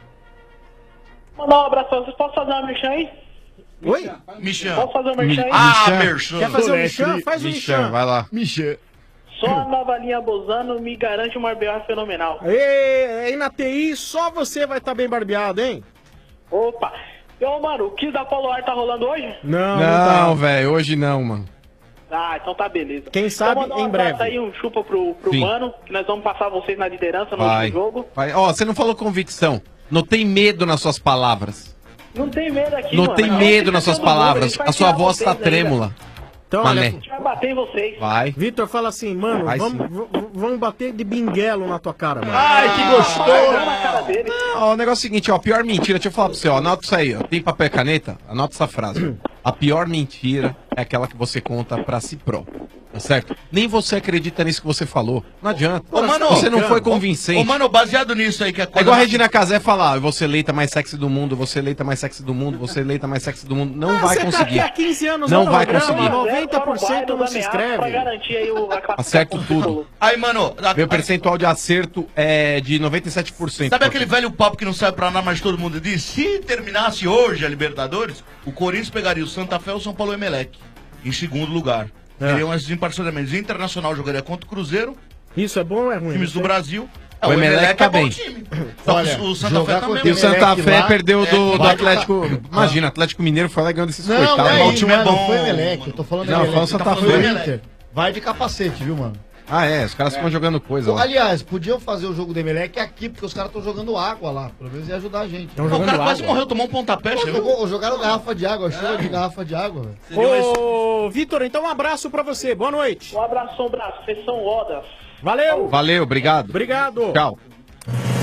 Mandar um abraço pra vocês. Posso fazer uma merchan aí? Oi? Michan. Posso fazer uma merchan aí? Ah, merchan. Quer fazer o Michan? Faz o Michan. Vai lá. Michan. Só a nova linha Bozano me garante uma B O fenomenal. Aê, aí na T I só você vai estar bem barbeado, hein? Opa! E, ô, mano, o Kiss da Polo Ar tá rolando hoje? Não, Não, velho, hoje não, mano. Ah, então tá beleza. Quem sabe, então, mandar um em abraço breve. aí, um chupa pro, pro Sim. Mano, que nós vamos passar vocês na liderança no Vai. último jogo. Vai. Ó, você não falou convicção. Não tem medo nas suas palavras. Não tem medo aqui, Não mano. tem Não, medo fica nas suas todo mundo, palavras. gente vai A sua tirar voz tá vocês ainda. trêmula. Então, Mané. olha, A gente vai bater em vocês. Vai. Vitor fala assim, mano, Vai vamos, v- v- vamos bater de binguelo na tua cara, mano. Ai, que gostoso! na cara dele. Ó, o negócio é o seguinte, ó, a pior mentira, deixa eu falar pra você, ó, anota isso aí, ó, tem papel e caneta, anota essa frase. A pior mentira é aquela que você conta pra si próprio, tá certo? Nem você acredita nisso que você falou, não adianta. Ô, mano, você não foi ô, convincente. Ô, mano, baseado nisso aí que a É coisa... igual a Regina Casé falar, eu vou ser eleita mais sexy do mundo, você eleita mais sexy do mundo, você eleita mais sexy do mundo. Não Ah, vai você tá conseguir. aqui há quinze anos Não no vai programa, conseguir. noventa por cento não se Pra inscreve. garantir aí o, a Acerto tudo. Aí, mano... a- Meu percentual de acerto é de noventa e sete por cento. Sabe aquele velho papo que não serve pra nada, mas todo mundo diz? Se terminasse hoje a Libertadores, o Corinthians pegaria o Santa Fé ou o São Paulo e o Emelec em segundo lugar. É. Teriam esses emparelhamentos. O Internacional jogaria contra o Cruzeiro, Isso é bom ou é ruim? times do Brasil. É, O Emelec tá é bom bem. time. Só Olha, que o Santa Fé jogar também. contra E o Santa Emelec Fé lá, perdeu do, do vai- Atlético. Imagina, Atlético Mineiro foi lá e ganhou desses Não, coitados. não é o isso, time é não bom, foi o Emelec. mano. Eu tô falando Não, Emelec. falando Santa Tá Fé. falando do Inter. Vai de capacete, viu, mano? Ah, é, os caras ficam jogando coisa lá. Aliás, podiam fazer o jogo do Emelec aqui, porque os caras estão jogando água lá. Pelo menos ia ajudar a gente. Estão O jogando cara quase água. morreu, tomou um pontapé. Pô, chegou. jogou- jogaram garrafa de água, chuva de garrafa de água, velho. Ô, Vitor, então um abraço pra você. Boa noite. Um abraço, um abraço. Vocês são odas. Valeu. Valeu, obrigado. Obrigado. Tchau.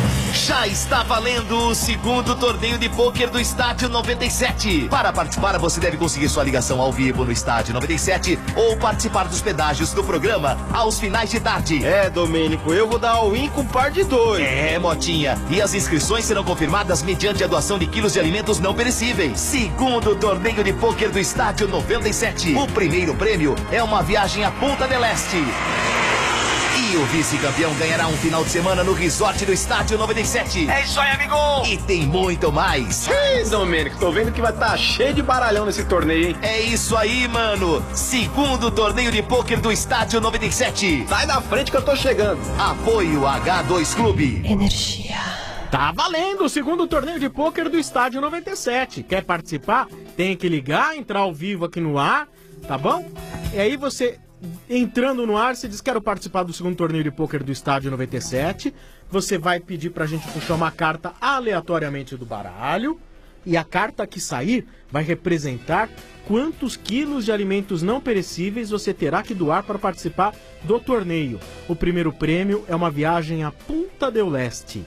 Já está valendo o segundo torneio de pôquer do Estádio noventa e sete. Para participar, você deve conseguir sua ligação ao vivo no Estádio noventa e sete ou participar dos pedágios do programa aos finais de tarde. É, Domênico, eu vou dar all-in com par de dois. É, Motinha. E as inscrições serão confirmadas mediante a doação de quilos de alimentos não perecíveis. Segundo torneio de pôquer do Estádio noventa e sete. O primeiro prêmio é uma viagem à Punta del Este. E o vice-campeão ganhará um final de semana no resort do Estádio noventa e sete. É isso aí, amigo! E tem muito mais. Ih, Domênico, tô vendo que vai estar tá cheio de baralhão nesse torneio, hein? É isso aí, mano. Segundo torneio de pôquer do Estádio noventa e sete. Sai da frente que eu tô chegando. Apoio H dois Clube. Energia. Tá valendo o segundo torneio de pôquer do Estádio noventa e sete. Quer participar? Tem que ligar, entrar ao vivo aqui no ar, tá bom? E aí você... Entrando no ar, você diz que quero participar do segundo torneio de pôquer do Estádio noventa e sete. Você vai pedir pra gente puxar uma carta aleatoriamente do baralho. E a carta que sair vai representar quantos quilos de alimentos não perecíveis você terá que doar para participar do torneio. O primeiro prêmio é uma viagem à Punta del Este.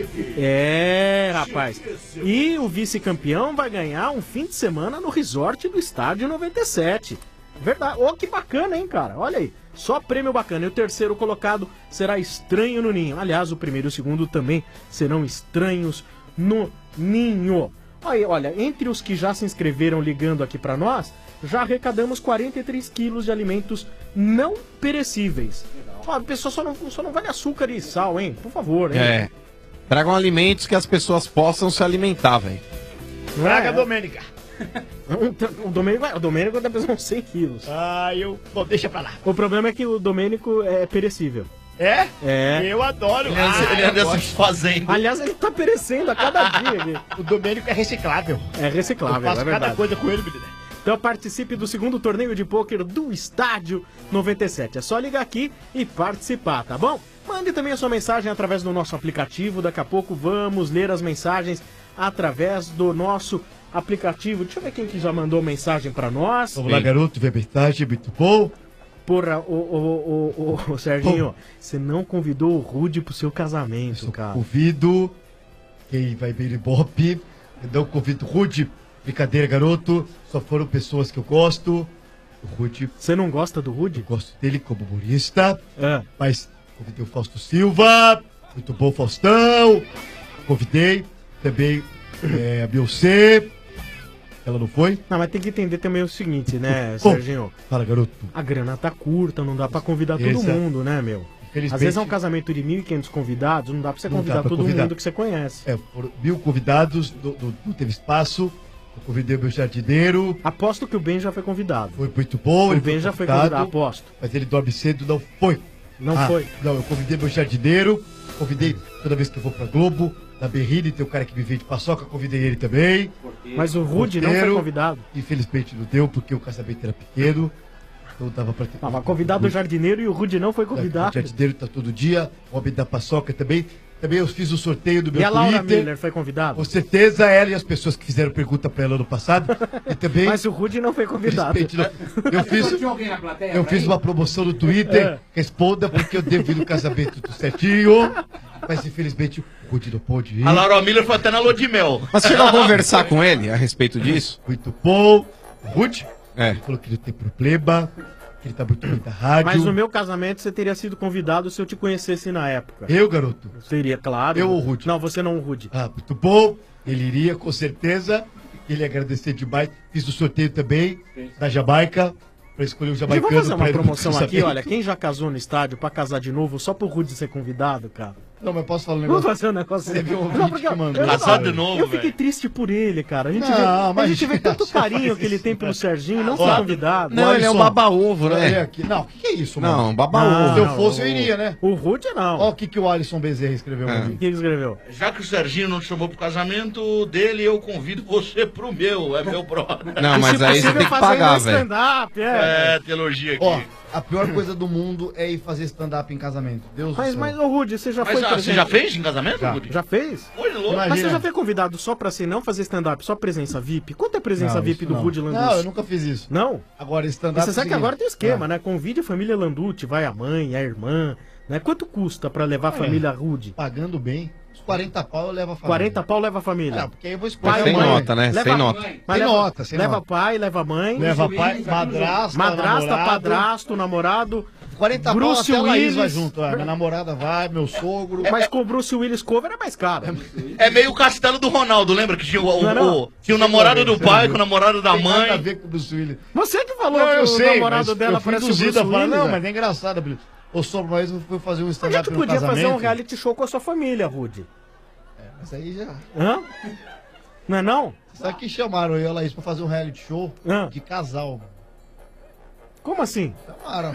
É, rapaz. E o vice-campeão vai ganhar um fim de semana no resort do Estádio noventa e sete. Verdade. Ô, que bacana, hein, cara? Olha aí. Só prêmio bacana. E o terceiro colocado será Estranho no Ninho. Aliás, o primeiro e o segundo também serão Estranhos no Ninho. Aí, olha, entre os que já se inscreveram ligando aqui pra nós, já arrecadamos quarenta e três quilos de alimentos não perecíveis. Ó, pessoal, só não, só não vale açúcar e sal, hein? Por favor, hein? É. Tragam alimentos que as pessoas possam se alimentar, velho. Traga, É. Domênica. O Domênico, o Domênico deve pesar uns cem quilos. Ah, eu... Bom, deixa pra lá. O problema é que o Domênico é perecível. É? É. Eu adoro. Ele anda- ele anda se fazendo. Aliás, ele tá perecendo a cada dia. Aqui. O Domênico é reciclável. É reciclável, Eu faço é verdade. cada coisa com ele, menino. Então participe do segundo torneio de pôquer do Estádio noventa e sete. É só ligar aqui e participar, tá bom? Mande também a sua mensagem através do nosso aplicativo. Daqui a pouco vamos ler as mensagens através do nosso aplicativo. Deixa eu ver quem que já mandou mensagem pra nós. Vamos lá, garoto, vê a mensagem, muito bom. Porra, o, o, o, o, o Serginho, você não convidou o Rude pro seu casamento, cara. Convido quem vai ver Ibope. Eu não convido o Rude. Brincadeira, garoto. Só foram pessoas que eu gosto. O Rude. Você não gosta do Rude? Eu gosto dele como humorista. É. Mas convidei o Fausto Silva. Muito bom, Faustão. Convidei também é, a Beyoncé. Ela não foi? Não, mas tem que entender também o seguinte, né, Bom, Serginho? Fala, garoto. A grana tá curta, não dá pra convidar todo Exato. mundo, né, meu? Infelizmente- Às vezes é um casamento de mil e quinhentos convidados, não dá pra você Não dá convidar pra todo convidar. mundo que você conhece. É, foram mil convidados, não, não- não teve espaço. Eu convidei o meu jardineiro. Aposto que o Ben já foi convidado. Foi muito bom. O ele Ben já foi convidado, aposto. Mas ele dorme cedo, não foi. Não Ah, foi. Não, eu convidei meu jardineiro. Convidei toda vez que eu vou pra Globo. Na Berrine tem o cara que me vende paçoca, convidei ele também. Mas o Rude não foi Porteiro. convidado. Infelizmente não deu, porque o casamento era pequeno. Então dava pra ter. Não, mas convidado o jardineiro e o Rude não foi O convidado. jardineiro tá todo dia. O homem da paçoca também. Também eu fiz o sorteio do meu E a Laura Twitter. Miller foi convidada? Com certeza, ela e as pessoas que fizeram pergunta pra ela ano passado. E também. Mas o Rude não foi convidado. Infelizmente, não. Eu fiz, Tinha alguém na plateia eu pra fiz ir? uma promoção no Twitter. É. Responda, porque eu devo ir no casamento do certinho. Mas infelizmente o Rudy não pôde ir. A Laura Miller foi até na lua de mel. Mas você chegou a conversar com ele a respeito disso? Muito bom. O Rudy? É. Ele falou que não tem problema. Que ele tá muito bem da rádio. Mas no meu casamento você teria sido convidado se eu te conhecesse na época. Eu, garoto? Seria, claro. Eu ou o Rudy? Não, você não o Rudy. Ah, muito bom. Ele iria, com certeza. Ele ia agradecer demais. Fiz o sorteio também da Jamaica. Pra escolher o E jamaicano. vamos fazer uma pra ir no promoção aqui, casamento. olha. Quem já casou no estádio pra casar de novo só pro Rudy ser convidado, cara? Não, mas posso falar um Vamos negócio? fazer um negócio. Você viu o Não, vídeo porque que eu- mandou? eu- Casar de novo, Eu fiquei velho. triste por ele, cara. A gente, Não, vê, a mas gente vê tanto já carinho faz que ele isso, tem pelo cara. Serginho, não Ó, foi convidado. Não, ele é um Alisson, baba-ovo, olha né? aqui. Não, o que, que é isso, mano? Não, baba-ovo. Se eu não, fosse, o- eu iria, né? O Rudy não. Olha o que, que o Alisson Bezerra escreveu pra É. O mim. que ele escreveu? Já que o Serginho não te chamou pro casamento dele, eu convido você pro meu. É meu brother. Não, mas aí você tem que pagar, velho. stand-up, é. É, tem elogio aqui. Ó, a pior coisa do mundo é ir fazer stand-up em casamento. Deus Mas, do céu. mas, ô Rudy, você já Mas foi ah, você presente- já fez em casamento, Já. Rudy? Já fez? Foi louco. Imagina. Mas você já foi convidado só pra ser não fazer stand-up, só presença V I P? Quanto é presença Não, V I P isso do não. Rudy Landucci? Não, eu nunca fiz isso. Não? Agora, E stand-up... você sabe que é o agora tem o seguinte, esquema, né? Convide a família Landucci, vai a mãe, a irmã, né? Quanto custa pra levar a É. família Rudy? Pagando bem. Os quarenta pau eu levo a família. quarenta pau leva a família. É, porque aí eu vou escolher. Pai, Sem mãe. nota, né? Leva- Sem nota. Mas Sem leva, nota, sem leva nota. pai, leva mãe. Leva pai, madrasta, Madrasta, namorado. padrasto, namorado. quarenta pau Bruce até a Laís Willis. vai junto. ó. Minha namorada vai, meu sogro. Mas com o Bruce Willis cover é mais caro. É meio o castelo do Ronaldo, lembra? Que tinha o, o- Não, não. o- tinha o namorado do pai com o namorado da Tem nada a mãe. ver com o Bruce Willis. Você que falou Não, que eu o sei, namorado mas dela eu fui parece o induzido Bruce a falar, Willis. não, é. mas é engraçado, Bruno. Ô, só uma vez eu fui fazer um A stand-up gente no podia casamento. fazer um reality show com a sua família, Rude. Mas aí já... Hã? Não é não? Sabe que chamaram eu e a Laís pra fazer um reality show Hã? de casal. Como assim? Chamaram.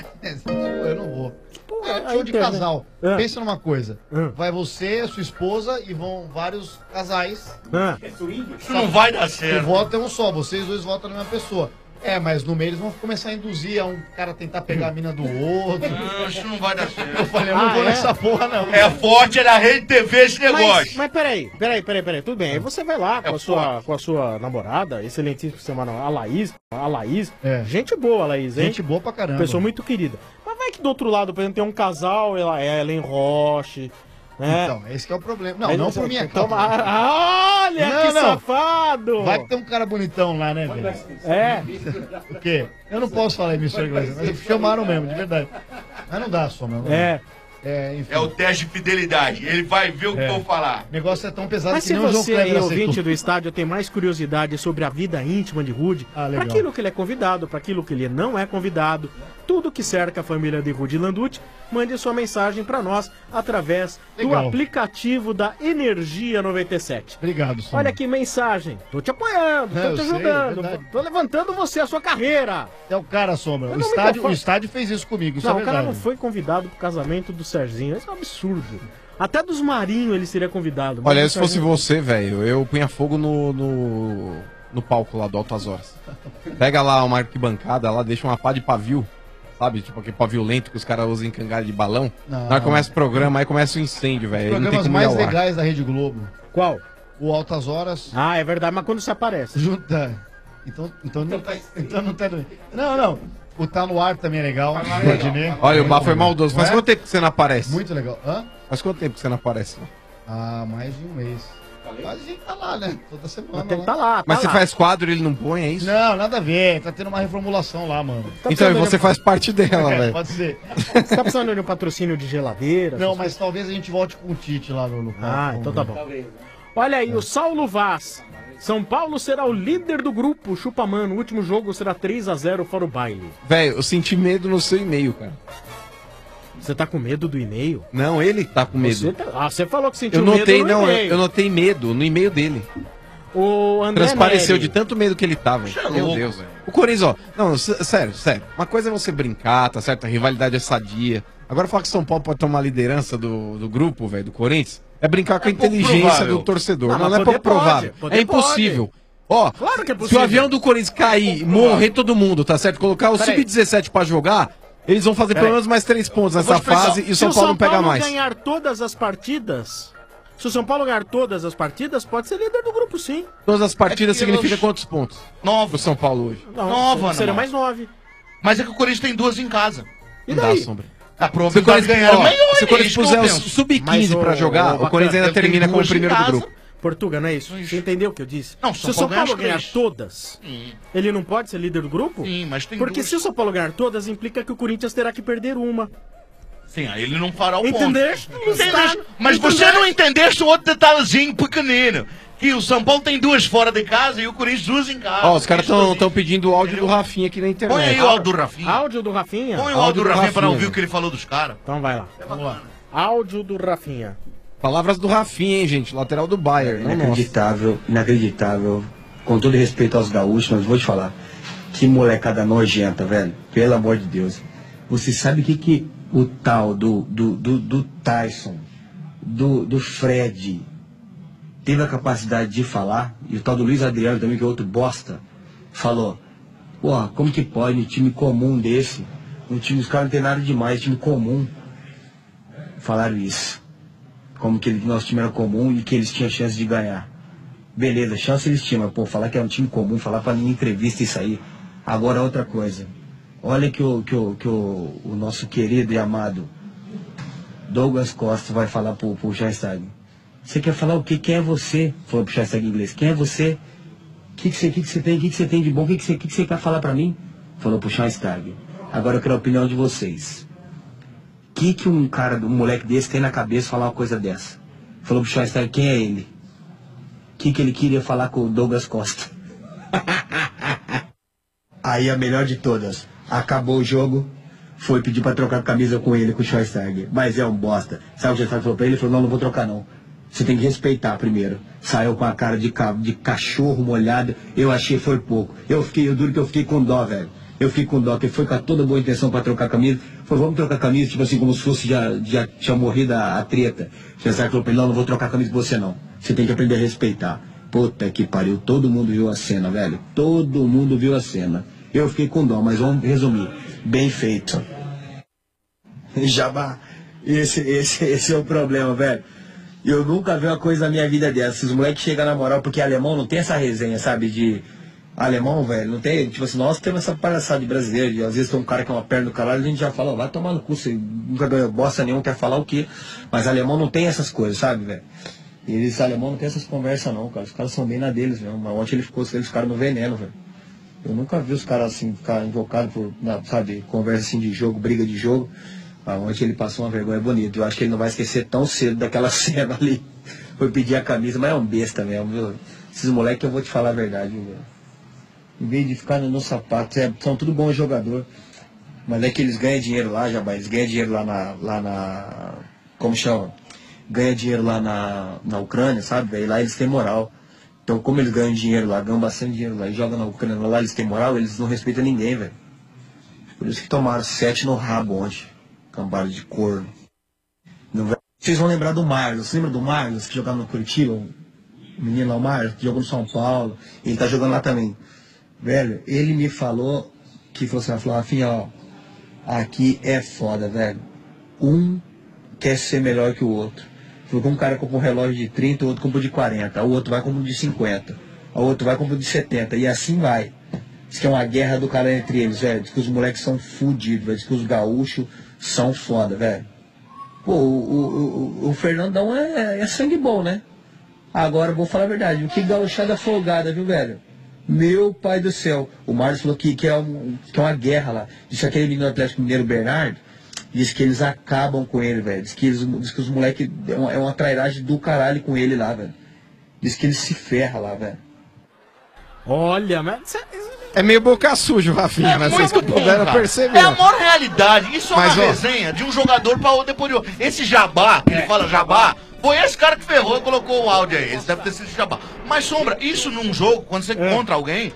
Eu não vou. É, a show de internet. casal. Ah. Pensa numa coisa. Ah. Vai você, sua esposa e vão vários casais. Hã? Isso não vai dar O certo. voto é um só, vocês dois votam na mesma pessoa. É, mas no meio eles vão começar a induzir a um cara tentar pegar a mina do outro. Não, isso não vai dar certo. Eu falei, eu não Ah, vou é? nessa porra, não. É forte, é na Rede T V esse Mas, negócio. mas peraí, peraí, peraí, peraí, tudo bem. Aí você vai lá com, a sua, com a sua namorada, excelentíssima semana, a Laís, a Laís. É. Gente boa, a Laís, hein? Gente boa pra caramba. Pessoa muito querida. Mas vai que do outro lado, por exemplo, tem um casal, ela, Ellen Roche, né? Então, esse que é o problema. Não, Aí não você por minha tem que causa. tomar- Ah, olha Não, que não. safado! Vai que tem um cara bonitão lá, né, velho? É. O quê? Eu não posso falar emissora inglesa, mas chamaram mesmo, de verdade. Mas não dá só, meu. É. É, enfim. É o teste de fidelidade. Ele vai ver o que É. eu vou falar. O negócio é tão pesado Mas que se nem o João você aí, Kleber ouvinte aceitou. do estádio, tem mais curiosidade sobre a vida íntima de Rude, Ah, para legal. aquilo que ele é convidado, para aquilo que ele não é convidado, tudo que cerca a família de Rude Landucci, mande sua mensagem para nós através do Legal. aplicativo da Energia noventa e sete. Obrigado, Sombra. Olha que mensagem. Tô te apoiando, É, tô eu te sei, ajudando, é verdade. tô levantando você, a sua carreira. É o cara, Sombra. Eu O não me estádio, conformo. o estádio fez isso comigo, isso não, é o cara verdade. não foi convidado pro casamento do Serginho. Isso é um absurdo. Até dos Marinho ele seria convidado. mas Olha, do se fosse Serginho- você, velho, eu punha fogo no, no, no palco lá do Altas Horas. Pega lá uma arquibancada, lá deixa uma pá de pavio, sabe? Tipo aquele pavio lento que os caras usam em cangalha de balão. Não. Na hora que começa o programa, aí começa o incêndio, velho. Os aí não tem programas como ir mais ao ar. legais da Rede Globo. Qual? O Altas Horas. Ah, é verdade, mas quando você aparece? Junta. Então, então, não, então não tá. Não, não. O Tá no Ar também é legal. O Adnet. Olha, o Bá foi maldoso. Faz Não é? quanto tempo que você não aparece? Muito legal. Hã? Faz quanto tempo que você não aparece? Ah, mais de um mês. Mas a gente tá lá, né? Toda semana. Tem que tá lá, tá Mas você lá. faz quadro e ele não põe, é isso? Não, nada a ver. Tá tendo uma reformulação lá, mano. Então, e você faz parte dela, É, velho. pode ser. Você tá precisando de um patrocínio de geladeira? Não, essas mas talvez a gente volte com o Tite lá no, no palco. Ah, então tá bom. Olha aí, o Saulo Vaz. São Paulo será o líder do grupo. Chupa, mano. O último jogo será três a zero para o baile. Velho, eu senti medo no seu e-mail, cara. Você tá com medo do e-mail? Não, ele tá com medo. Você tá- Ah, você falou que sentiu Eu notei, medo no não, eu, e-mail. eu notei medo no e-mail dele. O André Transpareceu Neri. de tanto medo que ele tava. é Meu louco. Deus, velho. O Corinthians, ó. Não, s- sério, sério. Uma coisa é você brincar, tá certo? A rivalidade é sadia. Agora falar que São Paulo pode tomar a liderança do, do grupo, velho, do Corinthians, é brincar com a inteligência provável. do torcedor. Não, Não, mas não é poder pouco provável. pode, poder É impossível. pode. Ó, Claro que é se o possível. avião do Corinthians cair, morrer todo mundo, tá certo? Colocar o Peraí. sub dezessete pra jogar, eles vão fazer Peraí. pelo menos mais três pontos Eu vou nessa te explicar. fase e o Se São Paulo não pega mais. ganhar todas as partidas, se o São Paulo ganhar todas as partidas, pode ser líder do grupo, sim. Todas as partidas É que significa eu- quantos pontos? Nove. Pro São Paulo hoje. Não, Nova, seriam não. mais nove. Mas é que o Corinthians tem duas em casa. E Não dá, daí? Sombra. A Se o probabilidade de Corinthians, ganhar é ó, maior. se o Corinthians isso que eu puser o penso. sub Mas quinze pra o- jogar, o o Corinthians ainda Bacana, tem termina como duas primeiro em do casa. grupo. Portuga, não é isso? Você entendeu o que eu disse? Não, se São o São Paulo ganha Paulo as ganhar três. todas, Sim. ele não pode ser líder do grupo? Sim, mas tem Porque duas. se o São Paulo ganhar todas, implica que o Corinthians terá que perder uma. Sim, aí ele não fará o Entendeste? ponto. Não está- Entendeste? Mas entendeste? você não entendeste o outro detalhezinho pequenino. Que o São Paulo tem duas fora de casa e o Corinthians duas em casa. Ó, os caras Isso eu estão pedindo o áudio do Rafinha aqui na internet. Põe aí o áudio do Rafinha. Áudio do Rafinha? Põe o áudio do Rafinha pra Rafinha, ouvir o velho. que ele falou dos caras. Então vai lá. Vamos lá. Áudio do Rafinha. Palavras do Rafinha, hein, gente? Lateral do Bayern, não nosso. Inacreditável, inacreditável. Com todo respeito aos gaúchos, mas vou te falar. Que molecada nojenta, velho. Pelo amor de Deus. Você sabe o que, que o tal do, do, do, do Tyson, do, do Fred, teve a capacidade de falar? E o tal do Luiz Adriano também, que é outro bosta, falou: porra, como que pode um time comum desse? Um time, os caras não tem nada demais, time comum. Falaram isso. Como que ele, nosso time era comum e que eles tinham chance de ganhar. Beleza, chance eles tinham, mas pô, falar que era um time comum, falar pra minha entrevista isso aí. Agora outra coisa. Olha que o, que o, que o, o nosso querido e amado Douglas Costa vai falar pro, pro Jean Stadium. Você quer falar o quê? Quem é você? Falou pro Schweinsteiger em inglês. Quem é você? O que, que, você, que, que você tem? O que, que você tem de bom? O que, que, você, que, que você quer falar pra mim? Falou pro Schweinsteiger. Agora eu quero a opinião de vocês. O que, que um cara, um moleque desse tem na cabeça falar uma coisa dessa? Falou pro Schweinsteiger, quem é ele? O que, que ele queria falar com o Douglas Costa? Aí a melhor de todas. Acabou o jogo. Foi pedir pra trocar camisa com ele, com o Schweinsteiger. Mas é um bosta. Sabe o que o Schweinsteiger falou pra ele? Ele falou, não, não vou trocar não. Você tem que respeitar primeiro. Saiu com a cara de, ca... de cachorro molhado. Eu achei foi pouco. Eu fiquei, eu duro que eu fiquei com dó, velho. Eu fiquei com dó, que foi com toda boa intenção pra trocar camisa. Falou, vamos trocar camisa, tipo assim, como se fosse já, já tinha morrido a, a treta. O Schweinsteiger falou pra ele, não, não vou trocar camisa com você não. Você tem que aprender a respeitar. Puta que pariu, todo mundo viu a cena, velho. Todo mundo viu a cena. Eu fiquei com dó, mas vamos resumir. Bem feito. Jabá, esse, esse, esse é o problema, velho. Eu nunca vi uma coisa na minha vida dessa. Os moleques chegam na moral, porque alemão não tem essa resenha, sabe? De alemão, velho, não tem. Tipo assim, nós temos essa palhaçada de brasileiro. De, às vezes tem um cara que é uma perna do caralho, a gente já fala, ó, vai tomar no cu, você nunca ganhou bosta nenhuma, quer falar o quê? Mas alemão não tem essas coisas, sabe, velho? E eles, alemão, não tem essas conversas, não, cara. Os caras são bem na deles, mesmo. Mas ontem ele ficou, eles ficaram no veneno, velho. Eu nunca vi os caras assim, ficar invocados por, na, sabe, conversa assim de jogo, briga de jogo. Ontem ele passou uma vergonha bonita. Eu acho que ele não vai esquecer tão cedo daquela cena ali. Foi pedir a camisa, mas é um besta mesmo, viu? Esses moleques, eu vou te falar a verdade, viu? Em vez de ficar no sapato, é, são tudo bons jogador. Mas é que eles ganham dinheiro lá, Jabá. Eles ganham dinheiro lá na. Lá na como chama? Ganha dinheiro lá na, na Ucrânia, sabe? E lá eles têm moral. Então, como eles ganham dinheiro lá, ganham bastante dinheiro lá e jogam na Ucrânia, lá eles têm moral, eles não respeitam ninguém, velho. Por isso que tomaram sete no rabo ontem. Cambada de corno. Não vai... Vocês vão lembrar do Marlos. Você lembra do Marlos que jogava no Curitiba? O menino lá, o Marlos, que jogou no São Paulo. Ele tá jogando lá também. Velho, ele me falou que falou assim, falou, Rafinha, ó, aqui é foda, velho. Um quer ser melhor que o outro. Falou que um cara compra um relógio de trinta, o outro compra de quarenta, o outro vai comprar um de cinquenta, o outro vai comprar um de setenta, e assim vai. Diz que é uma guerra do cara entre eles, velho. Diz que os moleques são fudidos, velho. Diz que os gaúchos são foda, velho. Pô, o, o, o, o Fernandão é, é sangue bom, né? Agora, vou falar a verdade. O que gauchada folgada, viu, velho? Meu pai do céu. O Marcos falou que, que, é um, que é uma guerra lá. Diz que aquele menino do Atlético Mineiro, Bernardo, diz que eles acabam com ele, velho. Diz que, eles, diz que os moleques é uma, é uma trairagem do caralho com ele lá, velho. Diz que ele se ferra lá, velho. Olha, mas... É meio boca suja, Rafinha, É né? Vocês muito bom, puderam cara. perceber. É a maior realidade. Isso é Mas, uma ó, resenha de um jogador pra outro depois de outro. Esse Jabá, que ele fala Jabá, foi esse cara que ferrou e colocou o áudio aí. Esse deve ter sido esse Jabá. Mas, Sombra, isso num jogo, quando você encontra alguém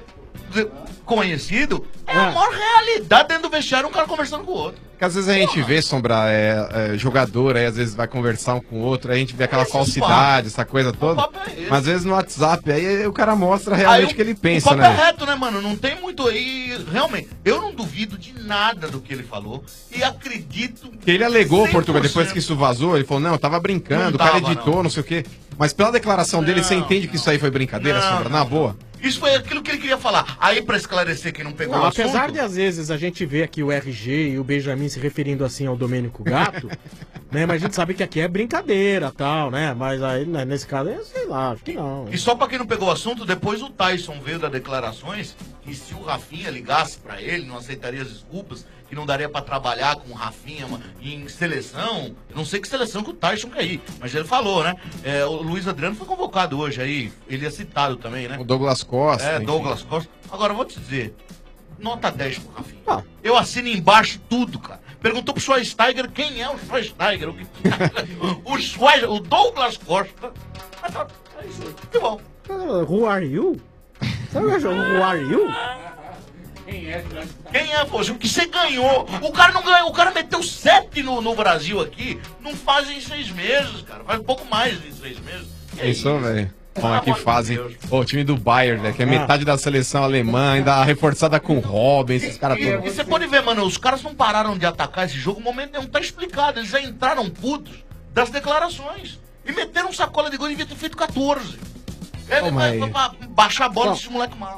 conhecido, é a maior realidade dentro do vestiário, um cara conversando com o outro. Porque às vezes a gente vê, Sombra, é, é, jogador, aí às vezes vai conversar um com o outro, aí a gente vê aquela Esse falsidade, papo. essa coisa toda. papo é esse. Mas às vezes no WhatsApp, aí o cara mostra realmente Aí o que ele pensa, o papo né? é reto, né, mano? Não tem muito aí. Realmente, eu não duvido de nada do que ele falou e acredito. Porque ele alegou, cem por Portugal, cento. depois que isso vazou, ele falou, não, eu tava brincando, Não o cara tava, editou, não. não. sei o quê. Mas pela declaração dele, Não. você entende que isso aí foi brincadeira, Não, Sombra? Na boa. Isso foi aquilo que ele queria falar. Aí, pra esclarecer quem não pegou Não, o apesar assunto... de às vezes a gente ver aqui o R G e o Benjamin se referindo assim ao Domênico Gato, né? Mas a gente sabe que aqui é brincadeira tal, né? Mas aí, né, nesse caso, eu sei lá, acho que não. E só pra quem não pegou o assunto, depois o Tyson veio das declarações que se o Rafinha ligasse pra ele, não aceitaria as desculpas, que não daria pra trabalhar com o Rafinha em seleção. Eu não sei que seleção que o Tyson quer ir, mas ele falou, né? É, o Luiz Adriano foi convocado hoje aí, ele é citado também, né? O Douglas Costa. É, enfim. Douglas Costa. Agora, eu vou te dizer, nota dez pro Rafinha. Eu assino embaixo tudo, cara. Perguntou pro Schweinsteiger quem é o Schweinsteiger. O, que... o, Schweister, o Douglas Costa. É isso aí. Que bom. Who are you? Sabe o jogo Who are you? Quem é, Quem é, pô? O que você ganhou? O cara não ganhou, o cara meteu sete no, no Brasil aqui, não fazem seis meses, cara. Faz um pouco mais de seis meses. É isso, velho. Como é que amor de fazem? Deus. Pô, o time do Bayern, né? Que é Ah. metade da seleção alemã, ainda reforçada com Robin, esses caras E, todos. e você pode ver, mano, os caras não pararam de atacar esse jogo, o momento nenhum tá explicado. Eles já entraram putos das declarações. E meteram sacola de gol e devia ter feito quatorze. É, Ô, pra, mas- pra- pra baixar a bola Ó. desses moleque mal.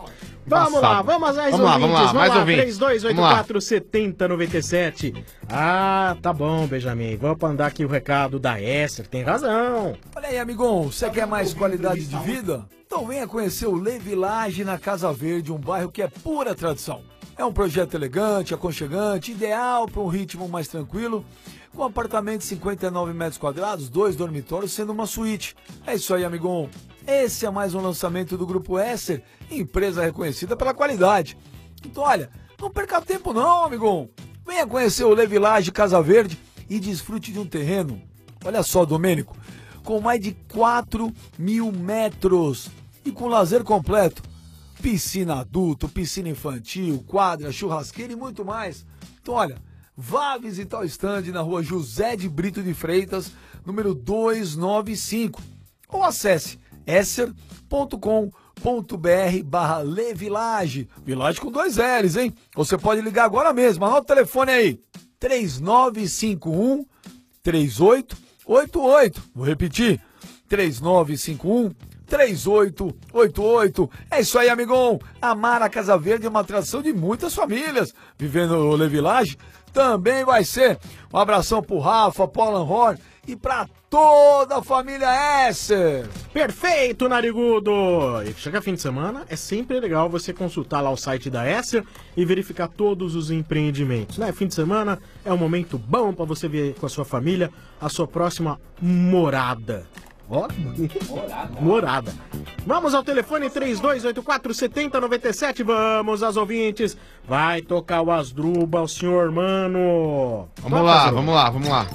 Vamos lá, vamos às Vamos lá, ouvintes. vamos lá, mais lá, ouvintes. três dois oito quatro, sete zero nove sete. Ah, tá bom, Benjamin. Vamos mandar aqui o recado da Esser, tem razão. Olha aí, amigão, você quer mais qualidade de vida? Então venha conhecer o Le Village na Casa Verde, um bairro que é pura tradição. É um projeto elegante, aconchegante, ideal para um ritmo mais tranquilo, com apartamento de cinquenta e nove metros quadrados, dois dormitórios, sendo uma suíte. É isso aí, amigão. Esse é mais um lançamento do Grupo Esser, empresa reconhecida pela qualidade. Então, olha, não perca tempo não, amigão. Venha conhecer o Le Village Casa Verde e desfrute de um terreno. Olha só, Domênico, com mais de quatro mil metros e com lazer completo. Piscina adulto, piscina infantil, quadra, churrasqueira e muito mais. Então, olha, vá visitar o stand na rua José de Brito de Freitas, número duzentos e noventa e cinco. Ou acesse esser ponto com ponto br barra Le Village. Village com dois L's, hein? Você pode ligar agora mesmo. Anota o telefone aí. três nove cinco um, três oito oito oito. Vou repetir. três nove cinco um, três oito oito oito. É isso aí, amigão. Amar a Casa Verde é uma atração de muitas famílias. Vivendo no Le Village também vai ser. Um abração pro Rafa, pro Alan Horn e pra toda a família Esser. Perfeito, Narigudo! E chega fim de semana, é sempre legal você consultar lá o site da Esser e verificar todos os empreendimentos, né? Fim de semana é um momento bom para você ver com a sua família a sua próxima morada. Ó, morada. morada. Vamos ao telefone três dois oito quatro, sete zero nove sete. Vamos aos ouvintes. Vai tocar o Asdruba, o senhor mano. Vamos lá, vamos lá, vamos lá.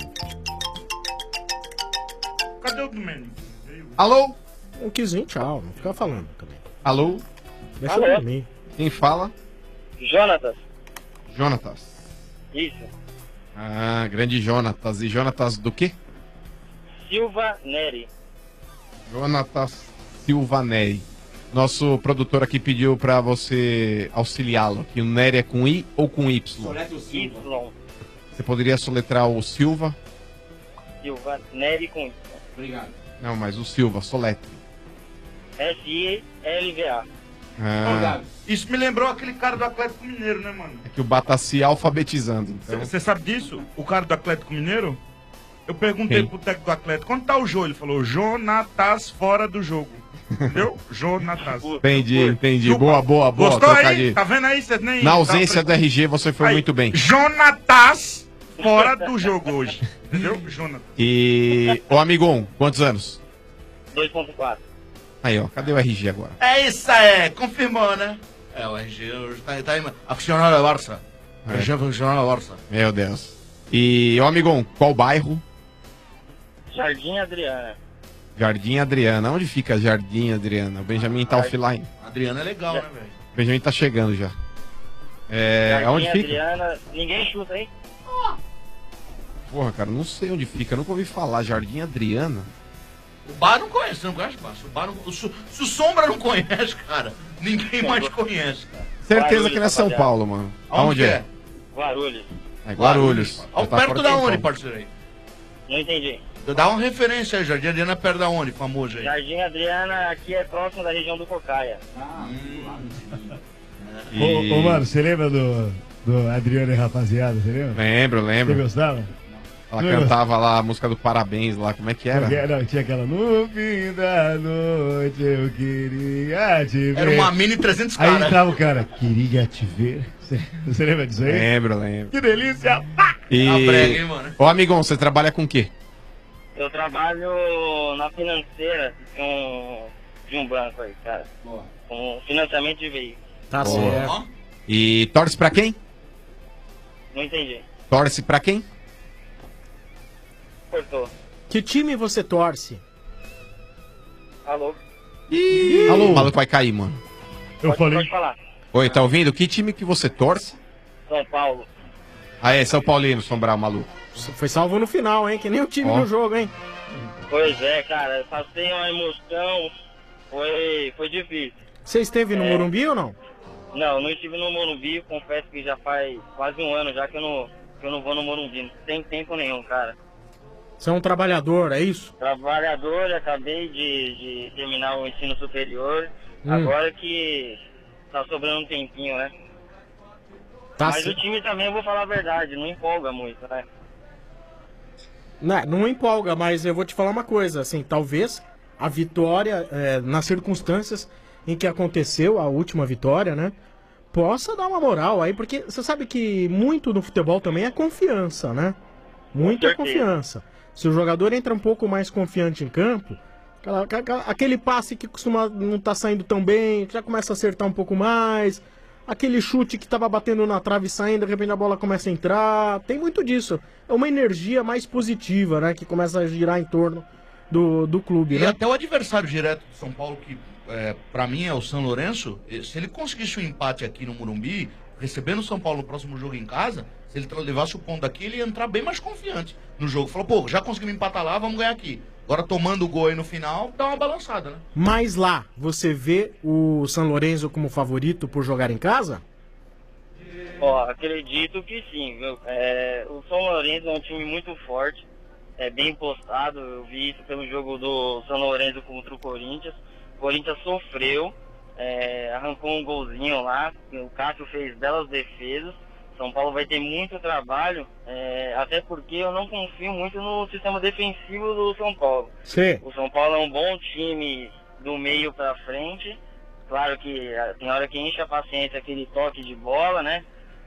Cadê o Domênico? Alô? Um quizinho, tchau. Não fica falando também. Alô? Deixa Alô? eu dormir. Quem fala? Jonatas. Jonatas. Isso. Ah, grande Jonatas. E Jonatas do quê? Silva Neri. Jonatas Silva Neri. Nosso produtor aqui pediu pra você auxiliá-lo. Que o Neri é com I ou com Y? Y. Você poderia soletrar o Silva? Silva Neri com Y. Obrigado. Não, mas o Silva, soletre. S I L V A. Ah, Isso me lembrou aquele cara do Atlético Mineiro, né, mano? é que o Bata se alfabetizando. Então... Você sabe disso? O cara do Atlético Mineiro? Eu perguntei Quem? pro técnico do Atlético, quando tá o jogo? Ele falou, Jonatas fora do jogo. Entendeu? Jonatas. Entendi, entendi. Boa, boa, boa. Gostou aí? trocadilho. Tá vendo aí? Você nem... Na ausência do R G, você foi Aí, muito bem. Jonatas fora do jogo hoje. Entendeu? Jonatas. E. Ô, amigão, quantos anos? dois ponto quatro. Aí, ó, cadê o R G agora? É isso aí, confirmou, né? É, o R G hoje tá, tá aí, aficionado ao Barça. É. O R G é aficionado ao Barça. Meu Deus. E, ô, amigão, qual bairro? Jardim Adriana. Jardim Adriana. Onde fica Jardim Adriana? O Benjamin tá offline. Adriano é legal, né, velho? O Benjamin tá chegando já. É. Jardim Aonde fica? Adriana. Ninguém chuta, hein? Porra, cara, não sei onde fica. Eu nunca ouvi falar. Jardim Adriana. O Bar não conhece, você não conhece, Barça? O Bar não... o, Su- se o Sombra não conhece, cara, ninguém mais conhece, cara. Certeza que não é São Paulo, mano. Aonde é? Guarulhos. É Guarulhos. Ao Já tá perto fora de da São onde, Paulo. parceiro aí? Não entendi. Dá uma referência aí, Jardim Adriana é perto da onde, famoso aí? Jardim Adriana aqui é próximo da região do Cocaia. E- Ô, ô, mano, você lembra do, do Adriano e Rapaziada? Você lembra? Lembro, lembro. Você gostava? Ela Não cantava lá a música do Parabéns lá, como é que era? Porque- Não, tinha aquela no fim da noite eu queria te ver. Era uma mini trezentos Aí cara. entrava o cara, queria te ver. Você, você lembra disso aí? Lembro, lembro. Que delícia! Pá! E... Tá brega, hein, mano? Ô, amigão, você trabalha com o quê? Eu trabalho na financeira de um, de um banco aí, cara. Com financiamento de veículos. Tá Boa. certo. E torce pra quem? Não entendi. Torce pra quem? Cortou. Que time você torce? Alô? Ih, Alô? O maluco vai cair, mano. Eu Pode, pode falar. Oi, tá ouvindo? Que time que você torce? São Paulo. Ah, é, São Paulino, Sombrar, o maluco. Foi salvo no final, hein? Que nem o time Ó. do jogo, hein? Pois é, cara. Eu passei uma emoção. Foi, foi difícil. Você esteve no É. Morumbi ou não? Não, não estive no Morumbi. Confesso que já faz quase um ano já que eu não, que eu não vou no Morumbi. Não tem tempo nenhum, cara. Você é um trabalhador, é isso? Trabalhador, acabei de, de terminar o ensino superior. Hum. Agora que tá sobrando um tempinho, né? Tá Mas cer- o time também, eu vou falar a verdade, não empolga muito, né? Não, não empolga, mas eu vou te falar uma coisa, assim, talvez a vitória, é, nas circunstâncias em que aconteceu a última vitória, né, possa dar uma moral aí, porque você sabe que muito no futebol também é confiança, né? Muita certeza. confiança. Se o jogador entra um pouco mais confiante em campo, aquela- aquela- aquele passe que costuma não tá saindo tão bem, já começa a acertar um pouco mais. Aquele chute que tava batendo na trave e saindo, de repente a bola começa a entrar. Tem muito disso. É uma energia mais positiva, né? Que começa a girar em torno do, do clube, E né? até o adversário direto de São Paulo, que é, para mim é o São Lourenço, eh, se ele conseguisse um empate aqui no Morumbi, recebendo o São Paulo no próximo jogo em casa, se ele tra- levasse o ponto daqui, ele ia entrar bem mais confiante no jogo. Falou, pô, já conseguimos empatar lá, vamos ganhar aqui. Agora tomando o gol aí no final, dá uma balançada, né? Mas lá, você vê o São Lourenço como favorito por jogar em casa? Ó, acredito que sim, viu? É, o São Lourenço é um time muito forte, é bem postado, eu vi isso pelo jogo do São Lourenço contra o Corinthians. O Corinthians sofreu, é, arrancou um golzinho lá, o Cássio fez belas defesas. São Paulo vai ter muito trabalho, é, até porque eu não confio muito no sistema defensivo do São Paulo. Sim. O São Paulo é um bom time do meio pra frente. Claro que eh, tem hora que enche a paciência aquele toque de bola, né?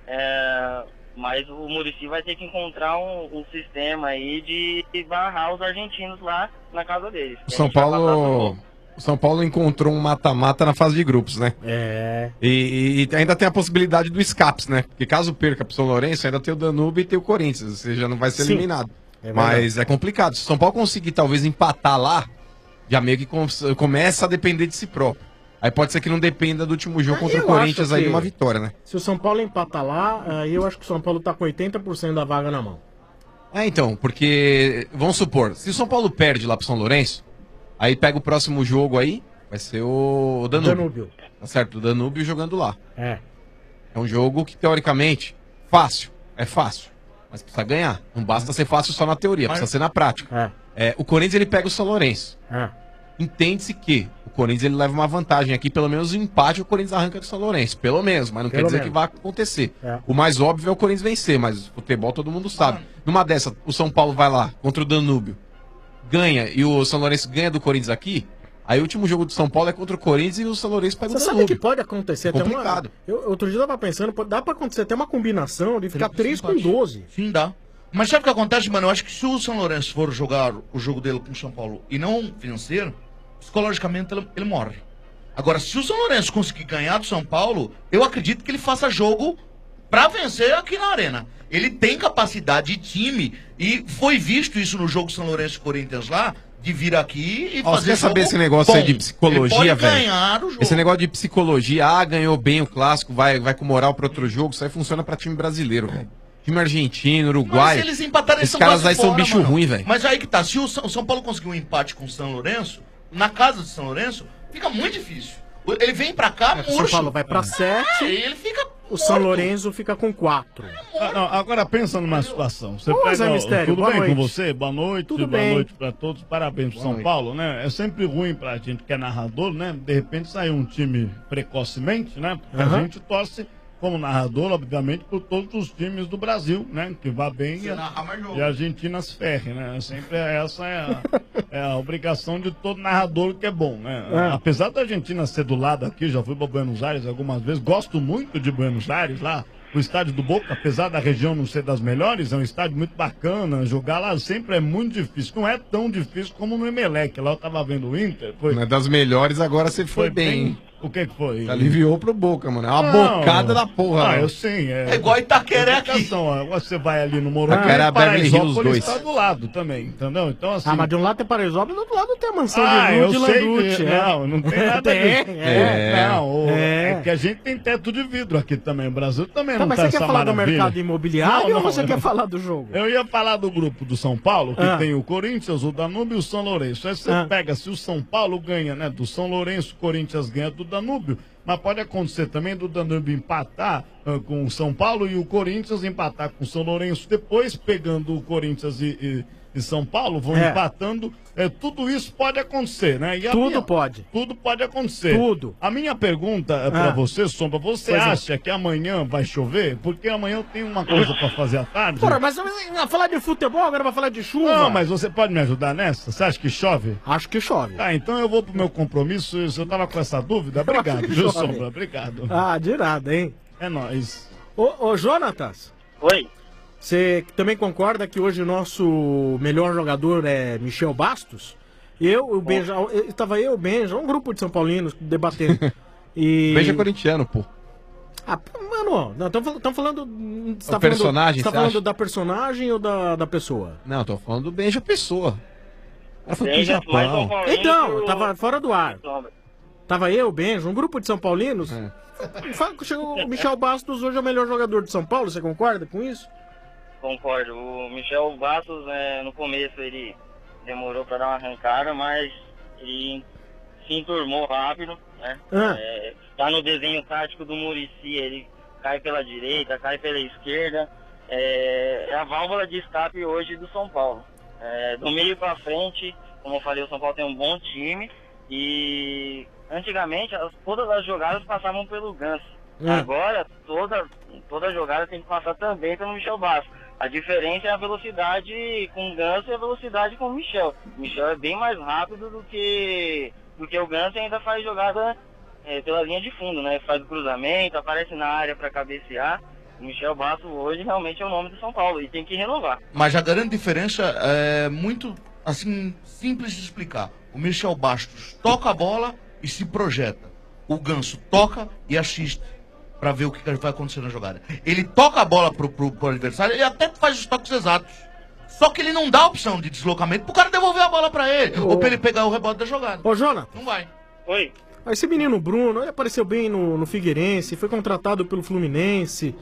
É, mas o Muricy vai ter que encontrar um, um sistema aí de barrar os argentinos lá na casa deles. O São Paulo. O São Paulo encontrou um mata-mata na fase de grupos, né? É. E, e ainda tem a possibilidade do escapes, né? Porque caso perca pro São Lourenço, ainda tem o Danúbio e tem o Corinthians. Ou seja, não vai ser Sim. eliminado. É verdade. Mas é complicado. Se o São Paulo conseguir talvez empatar lá, já meio que com- começa a depender de si próprio. Aí pode ser que não dependa do último jogo contra o Eu Corinthians acho aí que de uma vitória, né? Se o São Paulo empatar lá, aí eu acho que o São Paulo tá com oitenta por cento da vaga na mão. É, então, porque, vamos supor, se o São Paulo perde lá pro São Lourenço, aí pega o próximo jogo aí, vai ser o Danúbio. Danúbio. Tá certo? O Danúbio jogando lá. É. É um jogo que, teoricamente, fácil. É fácil. Mas precisa ganhar. Não basta ser fácil só na teoria, Mas- precisa ser na prática. É, o Corinthians, ele pega o São Lourenço. É. Entende-se que o Corinthians ele leva uma vantagem aqui, pelo menos o empate o Corinthians arranca do São Lourenço. Pelo menos, mas não Pelo quer dizer menos. que vai acontecer. É. O mais óbvio é o Corinthians vencer, mas futebol todo mundo sabe. Numa dessa, o São Paulo vai lá contra o Danúbio, ganha e o São Lourenço ganha do Corinthians aqui. Aí o último jogo do São Paulo é contra o Corinthians e o São Lourenço pega o Você sabe Danúbio. que pode acontecer É até uma... complicado. Eu, outro dia eu tava pensando, pô, dá pra acontecer até uma combinação de ficar três com doze. Sim, dá. Mas sabe o que acontece, mano? Eu acho que se o São Lourenço for jogar o jogo dele com o São Paulo e não financeiro, psicologicamente ele, ele morre. Agora, se o São Lourenço conseguir ganhar do São Paulo, eu acredito que ele faça jogo pra vencer aqui na Arena. Ele tem capacidade de time e foi visto isso no jogo São Lourenço e Corinthians lá, de vir aqui e Ó, fazer você quer saber jogo esse negócio bom. aí de psicologia, Ele pode velho? ganhar o jogo. Esse negócio de psicologia, ah, ganhou bem o clássico, vai, vai com moral para outro jogo, isso aí funciona pra time brasileiro, velho. Time argentino, uruguai. Mas se eles empatarem, eles esses são caras quase aí são fora, bicho mano. ruim, velho. Mas aí que tá, se o São, o São Paulo conseguir um empate com o São Lourenço, na casa de São Lourenço, fica muito difícil. Ele vem pra cá, O São murcho. Paulo vai pra sete. E ele fica O São Lourenço fica com quatro. Ah, não, agora pensa numa situação. Você Ô, Zé pega, Mistério, tudo boa bem noite. com você? Boa noite, Tudo boa bem. noite pra todos. Parabéns pro Boa São noite. Paulo, né? É sempre ruim pra gente que é narrador, né? De repente sair um time precocemente, né? Porque Aham. a gente torce como narrador, obviamente, por todos os times do Brasil, né? Que vá bem e a, e a Argentina se ferre, né? Sempre essa é a, é a obrigação de todo narrador que é bom, né? É. Apesar da Argentina ser do lado aqui, já fui pra Buenos Aires algumas vezes, gosto muito de Buenos Aires lá. O estádio do Boca, apesar da região não ser das melhores, é um estádio muito bacana. Jogar lá sempre é muito difícil. Não é tão difícil como no Emelec. Lá eu tava vendo o Inter. Foi, Não é das melhores, agora você foi, foi bem. bem. hein? O que que foi? Aliviou pro Boca, mano. É uma Não. bocada da porra. Ah, né? eu sei. É, É igual Itaquera aqui. Educação, ó. Você vai ali no Morumbi, Itaquera, Beverly Hills Paraisópolis dois. tá do lado também, entendeu? Então assim... Ah, mas de um lado tem Paraisópolis e do outro lado tem a mansão Ah, de eu Lute e sei Landucci. que... é. Não, não tem nada a ver. Tem, é. Não, o- É. é que a gente tem teto de vidro aqui também. O Brasil também Tá, não mas tá você quer essa falar do maravilha. mercado imobiliário Não, ou não, você não. quer falar do jogo? Eu ia falar do grupo do São Paulo, que Ah. tem o Corinthians, o Danúbio e o São Lourenço. Aí você Ah. pega, se o São Paulo ganha, né, do São Lourenço, o Corinthians ganha do Danúbio, mas pode acontecer também do Danúbio empatar ah, com o São Paulo e o Corinthians empatar com o São Lourenço, depois pegando o Corinthians e, e- e São Paulo vão É. empatando. É, tudo isso pode acontecer, né? E a Tudo minha- pode. Tudo pode acontecer. Tudo. A minha pergunta é pra Ah. você, Sombra, você Pois é. acha que amanhã vai chover? Porque amanhã eu tenho uma coisa pra fazer à tarde. Porra, mas vai falar de futebol, agora vai falar de chuva. Não, mas você pode me ajudar nessa? Você acha que chove? Acho que chove. Ah, então eu vou pro meu compromisso. Se eu tava com essa dúvida, Eu obrigado, acho que viu, chove. Sombra? Obrigado. Ah, de nada, hein? É nóis. Ô, ô Jonatas. Oi. Você também concorda que hoje o nosso melhor jogador é Michel Bastos? Eu, o Benja, eu- tava eu, o Benja, um grupo de São Paulinos debatendo. E... Benja corintiano, pô. Ah, mano, estamos falando. Você O tá personagem, Você tá você falando acha? da personagem ou da, da pessoa? Não, tô falando do Benja Pessoa. Ela foi pro Benja, mais Japão. São Paulino Então, eu tava fora do ar. Tava eu, o Benja, um grupo de São Paulinos. Fala que chegou o Michel Bastos hoje é o melhor jogador de São Paulo, você concorda com isso? Concordo. O Michel Bastos, é, no começo, ele demorou para dar uma arrancada, mas ele se enturmou rápido, né? Ah. É, tá no desenho tático do Muricy, ele cai pela direita, cai pela esquerda. É, é a válvula de escape hoje do São Paulo. É, do meio para frente, como eu falei, o São Paulo tem um bom time e antigamente as- todas as jogadas passavam pelo Ganso. Hum. Agora toda, toda jogada tem que passar também pelo Michel Bastos. A diferença é a velocidade com o Ganso e a velocidade com o Michel. O Michel é bem mais rápido do que, do que o Ganso e ainda faz jogada é, pela linha de fundo, né? Faz o cruzamento, aparece na área para cabecear. O Michel Bastos hoje realmente é o nome do São Paulo e tem que renovar. Mas a grande diferença é muito, assim, simples de explicar. O Michel Bastos toca a bola e se projeta. O Ganso toca e assiste pra ver o que vai acontecer na jogada. Ele toca a bola pro, pro, pro adversário, ele até faz os toques exatos. Só que ele não dá a opção de deslocamento pro cara devolver a bola pra ele. Ô. Ou pra ele pegar o rebote da jogada. Ô, Jonas. Não vai. Oi. Esse menino Bruno, ele apareceu bem no, no Figueirense, foi contratado pelo Fluminense.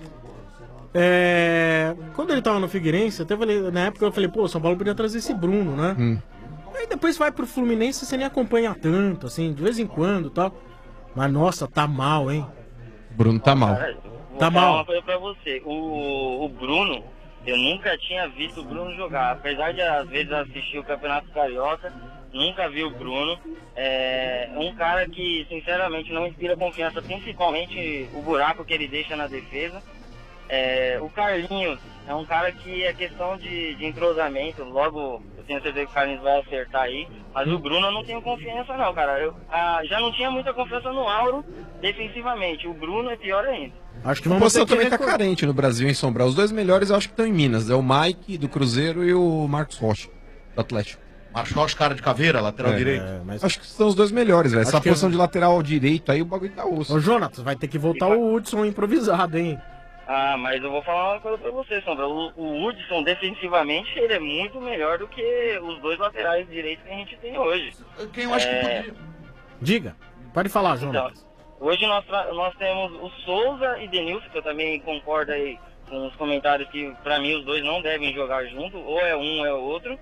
É, quando ele tava no Figueirense, até falei, na época eu falei, pô, São Paulo podia trazer esse Bruno, né? Hum. Aí depois vai pro Fluminense, você nem acompanha tanto, assim, de vez em quando e tal. Mas nossa, tá mal, hein? Bruno tá mal. Cara, vou Tá falar mal. uma coisa pra você. O, o Bruno, eu nunca tinha visto o Bruno jogar. Apesar de às vezes assistir o Campeonato Carioca, nunca vi o Bruno. É um cara que, sinceramente, não inspira confiança, principalmente o buraco que ele deixa na defesa. É, o Carlinhos é um cara que é questão de, de entrosamento. Logo, eu tenho certeza que o Carlinhos vai acertar aí. Mas o Bruno eu não tenho confiança, não, cara. Eu ah, já não tinha muita confiança no Auro defensivamente. O Bruno é pior ainda. Acho que A vamos posição ter que também tá recor- carente no Brasil, em Sombra. Os dois melhores eu acho que estão em Minas. É o Mike, do Cruzeiro, e o Marcos Rocha, do Atlético. Marcos Rocha, cara de caveira, lateral É, direito. é, mas- Acho que são os dois melhores, velho. Acho Essa que- posição de lateral direito aí, o bagulho tá osso. Ô, Jonas, vai ter que voltar o Hudson improvisado, hein? Ah, mas eu vou falar uma coisa pra você, Sombra. O, o Hudson, defensivamente, ele é muito melhor do que os dois laterais direitos que a gente tem hoje. Quem eu acho que É, podia... Diga, pode falar, Então, Jonas. hoje nós, tra- nós temos o Souza e Denilson, que eu também concordo aí com os comentários que, pra mim, os dois não devem jogar junto, ou é um ou é o outro.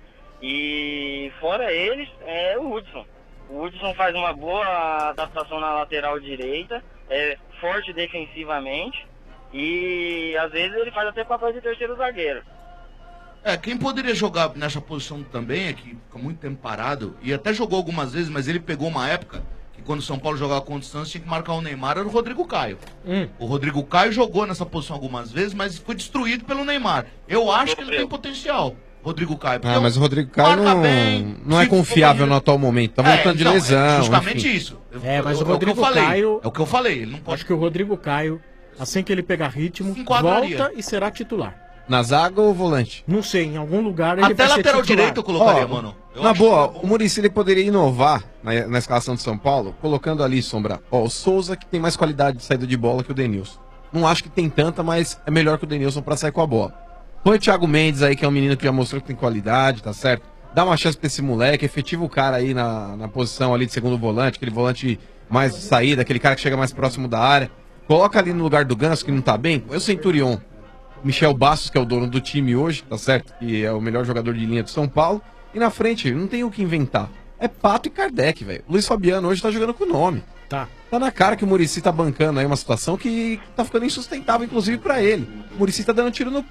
E fora eles, é o Hudson. O Hudson faz uma boa adaptação na lateral direita, é forte defensivamente e às vezes ele faz até papel de terceiro zagueiro. É, quem poderia jogar nessa posição também é que fica muito tempo parado, e até jogou algumas vezes, mas ele pegou uma época que quando o São Paulo jogava contra o Santos tinha que marcar o Neymar, era o Rodrigo Caio. Hum. O Rodrigo Caio jogou nessa posição algumas vezes, mas foi destruído pelo Neymar. Eu acho que ele tem potencial, Rodrigo Caio. porque Ah, mas o Rodrigo Caio marca não, bem, não é se confiável for- no atual momento. Tá É, voltando de então, é lesão. justamente enfim. isso. Eu- É, mas eu- o é Rodrigo que eu falei. Caio. É o que eu falei. Ele não pode... Acho que o Rodrigo Caio, assim que ele pegar ritmo, enquadraria. volta e será titular. Na zaga ou volante? Não sei, em algum lugar ele Até vai ser lateral titular. direito eu colocaria, Ó, mano. Eu na acho boa, o Muricy ele poderia inovar na, na escalação de São Paulo, colocando ali, Sombra, ó, o Souza que tem mais qualidade de saída de bola que o Denilson. Não acho que tem tanta, mas é melhor que o Denilson pra sair com a bola. Põe o Thiago Mendes aí, que é um menino que já mostrou que tem qualidade, tá certo? Dá uma chance pra esse moleque, efetiva o cara aí na, na posição ali de segundo volante, aquele volante mais de saída, aquele cara que chega mais próximo da área. Coloca ali no lugar do Ganso, que não tá bem, põe o Centurion. Michel Bastos, que é o dono do time hoje, tá certo? Que é o melhor jogador de linha do São Paulo. E na frente, não tem o que inventar. É Pato e Kardec, velho. Luiz Fabiano hoje tá jogando com o nome. Tá. Tá na cara que o Muricy tá bancando aí uma situação que tá ficando insustentável, inclusive, pra ele. O Muricy tá dando tiro no pé.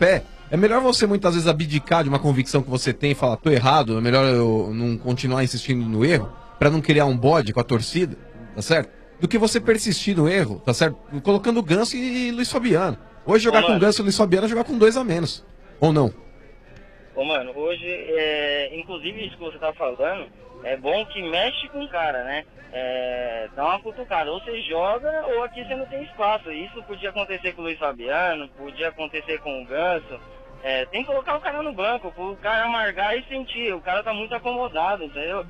É melhor você muitas vezes abdicar de uma convicção que você tem e falar, tô errado, é melhor eu não continuar insistindo no erro, pra não criar um bode com a torcida, tá certo? Do que você persistir no erro, tá certo? Colocando Ganso e Luiz Fabiano. Hoje jogar Ô, com mano. Ganso e Luiz Fabiano é jogar com dois a menos. Ou não? Ô, mano, hoje, é, inclusive isso que você tá falando, é bom que mexe com o cara, né? É, dá uma cutucada, ou você joga ou aqui você não tem espaço. Isso podia acontecer com o Luiz Fabiano, podia acontecer com o Ganso. É, tem que colocar o cara no banco, pro cara amargar e sentir. O cara tá muito acomodado, entendeu?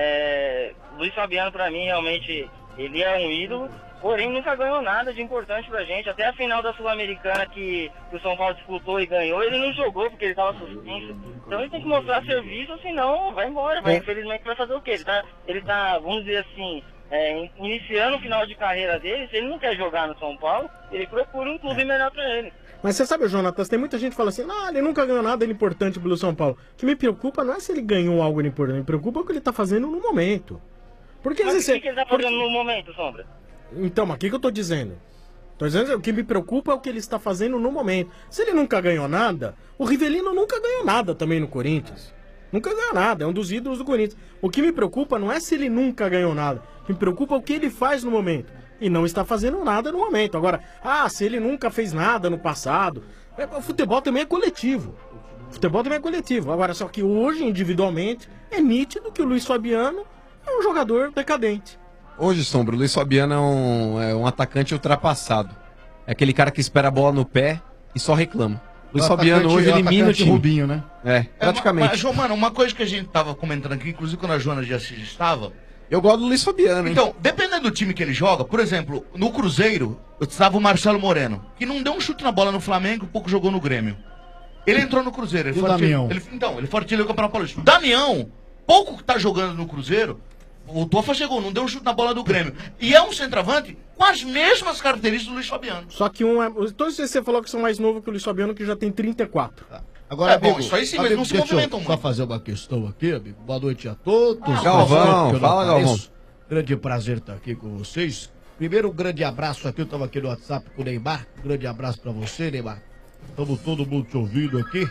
É, Luiz Fabiano, pra mim, realmente, ele é um ídolo, porém nunca ganhou nada de importante pra gente. Até a final da Sul-Americana que, que o São Paulo disputou e ganhou, ele não jogou porque ele tava suspenso. Então ele tem que mostrar serviço, senão vai embora. Vai, É. Infelizmente vai fazer o quê? Ele tá, ele tá vamos dizer assim, é, iniciando o final de carreira dele. Se ele não quer jogar no São Paulo, ele procura um clube melhor pra ele. Mas você sabe, Jonatas, tem muita gente que fala assim, ah, ele nunca ganhou nada de importante pelo São Paulo. O que me preocupa não é se ele ganhou algo de importante, me preocupa o que ele tá fazendo no momento. Porque às Mas vezes o que, que ele tá porque- fazendo no momento, Sombra? Então, mas o que, que eu tô dizendo? Tô dizendo que o que me preocupa é o que ele está fazendo no momento. Se ele nunca ganhou nada, o Rivelino nunca ganhou nada também no Corinthians. Nunca ganhou nada, é um dos ídolos do Corinthians. O que me preocupa não é se ele nunca ganhou nada. O que me preocupa é o que ele faz no momento. E não está fazendo nada no momento. Agora, ah, se ele nunca fez nada no passado. é, O futebol também é coletivo. O futebol também é coletivo. Agora, só que hoje, individualmente, é nítido que o Luiz Fabiano é um jogador decadente. Hoje, Sombra, o Luiz Fabiano é um, é um atacante ultrapassado. É aquele cara que espera a bola no pé e só reclama. Luiz O Fabiano atacante- hoje o elimina o atacante time. Rubinho, né? É, praticamente. Mas, João, mano, uma coisa que a gente tava comentando aqui, inclusive quando a Joana de Assis estava. Eu gosto do Luiz Fabiano, hein? Então, dependendo do time que ele joga, por exemplo, no Cruzeiro, estava o Marcelo Moreno, que não deu um chute na bola no Flamengo, pouco jogou no Grêmio. Ele entrou no Cruzeiro. Ele E o foi artilheiro- Damião? Ele, então, ele foi artilheiro do Campeonato Paulista. O Damião, pouco que tá jogando no Cruzeiro, o Tofa chegou, não deu um chute na bola do Grêmio. E é um centroavante com as mesmas características do Luiz Fabiano. Só que um é. Todos esses você falou que são mais novos que o Luiz Fabiano, que já tem trinta e quatro. Agora, É, bom, amigo, isso aí sim, mas amigo, não se deixa eu movimentam só muito. fazer uma questão aqui, amigo. Boa noite a todos. Ah, Galvão, Faz tempo que eu não fala, apareço. Galvão. Grande prazer estar aqui com vocês. Primeiro, um grande abraço aqui. Eu estava aqui no WhatsApp com o Neymar. Um grande abraço para você, Neymar. Estamos todo mundo te ouvindo aqui.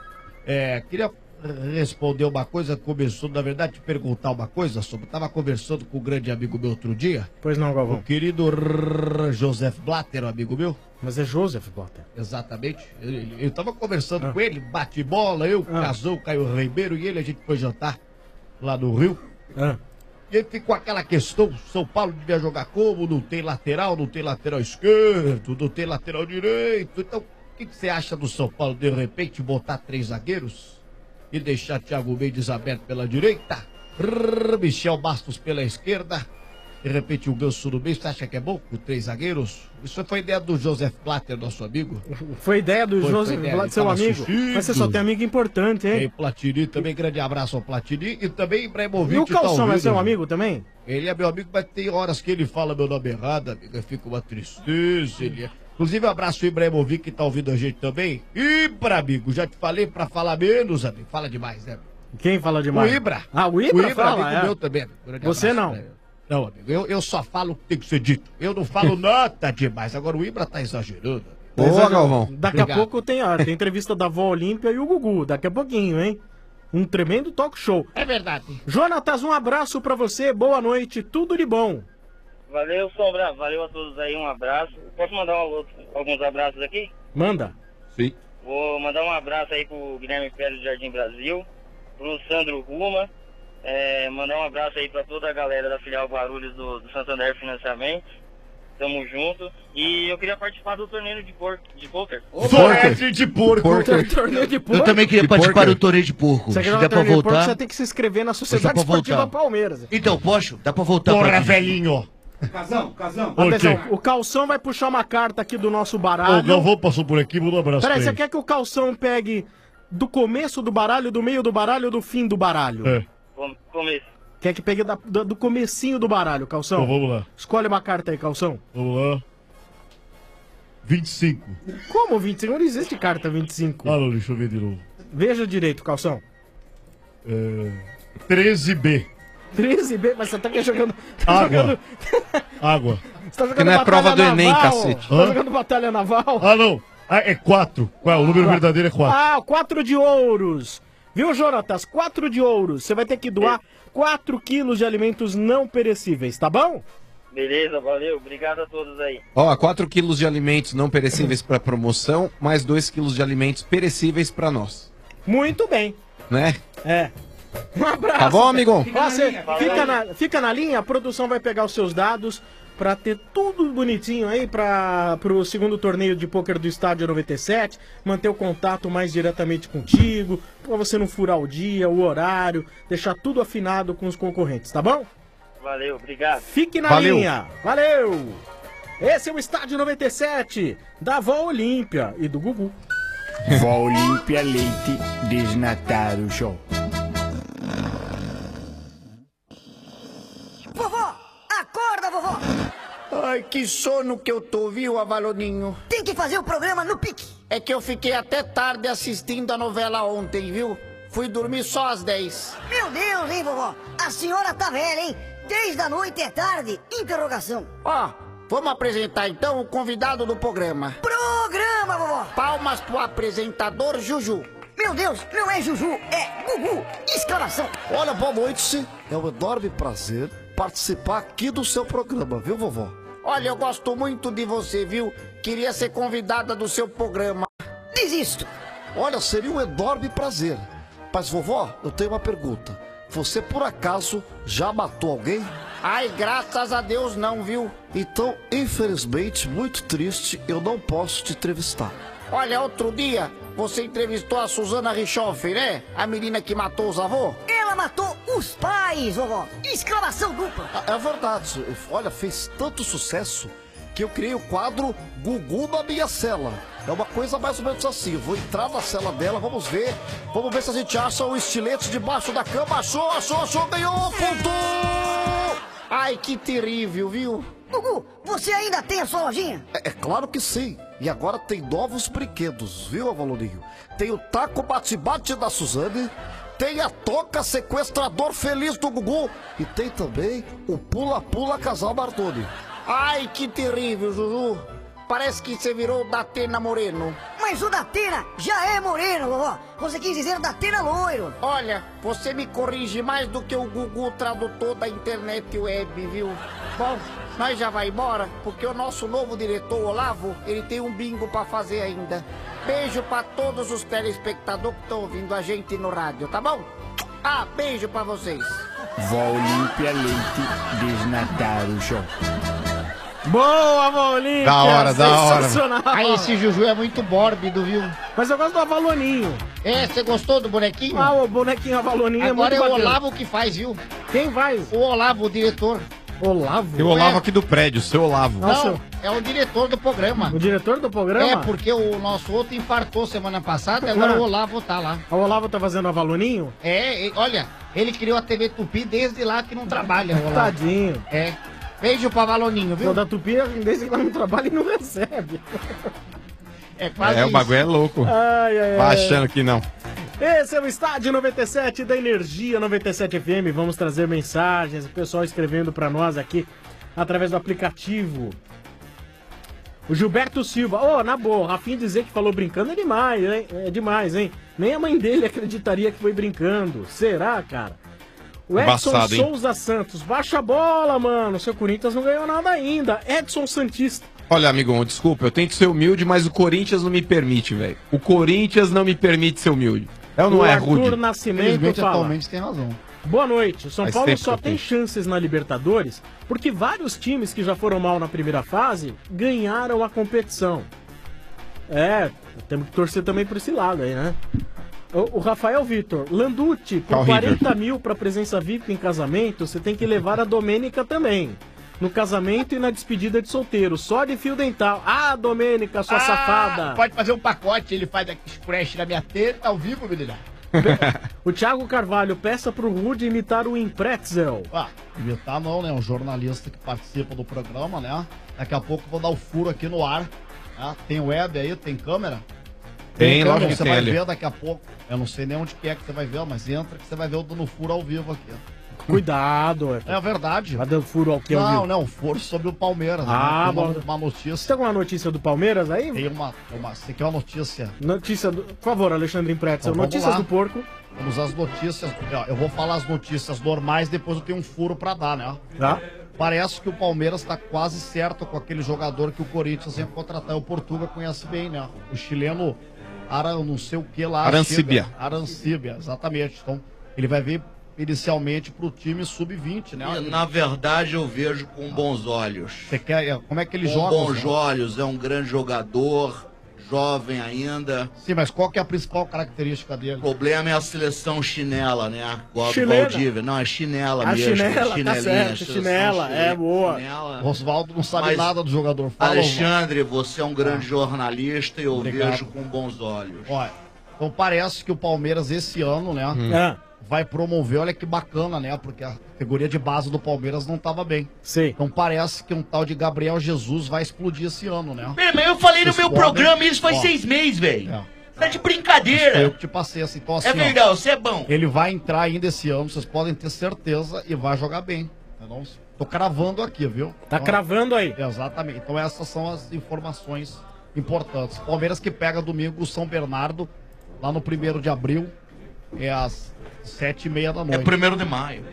É, queria eh, responder uma coisa. Começou, na verdade, te perguntar uma coisa sobre. Estava conversando com um grande amigo meu outro dia. Pois não, Galvão. O querido R- Joseph Blatter, um amigo meu. Mas é Joseph Blatter. Exatamente. Ele- ele- Eu estava conversando com ele, bate bola, eu, Casou, Caio Ribeiro e ele, a gente foi jantar lá no Rio. E ele ficou aquela questão, São Paulo devia jogar como? Não tem lateral, não tem lateral esquerdo, não tem lateral direito. Então, o que, que você acha do São Paulo, de repente, botar três zagueiros e deixar Thiago Mendes aberto pela direita, Rrr, Michel Bastos pela esquerda, de repente o Ganso no meio, você acha que é bom com três zagueiros? Isso foi ideia do Joseph Blatter, nosso amigo. Foi ideia do Foi, Joseph foi ideia, Blatter, ele seu tava amigo. assistindo. Mas você só tem amigo importante, hein? Tem Platini também, grande abraço ao Platini e também Ibrahimovic. E o Calção tá é ouvindo, seu né? amigo também? Ele é meu amigo, mas tem horas que ele fala meu nome errado, amigo. Fica uma tristeza. Ele é... Inclusive, um abraço ao Ibrahimovic que tá ouvindo a gente também. Ibra, amigo, já te falei pra falar menos, amigo. Fala demais, né, amigo? Quem fala demais? O Ibra. Ah, o Ibra, o Ibra fala, amigo é. meu também, amigo. Grande Você abraço não. pra ele. Não, amigo, eu, eu só falo o que tem que ser dito. Eu não falo nada demais. Agora o Ibra tá exagerando. Boa, Exagerando. Galvão. Daqui Obrigado. a pouco tem, ó, tem entrevista da Vó Olímpia e o Gugu. Daqui a pouquinho, hein? Um tremendo talk show. É verdade. Jonatas, um abraço pra você. Boa noite. Tudo de bom. Valeu, Sombra. Valeu a todos aí, um abraço. Posso mandar um outro- alguns abraços aqui? Manda. Sim. Vou mandar um abraço aí pro Guilherme Pérez do Jardim Brasil, pro Sandro Ruma, é, mandar um abraço aí pra toda a galera da filial Guarulhos do, do Santander Financiamento. Tamo junto. E eu queria participar do torneio de, por, de poker. Torneio de porco. Torneio de porco. Eu também queria De participar porco? do torneio de porco. Você Se quer der dar pra torneio de porco, voltar. você tem que se inscrever na Dá Sociedade pra Esportiva voltar. Palmeiras. Então, posso? Dá pra voltar Porra, pra velhinho. Casão, casão. Atenção, o Calção vai puxar uma carta aqui do nosso O baralho. Galvão passou por aqui, manda um abraço Peraí, pra você ele. quer que o Calção pegue do começo do baralho, do meio do baralho ou do fim do baralho? É. Com- Começo. Quer que pegue da- da- do comecinho do baralho, Calção? Então, vamos lá. Escolhe uma carta aí, Calção. Vamos lá. vinte e cinco. Como vinte e cinco? Não existe carta vinte e cinco. Ah, não, deixa eu ver de novo. Veja direito, Calção. É... treze B. treze B, mas você tá aqui jogando... Tá Água. jogando... Água. Você tá jogando Que não é Batalha prova do Enem, Naval. cacete. Tá Hã? jogando Batalha Naval. Ah, não. Ah, é quatro. Qual? O número verdadeiro é quatro. Ah, quatro de ouros. Viu, Jonatas? Quatro de ouros. Você vai ter que doar quatro quilos de alimentos não perecíveis, tá bom? Beleza, valeu. Obrigado a todos aí. Ó, quatro quilos de alimentos não perecíveis para promoção, mais dois quilos de alimentos perecíveis para nós. Muito bem. Né? É. Um abraço. Tá bom, amigão? Ó, você fica, na, fica na linha, a produção vai pegar os seus dados pra ter tudo bonitinho aí para pro segundo torneio de pôquer do Estádio noventa e sete, manter o contato mais diretamente contigo, pra você não furar o dia, o horário, deixar tudo afinado com os concorrentes, tá bom? Valeu, obrigado. Fique na Valeu. linha. Valeu! Esse é o Estádio noventa e sete, da Vó Olímpia e do Gugu. Vó Olímpia Leite Desnatado Show. Vovó! Acorda, vovó! Ai, que sono que eu tô, viu, Avaloninho? Tem que fazer o programa no pique. É que eu fiquei até tarde assistindo a novela ontem, viu? Fui dormir só às dez. Meu Deus, hein, vovó? A senhora tá velha, hein? Desde a noite é tarde? Interrogação. Ó, vamos apresentar então o convidado do programa. Programa, vovó! Palmas pro apresentador Juju. Meu Deus, não é Juju, é Gugu! Exclamação! Olha, boa noite. É um enorme prazer participar aqui do seu programa, viu, vovó? Olha, eu gosto muito de você, viu? Queria ser convidada do seu programa. Desisto. Olha, seria um enorme prazer. Mas, vovó, eu tenho uma pergunta. Você, por acaso, já matou alguém? Ai, graças a Deus não, viu? Então, infelizmente, muito triste, eu não posso te entrevistar. Olha, outro dia, você entrevistou a Suzana Richoff, né? A menina que matou os avôs? Ela matou os pais, vovó! Exclamação dupla! É verdade. Olha, fez tanto sucesso que eu criei o quadro Gugu na minha cela. É uma coisa mais ou menos assim. Eu vou entrar na cela dela, vamos ver. Vamos ver se a gente acha o estilete debaixo da cama. Achou, achou, achou, ganhou, ponto! Ai, que terrível, viu? Gugu, você ainda tem a sua lojinha? É, é claro que sim. E agora tem novos brinquedos, viu, Avaloninho? Tem o taco bate-bate da Suzane, tem a toca sequestrador feliz do Gugu e tem também o pula-pula casal Bardoni. Ai, que terrível, Juju. Parece que você virou o Datena Moreno. Mas o Datena já é moreno, vovó. Você quis dizer o Datena loiro. Olha, você me corrige mais do que o Gugu tradutor da internet web, viu? Bom, nós já vai embora, porque o nosso novo diretor, Olavo, ele tem um bingo pra fazer ainda. Beijo pra todos os telespectadores que estão ouvindo a gente no rádio, tá bom? Ah, beijo pra vocês. Vó Olímpia Leite Desnatado Show. Boa, Vó Olímpia! Da hora, da hora. Ah, esse Juju é muito mórbido, viu? Mas eu gosto do Avaloninho. É, você gostou do bonequinho? Ah, o bonequinho Avaloninho Agora é muito é o bacana. Olavo que faz, viu? Quem vai? O Olavo, o diretor. Olavo? Tem o Olavo aqui do prédio, seu Olavo. Não, é o diretor do programa. O diretor do programa? É, porque o nosso outro infartou semana passada e agora Ah. o Olavo tá lá. O Olavo tá fazendo Avaloninho? É, e- olha, ele criou a T V Tupi desde lá que não trabalha, o Olavo. Tadinho. É. Beijo pra Valoninho, viu? O da Tupi, desde que ela não trabalha, e não recebe. É quase É, o isso. bagulho é louco. Ai, ai, Vai ai. achando que não. Esse é o Estádio noventa e sete da Energia noventa e sete F M. Vamos trazer mensagens, o pessoal escrevendo pra nós aqui através do aplicativo. O Gilberto Silva. Ô, na boa, Rafinha dizer que falou brincando é demais, hein? É demais, hein? Nem a mãe dele acreditaria que foi brincando. Será, cara? O Edson Embaçado, hein? Souza Santos. Baixa a bola, mano. Seu Corinthians não ganhou nada ainda. Edson Santista. Olha, amigão, desculpa, eu tento ser humilde, mas o Corinthians não me permite, velho. O Corinthians não me permite ser humilde. É ou não o é, Arthur Rude? Nascimento Infelizmente, fala. atualmente tem razão. Boa noite. O São Faz Paulo tempo só que eu tem tenho. chances na Libertadores porque vários times que já foram mal na primeira fase ganharam a competição. É, temos que torcer também por esse lado aí, né? O, o Rafael Vitor, Landucci, por Horrível. quarenta mil pra presença V I P em casamento, você tem que levar a Domênica também. No casamento e na despedida de solteiro, só de fio dental. Ah, Domênica, sua Ah, safada! Pode fazer um pacote, ele faz aqui splash na minha teta ao vivo, menina. O Thiago Carvalho, peça pro Rude imitar o Impretzel. Ah, imitar não, né? Um jornalista que participa do programa, né? Daqui a pouco eu vou dar o furo aqui no ar. Né? Tem web aí, tem câmera? Tem, câmera, lógico que você tem vai ali. ver daqui a pouco. Eu não sei nem onde que é que você vai ver, mas entra que você vai ver eu dando furo ao vivo aqui. Cuidado, É verdade. Tá dando furo ao que eu vi. Não, não, furo sobre o Palmeiras. Ah, né? Tem uma, bom. uma notícia. Você tem alguma notícia do Palmeiras aí? Tem uma, uma. Você quer uma notícia? Notícia do... Por favor, Alexandre Impretzel. Então, vamos Notícias lá. do porco. Vamos às notícias. Ó, eu vou falar as notícias normais, depois eu tenho um furo pra dar, né? Tá. Parece que o Palmeiras tá quase certo com aquele jogador que o Corinthians ia contratar. O Portuga conhece bem, né? O chileno Ara, não sei o que lá. Arancibia. chega. Arancibia, exatamente. Então, ele vai vir inicialmente pro time sub vinte, né? E, na verdade, eu vejo com bons olhos. Você quer. Como é que ele com joga? bons Zé? olhos, é um grande jogador, jovem ainda. Sim, mas qual que é a principal característica dele? O problema é a seleção chinela, né? Igual do Chilena. Valdívia. Não, é chinela A mesmo. chinela, tá chinelinha, certo, seleção chinela, chilena, é boa. chinela. Oswaldo não sabe Mas, nada do jogador. Fala, Alexandre, você é um grande jornalista e eu Obrigado. vejo com bons olhos. Olha, então parece que o Palmeiras esse ano, né, Hum. É. vai promover, olha que bacana, né, porque a categoria de base do Palmeiras não tava bem. Sim. Então parece que um tal de Gabriel Jesus vai explodir esse ano, né. Peraí, mas eu falei no Vocês meu podem- programa isso faz Ó, seis meses, velho. É. Tá de brincadeira. Foi eu que te passei assim. Então, assim, É ó, verdade, você é bom. ele vai entrar ainda esse ano, vocês podem ter certeza, e vai jogar bem. Entendeu? Tô cravando aqui, viu? Tá cravando aí. Exatamente. Então essas são as informações importantes. Palmeiras que pega domingo o São Bernardo, lá no primeiro de abril, é às sete e meia da noite. É primeiro de maio.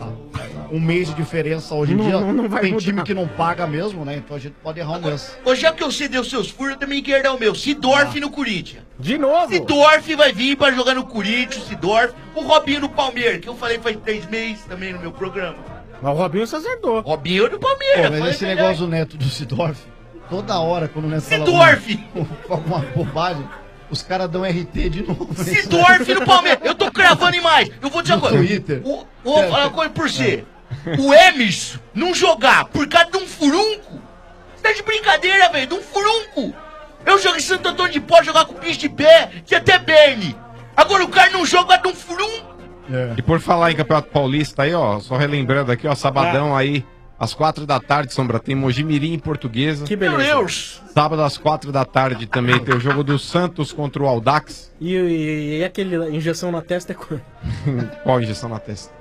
Um mês de diferença hoje em Não- dia. não- não vai Tem mudar. time que não paga mesmo, né? Então a gente pode errar um mês. Ô, já que eu sei os seus furos, eu também quero dar o meu. Sidorf no Corinthians. De novo? Sidorf vai vir pra jogar no Corinthians, o Sidorf. O Robinho no Palmeiras, que eu falei faz três meses também no meu programa. Mas o Robinho se acertou. Robinho no Pô, Palmeiras. mas falei esse verdade. negócio do Neto do Sidorf, toda hora quando o Neto fala Sidorf! alguma, alguma bobagem, os caras dão R T de novo. Sidorf no Palmeiras. Eu tô cravando em mais. Eu vou dizer uma No coisa. Twitter. O, vou falar uma coisa por você. O Emerson não jogar por causa de um furunco. Você tá de brincadeira, velho. De um furunco. Eu jogo em Santo Antônio de Pó, jogar com bicho de pé, que até Berne. Agora o cara não joga de um furunco. E por falar em Campeonato Paulista aí, ó, só relembrando aqui, ó, sabadão aí, às quatro da tarde, Sombra, tem Mojimirim em Portuguesa. Que beleza. Meu Deus. Sábado às quatro da tarde também tem o jogo do Santos contra o Audax. E, e, e aquele injeção na testa é quando? Qual injeção na testa?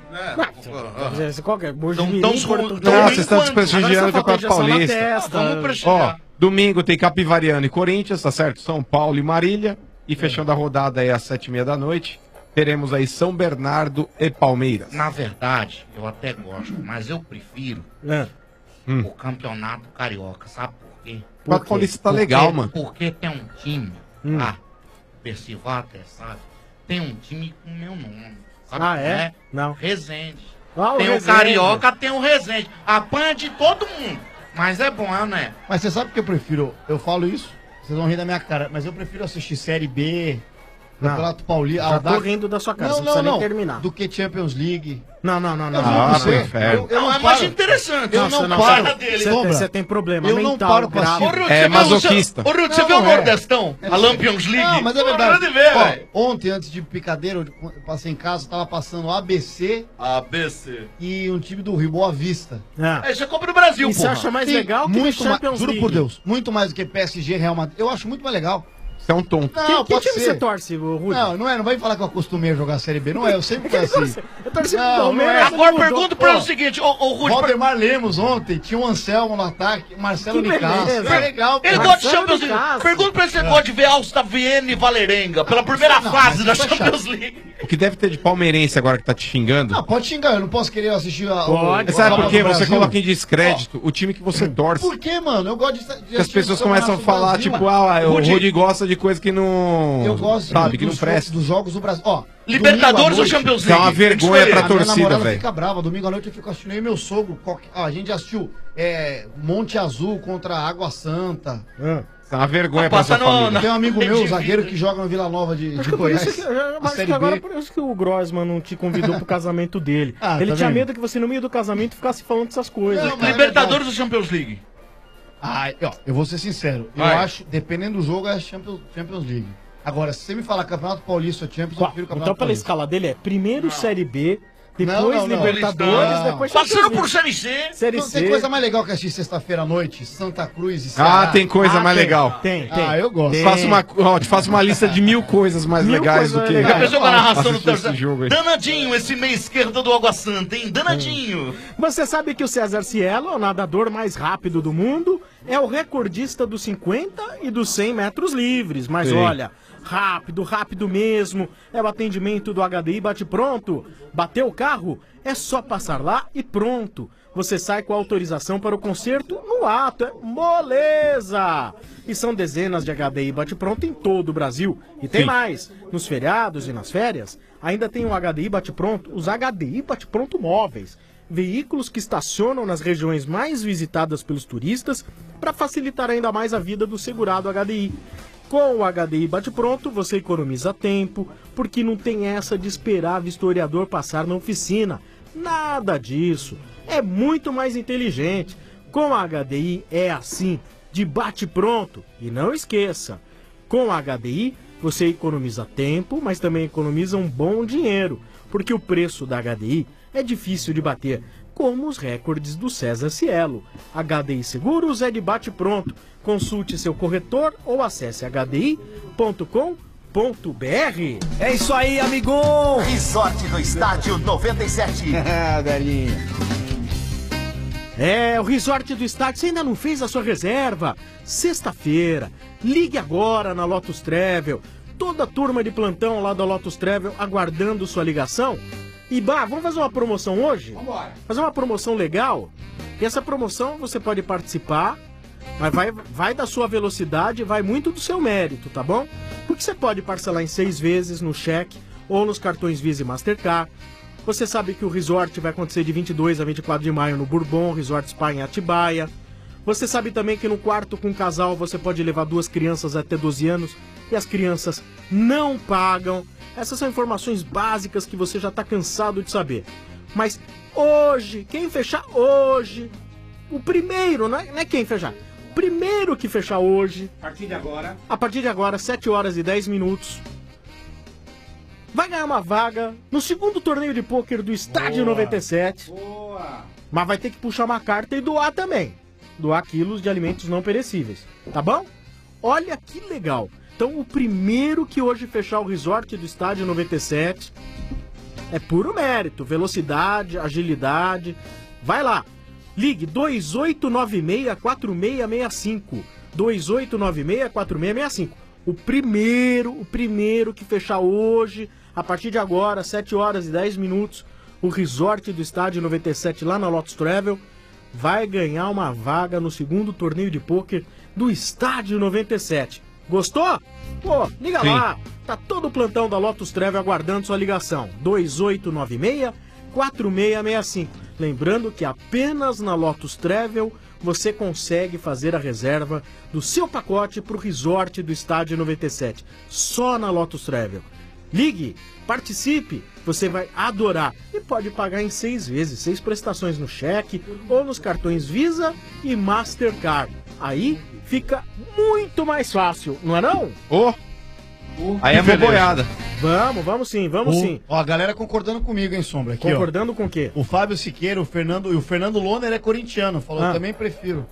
Ah, qual que é? Mojimirim, Não, Portugal. vocês estão desprestigiando o Campeonato Paulista. Testa. Ó, domingo tem Capivariano e Corinthians, tá certo? São Paulo e Marília. E fechando a rodada aí às sete e meia da noite, teremos aí São Bernardo e Palmeiras. Na verdade, eu até gosto, mas eu prefiro É. Hum. o campeonato carioca, sabe por quê? O Campeonato Paulista tá legal, mano. Porque tem um time Hum. lá, o Percival até sabe, tem um time com meu nome. Sabe Ah, qual é? Não. Resende. Ah, o tem o Resende. Carioca, tem o Resende. Apanha de todo mundo. Mas é bom, né? Mas você sabe que eu prefiro? Eu falo isso, vocês vão rir da minha cara, mas eu prefiro assistir Série B, Campeonato Paulista. Já Audax- tô rindo da sua cara, não, você não não, precisa não, nem terminar. do que Champions League. Não, não, não, não. Eu juro Ah, pra você, pro inferno. eu, eu Não, não é mais paro. interessante. Eu Nossa, não não, paro. você- Sombra, você tem problema eu não mental paro pra grave. assistir. Ô, Ruth, É você viu- masoquista. Ô, Ruth, você Não, viu o não é. Nordestão? A Lampions League? Não, mas é Pô, verdade. nada a ver, Ó, velho. ontem, antes de picadeira, eu passei em casa, tava passando A B C A B C. e um time do Rio, Boa Vista. É. É, isso é Copa do Brasil, E pô. você acha mais legal que muito o Champions mais, juro League? por Deus, muito mais do que P S G, Real Madrid. Eu acho muito mais legal. Você é um tonto. Não, Que, que pode time ser. você torce, Rudy? Não, não é, não vai falar que eu acostumei a jogar Série B, não é, eu sempre fui assim. Eu torci pro Não, Palmeiras. não é. Agora mudou. pergunta pra Ó, ele o seguinte, ô, ô Ruth, Valdemar Lemos ontem, tinha o Anselmo no ataque, o Marcelo Que Nicasso. beleza. É legal, ele pô. gosta de Marcelo Champions de League. Castro. Pergunta pra ele se ele gosta de ver Alsta Viena e Valerenga pela primeira Não, fase mas da isso é Champions chato. League. O que deve ter de palmeirense agora que tá te xingando? Não, pode xingar, eu não posso querer assistir a. Pode. o- Sabe a por Copa quê? do Você Brasil. coloca em descrédito o time que você torce. Por que, mano? Eu gosto de. de Porque as assistir pessoas o começam a Campeonato do falar, Brasil, tipo, mano. ah, o Rudy- Rudy gosta de coisa que não. Eu gosto Sabe, do- que não dos, presta. dos jogos do Brasil. Ó, Libertadores domingo à ou noite, Champions Isso é League? uma vergonha Tem que pra escolher. A minha torcida, namorada velho. fica brava. Domingo à noite eu fico assistindo. Eu e meu sogro. qualquer- ó, a gente assistiu é, Monte Azul contra Água Santa. Isso é uma vergonha Ah, pra sua passa no- família. na- Tem um amigo Rede meu, Vida. zagueiro, que joga no Vila Nova de, de Acho que por Goiás. isso que, eu a acho que Série agora B. por isso que o Grossman não te convidou pro casamento dele. Ah, Ele tá tinha vendo? medo que você, no meio do casamento, ficasse falando dessas coisas. Não, mas- Libertadores ou Champions League? Ah, ó, eu vou ser sincero. Eu Vai. acho, dependendo do jogo, é Champions, Champions League. Agora, se você me falar Campeonato Paulista ou Champions, eu Qual? prefiro o Campeonato Então, pela Paulista. escala dele, é primeiro Série B, Depois Libertadores, depois Passando por Série C. Série Não C. tem coisa mais legal que assistir sexta-feira à noite? Santa Cruz e Ceará. Ah, tem coisa Ah, mais tem. legal. Tem, tem. Ah, eu gosto. Te faço uma, ó, te faço uma lista de mil coisas mais Mil legais coisas do que. legais. Já pensou com a narração do assistir esse torcedor? jogo aí. Danadinho esse meio esquerdo do Água Santa, hein? Danadinho. Você sabe que o César Cielo é o nadador mais rápido do mundo, é o recordista dos cinquenta e dos cem metros livres. Mas Sim. olha, rápido, rápido mesmo. É o atendimento do H D I Bate Pronto. Bateu o carro? É só passar lá e pronto. Você sai com a autorização para o conserto no ato. É moleza! E são dezenas de H D I Bate Pronto em todo o Brasil. E tem Sim. mais. Nos feriados e nas férias, ainda tem o H D I Bate Pronto, os H D I Bate Pronto móveis. Veículos que estacionam nas regiões mais visitadas pelos turistas para facilitar ainda mais a vida do segurado H D I. Com o H D I Bate Pronto, você economiza tempo, porque não tem essa de esperar vistoriador passar na oficina. Nada disso. É muito mais inteligente. Com a H D I é assim, de bate pronto. E não esqueça, com a H D I você economiza tempo, mas também economiza um bom dinheiro, porque o preço da H D I é difícil de bater, como os recordes do César Cielo. H D I Seguros é de bate pronto. Consulte seu corretor ou acesse h d i ponto com ponto b r. É isso aí, amigão! Resort do Estádio noventa e sete. Ah, galinha. É, o Resort do Estádio, você ainda não fez a sua reserva? Sexta-feira, ligue agora na Lotus Travel. Toda a turma de plantão lá da Lotus Travel aguardando sua ligação. E, bah, vamos fazer uma promoção hoje? Vambora. Fazer uma promoção legal. E essa promoção você pode participar, mas vai, vai da sua velocidade, vai muito do seu mérito, tá bom? Porque você pode parcelar em seis vezes no cheque ou nos cartões Visa e Mastercard. Você sabe que o resort vai acontecer de vinte e dois a vinte e quatro de maio no Bourbon, Resort Spa em Atibaia. Você sabe também que no quarto com casal você pode levar duas crianças até doze anos e as crianças não pagam. Essas são informações básicas que você já está cansado de saber. Mas hoje, quem fechar hoje, o primeiro, não é, não é quem fechar, o primeiro que fechar hoje, A partir de agora. a partir de agora, sete horas e dez minutos, vai ganhar uma vaga no segundo torneio de pôquer do Estádio Boa. noventa e sete. Boa! Mas vai ter que puxar uma carta e doar também. Doar quilos de alimentos não perecíveis. Tá bom? Olha que legal. Então, o primeiro que hoje fechar o resort do Estádio noventa e sete é puro mérito, velocidade, agilidade. Vai lá. Ligue dois oito nove seis, quatro seis seis cinco. dois oito nove seis, quatro seis seis cinco. O primeiro, o primeiro que fechar hoje, a partir de agora, sete horas e dez minutos, o resort do Estádio noventa e sete lá na Lotus Travel vai ganhar uma vaga no segundo torneio de pôquer do Estádio noventa e sete. Gostou? Pô, liga Sim. lá. Tá todo o plantão da Lotus Travel aguardando sua ligação. dois oito nove seis, quatro seis seis cinco. Lembrando que apenas na Lotus Travel você consegue fazer a reserva do seu pacote para o resort do Estádio noventa e sete. Só na Lotus Travel. Ligue, participe, você vai adorar. E pode pagar em seis vezes, seis prestações no cheque ou nos cartões Visa e Mastercard. Aí fica muito mais fácil, não é não? Ô! Aí é uma boiada. Vamos, vamos sim, vamos O- sim. Ó, a galera concordando comigo, hein, Sombra? Aqui, Concordando com o quê? ó. O Fábio Siqueira, o Fernando e o Fernando Loner é corintiano. Falou, Ah. eu também prefiro.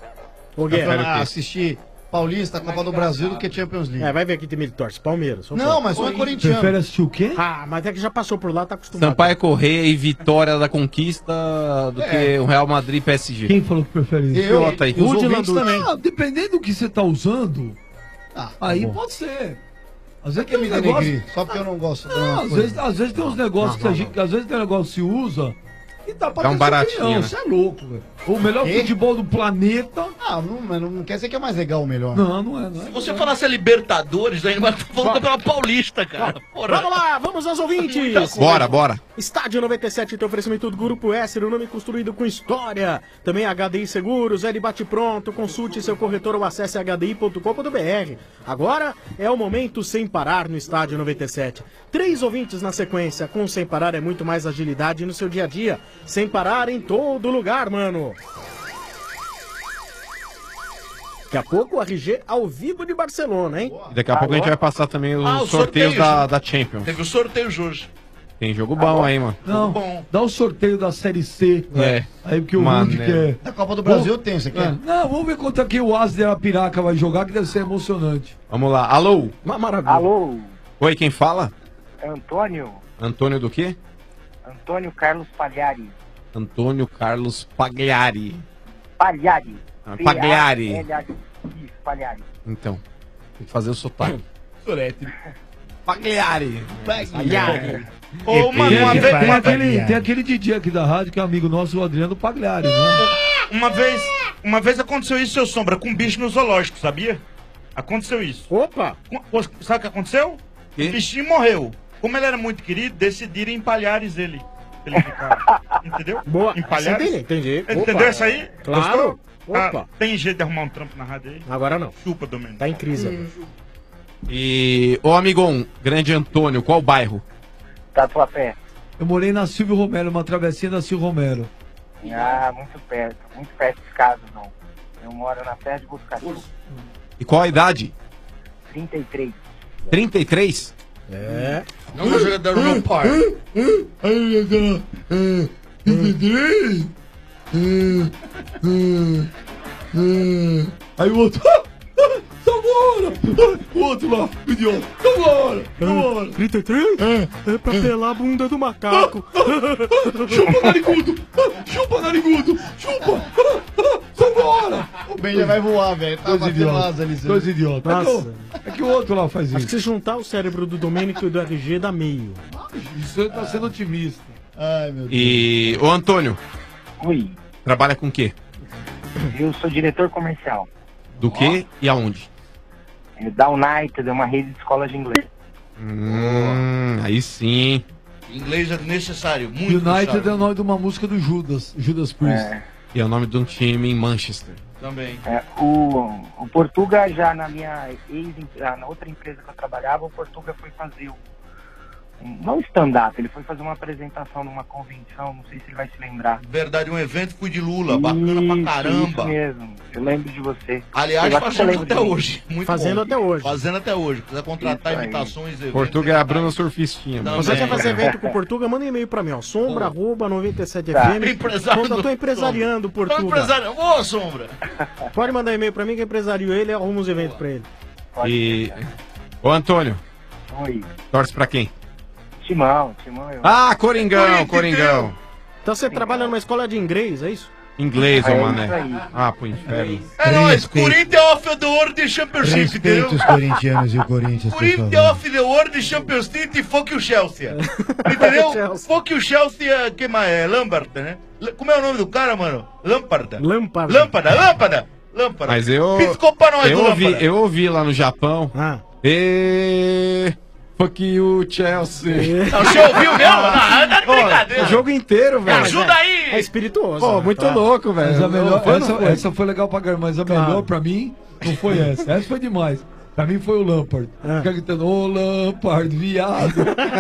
Ô, Eu Guerra. falo, ah, assistir Paulista, Copa do Brasil do que Champions League. É, vai ver aqui time ele torce, Palmeiras. só Não, pode. mas um é corintiano. Prefere assistir o quê? Ah, mas é que já passou por lá, tá acostumado. Sampaio Correia e Vitória da Conquista do É. que o Real Madrid e P S G. Quem falou que prefere isso? Eu, Bota aí. e os Rude ouvintes Landucci. também. Ah, dependendo do que você tá usando, Ah, aí bom. pode ser. Às vezes Por que tem me uns negócios... denegrir? Só porque eu não gosto de Não, uma às coisa. vezes, às vezes tem uns negócios que a gente... Às vezes tem um negócio que se usa e dá pra Dá um ter sua baratinho, opinião. né? Você é louco, velho. O melhor Quê? futebol do planeta... Ah, não, mas não quer dizer que é mais legal ou melhor. Não, não é, não é. Se você falasse a Libertadores, aí vai falando pela Paulista, cara. Porra. Vamos lá, vamos aos ouvintes. Bora, bora. Estádio noventa e sete tem oferecimento do Grupo S, o nome construído com história. Também H D I Seguros, L Bate Pronto, consulte seu corretor ou acesse h d i ponto com ponto b r. Agora é o momento sem parar no Estádio noventa e sete. Três ouvintes na sequência, com Sem Parar é muito mais agilidade no seu dia a dia. Sem parar em todo lugar, mano. Daqui a pouco o R G ao vivo de Barcelona, hein? E daqui a pouco a gente vai passar também os Ah, os sorteios sorteios. da, da Champions. Teve os sorteios hoje. Tem jogo bom aí, mano. Não, dá o sorteio da Série C. É. Aí porque o Mano, Rude né? quer. Da Copa do Brasil Vamos- tem, você É. quer? Não, vamos ver quanto aqui o Asa de Arapiraca vai jogar, que deve ser emocionante. Vamos lá. Alô? Uma maravilha. Alô, Oi, quem fala? Antônio, Antônio do quê? Antônio Carlos Pagliari. Antônio Carlos Pagliari. Pagliari. Ah, Pagliari. P A L A R I. Isso, Pagliari. Então, tem que fazer o sotaque. Sorete. Pagliari. Pagliari. Ô, mano, Tem uma aquele- vez- tem, aquele, tem aquele D J aqui da rádio que é amigo nosso, o Adriano Pagliari, né? Uma vez, uma vez aconteceu isso, seu Sombra, com um bicho no zoológico, sabia? Aconteceu isso. Opa! Sabe o que aconteceu? O bichinho morreu. Como ele era muito querido, decidiram empalhares ele. Ele ficar, entendeu? Boa. Empalhares. Entendi, entendi. Entendeu Opa. isso aí? Claro. Gostou? Opa. Ah, tem jeito de arrumar um trampo na rádio aí? Agora não. Chupa, Domênico. Tá em crise agora. E, ô amigão, grande Antônio, qual bairro? Tatuapé. Eu morei na Silvio Romero, uma travessinha da Silvio Romero. Ah, muito perto. Muito perto de casa, não. Eu moro na Serra de Botucatu. E qual a idade? trinta e três. trinta e três? É. Não vou jogar da no par. Aí, aquela. É. trinta e três? Aí o outro. Vambora! O outro lá, o idiota. Vambora! Vambora! trinta e três? É. É pra pelar a bunda do macaco. Chupa, narigudo! Chupa, narigudo! Chupa! Vambora! O Ben já vai voar, velho. Tá Dois batendo idiotas. asa ali. Dois idiotas. É que o- É que o outro lá faz Acho isso. que se juntar o cérebro do Domênico e do R G dá meio. Isso tá sendo otimista. Ai, meu Deus. E, ô Antônio. Oi. Trabalha com o quê? Eu sou diretor comercial. Do quê e aonde? É da United, é uma rede de escolas de inglês. Hum, aí sim. Inglês é necessário, muito United necessário. é o nome de uma música do Judas, Judas Priest. É. E é o nome de um time em Manchester. Também. É, o, o Portuga já na minha ex, na outra empresa que eu trabalhava, o Portuga foi fazer o, um, não stand-up, ele foi fazer uma apresentação numa convenção, não sei se ele vai se lembrar. Verdade, um evento fui de Lula, bacana pra Isso, caramba. Isso mesmo, eu lembro de você. Aliás, Eu acho que eu fazendo lembro até de mim. hoje. Muito Fazendo bom. até hoje. Fazendo até hoje. Quiser contratar Isso aí. imitações, eventos. Portugal é a Bruna Surfistinha. Não, mano. Você Também. quer fazer evento com o Portuga? Manda um e-mail pra mim, ó. Sombra, arroba, noventa e sete Tá. F M. Empresário Quando eu tô do empresariando o Tô Portuga. empresário. Ô, Sombra. Pode mandar e-mail pra mim que eu empresario ele e arrumo os eventos pra ele. E. Ô Antônio, Oi, torce pra quem? Timão, Timão. Eu... Ah, Coringão, Coringão. Então você trabalha numa escola de inglês, é isso? Inglês, É ô isso mané. aí. Ah, pro inferno. É nóis, Respeito. Corinthians off the world Championship, Respeita entendeu? os corintianos e o Corinthians, por Corinthians favor. off the world Champions League e fuck o Chelsea. Entendeu? Chelsea. Fuck o Chelsea, é, que mais é? Lampard, né? L- Como é o nome do cara, mano? Lamparda. Lamparda. Lâmpada, lâmpada. Lâmpada. Mas eu. Piscou pra nós, eu do ouvi, Lâmpada. eu ouvi lá no Japão. Ah. E. Fuck you, Chelsea. Não, você ouviu mesmo? Não, tá de Pô, brincadeira. o jogo inteiro, velho. Ajuda aí. É espirituoso. Pô, muito louco, velho. Mas a melhor, Foi ou essa, não foi? essa foi legal pra caramba, mas a Claro. melhor pra mim não foi essa. Essa foi demais. Pra mim foi o Lampard. Ah. Fica gritando, ô Lampard, viado.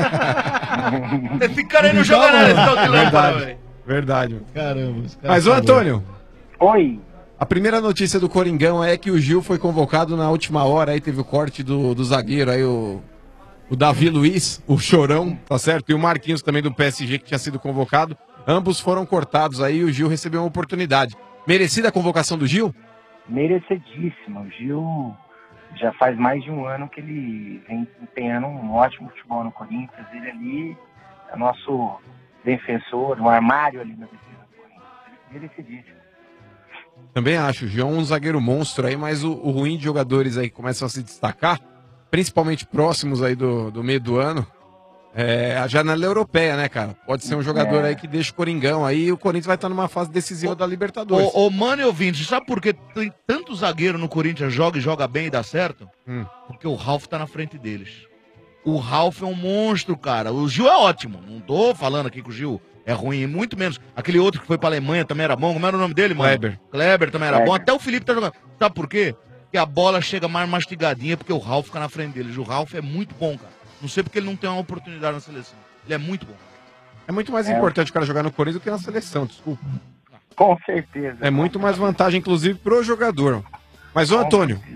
Esse cara aí não joga nada, esse tal de Lâmpada, Verdade. velho. Verdade. Caramba. os caras Mas, ô são Antônio, Oi, a primeira notícia do Coringão é que o Gil foi convocado na última hora, aí teve o corte do, do zagueiro, aí o, o Davi Luiz, o Chorão, tá certo? E o Marquinhos também do P S G que tinha sido convocado. Ambos foram cortados aí e o Gil recebeu uma oportunidade. Merecida a convocação do Gil? merecidíssimo. O Gil já faz mais de um ano que ele vem empenhando um ótimo futebol no Corinthians. Ele ali é nosso defensor, um armário ali na defesa do Corinthians. Merecidíssimo. Também acho, o Gil é um zagueiro monstro aí, mas o, o ruim de jogadores aí que começam a se destacar, principalmente próximos aí do, do meio do ano, é a janela europeia, né, cara? Pode ser um jogador É. aí que deixa o Coringão aí e o Corinthians vai estar numa fase decisiva da Libertadores. Ô, ô, mano e ouvinte, sabe por que tem tanto zagueiro no Corinthians joga e joga bem e dá certo? Hum. Porque o Ralf tá na frente deles. O Ralf é um monstro, cara. O Gil é ótimo. Não tô falando aqui que o Gil é ruim, muito menos. Aquele outro que foi pra Alemanha também era bom. Como era o nome dele, mano? Kleber. Kleber também era Kleber. bom. Até o Felipe tá jogando. Sabe por quê? Porque a bola chega mais mastigadinha porque o Ralf fica na frente deles. O Ralf é muito bom, cara. Não sei porque ele não tem uma oportunidade na seleção. Ele é muito bom. É muito mais É. importante o cara jogar no Corinthians do que na seleção, desculpa. Com certeza. É muito mais vantagem, inclusive, pro jogador. Mas, ô Com Antônio, certeza.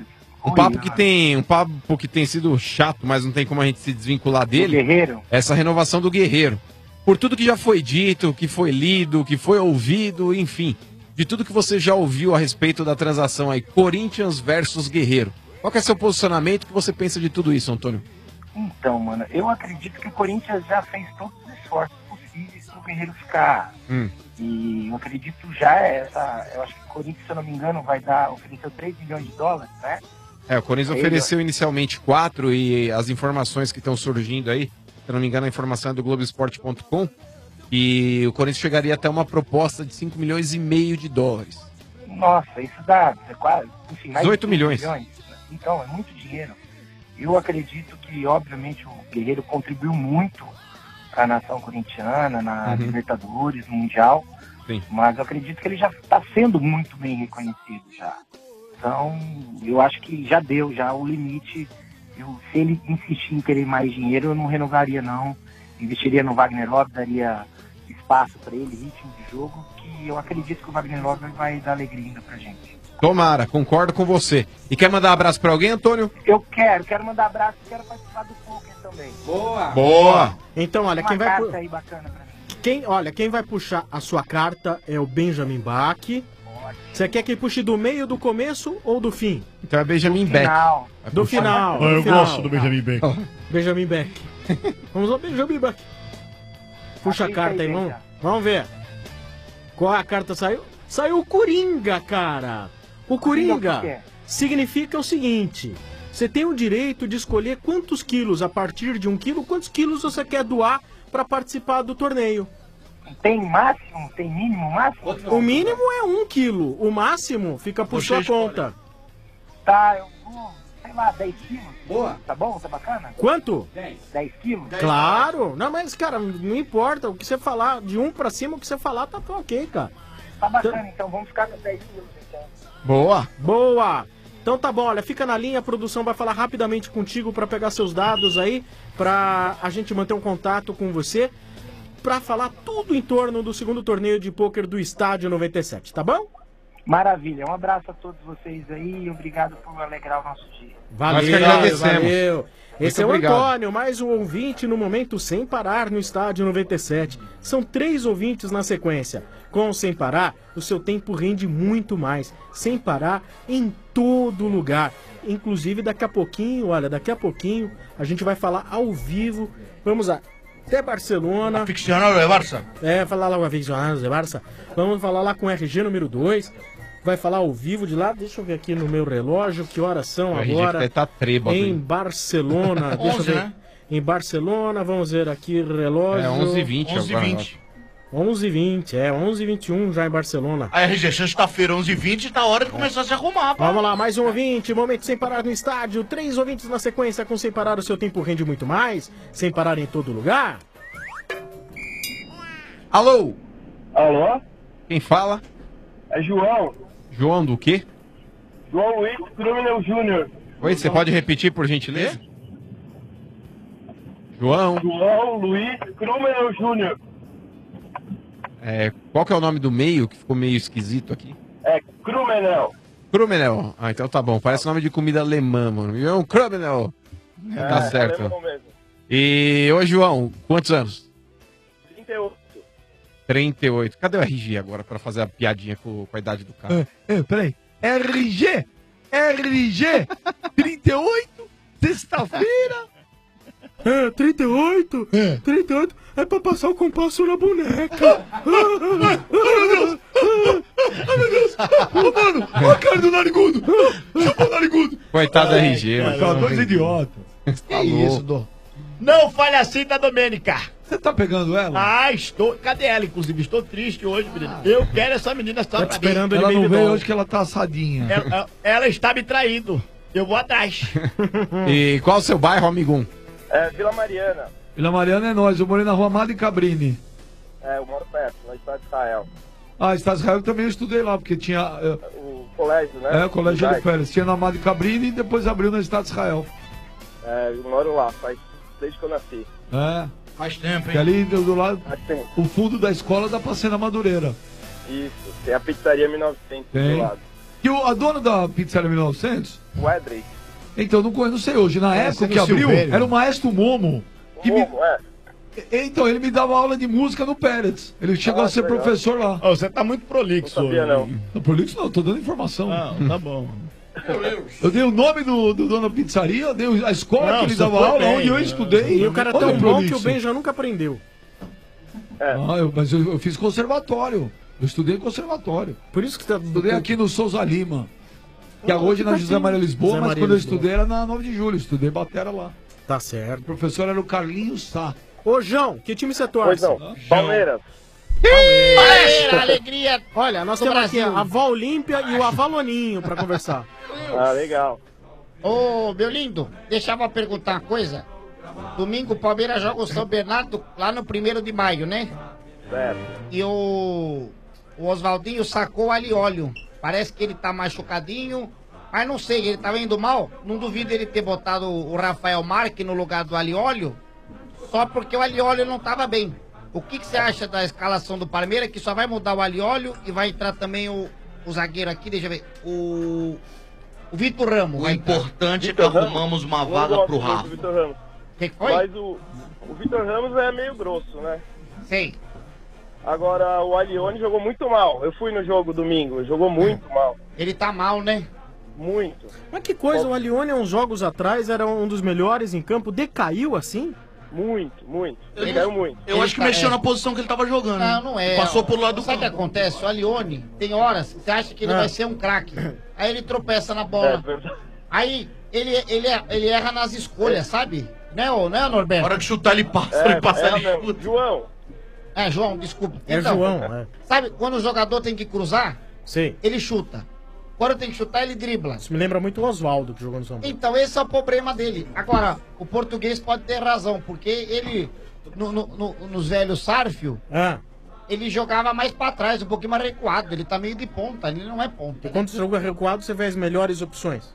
Um papo que tem, um papo que tem sido chato, mas não tem como a gente se desvincular dele. Guerreiro? Essa renovação do Guerreiro. Por tudo que já foi dito, que foi lido, que foi ouvido, enfim, de tudo que você já ouviu a respeito da transação aí, Corinthians versus Guerreiro. Qual que é seu posicionamento? O que você pensa de tudo isso, Antônio? Então, mano, eu acredito que o Corinthians já fez todos os esforços possíveis para o Guerreiro ficar. Hum. E eu acredito já essa. Eu acho que o Corinthians, se eu não me engano, vai dar. Ofereceu três milhões de dólares, né? É, o Corinthians Ele- ofereceu inicialmente quatro e as informações que estão surgindo aí, se eu não me engano, a informação é do Globo Esporte ponto com, e o Corinthians chegaria até uma proposta de cinco milhões e meio de dólares. Nossa, isso dá é quase. Enfim, mais de dezoito quinze milhões. Então, é muito dinheiro. Eu acredito que, obviamente, o Guerreiro contribuiu muito para a nação corintiana, na Uhum. Libertadores, no Mundial. Sim. Mas eu acredito que ele já está sendo muito bem reconhecido já. Então, eu acho que já deu já o limite. Eu, se ele insistir em querer mais dinheiro, eu não renovaria não. Investiria no Wagner Love, daria espaço para ele, ritmo de jogo, que eu acredito que o Wagner Love vai dar alegria ainda pra gente. Tomara, concordo com você. E quer mandar um abraço pra alguém, Antônio? Eu quero, quero mandar abraço, quero participar do poker também. Boa! Boa! Então, olha, Uma quem vai carta pu- aí bacana pra mim. Quem, olha, quem vai puxar a sua carta é o Benjamin Bach. Você quer que puxe do meio, do começo ou do fim? Então é Benjamin Beck. Final. Vai Do puxar- final. Ah, eu do final. gosto do Benjamin Beck. Benjamin Beck. Vamos ao Benjamin Beck. Puxa a carta aí, vamos, vamos ver. Qual a carta saiu? Saiu o Coringa, cara. O Coringa por quê? Coringa significa o seguinte: você tem o direito de escolher quantos quilos, a partir de um quilo, quantos quilos você quer doar para participar do torneio. Tem máximo? Tem mínimo máximo? O mínimo é um quilo, o máximo fica por Você sua escolhe. conta. Tá, eu vou, sei lá, dez quilos. Boa. Tá bom? Tá bacana? Quanto? dez quilos? Claro! Não, mas, cara, não importa. O que você falar, de um pra cima, o que você falar, tá, tá ok, cara. Tá bacana, então vamos ficar com dez quilos então. Boa! Boa! Então tá bom, olha, fica na linha, a produção vai falar rapidamente contigo pra pegar seus dados aí, pra a gente manter um contato com você, pra falar tudo em torno do segundo torneio de pôquer do Estádio noventa e sete, tá bom? Maravilha, um abraço a todos vocês aí e obrigado por alegrar o nosso dia. Valeu, Nós que agradecemos. valeu. Esse é o obrigado. Antônio, mais um ouvinte no momento Sem Parar no Estádio noventa e sete. São três ouvintes na sequência. Com o Sem Parar, o seu tempo rende muito mais. Sem parar em todo lugar. Inclusive, daqui a pouquinho, olha, daqui a pouquinho, a gente vai falar ao vivo. Vamos lá. Até Barcelona. Aficionado de Barça. É, falar lá com aficionados de Barça. Vamos falar lá com o R G número dois. Vai falar ao vivo de lá. Deixa eu ver aqui no meu relógio que horas são O R G agora. vai tá trêbado, em hein? Barcelona. Deixa eu onze, ver. né? Em Barcelona, vamos ver aqui relógio. É onze e vinte onze e agora. vinte. onze e vinte, é onze e vinte e um já em Barcelona. A R G, sexta-feira, onze e vinte, tá hora de começar a se arrumar, pá. Vamos lá, mais um ouvinte, momento Sem Parar no estádio. Três ouvintes na sequência com Sem Parar, o seu tempo rende muito mais. Sem parar em todo lugar. Alô? Alô? Quem fala? É João. João do quê? João Luiz Crumel Júnior. Oi, você pode repetir, por gentileza? João. João Luiz Crumel Júnior. É, qual que é o nome do meio que ficou meio esquisito aqui? É Crumenel. Crumenel. Ah, então tá bom. Parece nome de comida alemã, mano. João Crumenel. Tá É, certo. alemão mesmo. E, ô João, quantos anos? trinta e oito. trinta e oito. Cadê o R G agora pra fazer a piadinha com, com a idade do cara? É, peraí. R G! R G! trinta e oito? Sexta-feira? É, trinta e oito? É. trinta e oito é pra passar o compasso na boneca. Ai, meu Deus! Ai, meu Deus! Ô, mano! Olha a cara do narigudo! Chama o narigudo! Coitado do R G, Cara, mano. dois idiotas. Tá Que louco. isso, Dô? Não fale assim da Domênica. Você tá pegando ela? Ah, estou. Cadê ela, inclusive? Estou triste hoje, menina. Eu quero essa menina só Tá pra esperando mim. ela não veio hoje que ela tá assadinha. Ela, ela- ela está me traindo. Eu vou atrás. E qual o seu bairro, amigum? É Vila Mariana. Vila Mariana é nós, eu morei na rua Amado e Cabrini. É, eu moro perto, no estado de Israel. Ah, Estado de Israel também eu estudei lá, porque tinha. É, O colégio, né? é o Colégio de Verdade. Férias. Tinha na Amado e Cabrini e depois abriu no Estado de Israel. É, eu moro lá, faz desde que eu nasci. É. Faz tempo, Que ali do, do lado, Faz tempo. o fundo da escola dá pra ser na Madureira. Isso, tem a pizzaria mil e novecentos Tem. do lado. E o, a dona da Pizzaria mil e novecentos? O Edrey. Então, não, conhe- não sei hoje. Na É, época sendo que abriu, Silvério. era o Maestro Momo. Que me- Momo, é. Então, ele me dava aula de música no Pérez. Ele chegou Ah, a ser que legal. professor lá. Ô, você tá muito prolixo. Não sabia, hoje. não. Não, prolixo não, tô dando informação. Não, tá bom. Eu dei o nome do, do dono da pizzaria, eu dei a escola Não, que ele você dava foi aula, bem, onde eu né? estudei. E o cara é Olha tão bom prolixo. que o Ben já nunca aprendeu. Ah, eu- mas eu, eu fiz conservatório. Eu estudei em conservatório. Por isso que você tá... Estudei aqui no Souza Lima. Que é hoje na José Maria Lisboa, José mas Maria quando eu Lisboa. estudei era na nove de julho. Estudei batera lá. Tá certo. O professor era o Carlinhos Sá. Ô, João, que time você torce? Pois não, Palmeiras. Palmeiras, alegria. Olha, nós do temos aqui Brasil. a Vó Olímpia e o Avaloninho pra conversar. Ah, legal. Ô, meu lindo, deixava eu perguntar uma coisa. Domingo o Palmeiras joga o São Bernardo lá no primeiro de maio, né? Certo. E o, o Oswaldinho sacou o Alióleo. Parece que ele tá machucadinho, mas não sei, ele tá indo mal. Não duvido ele ter botado o Rafael Marques no lugar do Alióleo, só porque o Alióleo não tava bem. O que, que você acha da escalação do Palmeiras, que só vai mudar o Alióleo e vai entrar também o, o zagueiro aqui, deixa eu ver, o, o Vitor Ramos. O vai entrar. importante é que Vitor Ramos? arrumamos uma Não vaga gosto pro muito do Rafa. Vitor Ramos. Que que foi? Mas o, o Vitor Ramos é meio grosso, né? Sei. Agora o Alione jogou muito mal. Eu fui no jogo domingo, jogou muito mal. Ele tá mal, né? Muito. Mas que coisa, o Alione, uns jogos atrás, era um dos melhores em campo, decaiu assim? Muito, muito. Ele- Ele caiu muito. Eu acho que tá- mexeu é. na posição que ele tava jogando. Não, não é. Passou pro lado do Sabe o que campo. acontece? O Alione, tem horas, que você acha que ele Ah. vai ser um craque. Aí ele tropeça na É bola. verdade. Aí ele, ele, ele erra nas escolhas, sabe? Né, ô, né, Norberto? Na hora de chutar, ele passa, É, ele passa é ali. mesmo. João. É, João, desculpa. É João, é. Sabe, quando o jogador tem que cruzar, Sei. ele chuta. Quando tem que chutar, ele dribla. Isso me lembra muito o Oswaldo que jogou no São Paulo. Então esse é o problema dele. Agora, o português pode ter razão, porque ele, no, no- no- nos velhos Sarfio, Ah, ele jogava mais pra trás, um pouquinho mais recuado. Ele tá meio de ponta, ele não é ponta. e quando você joga recuado, você vê as melhores opções.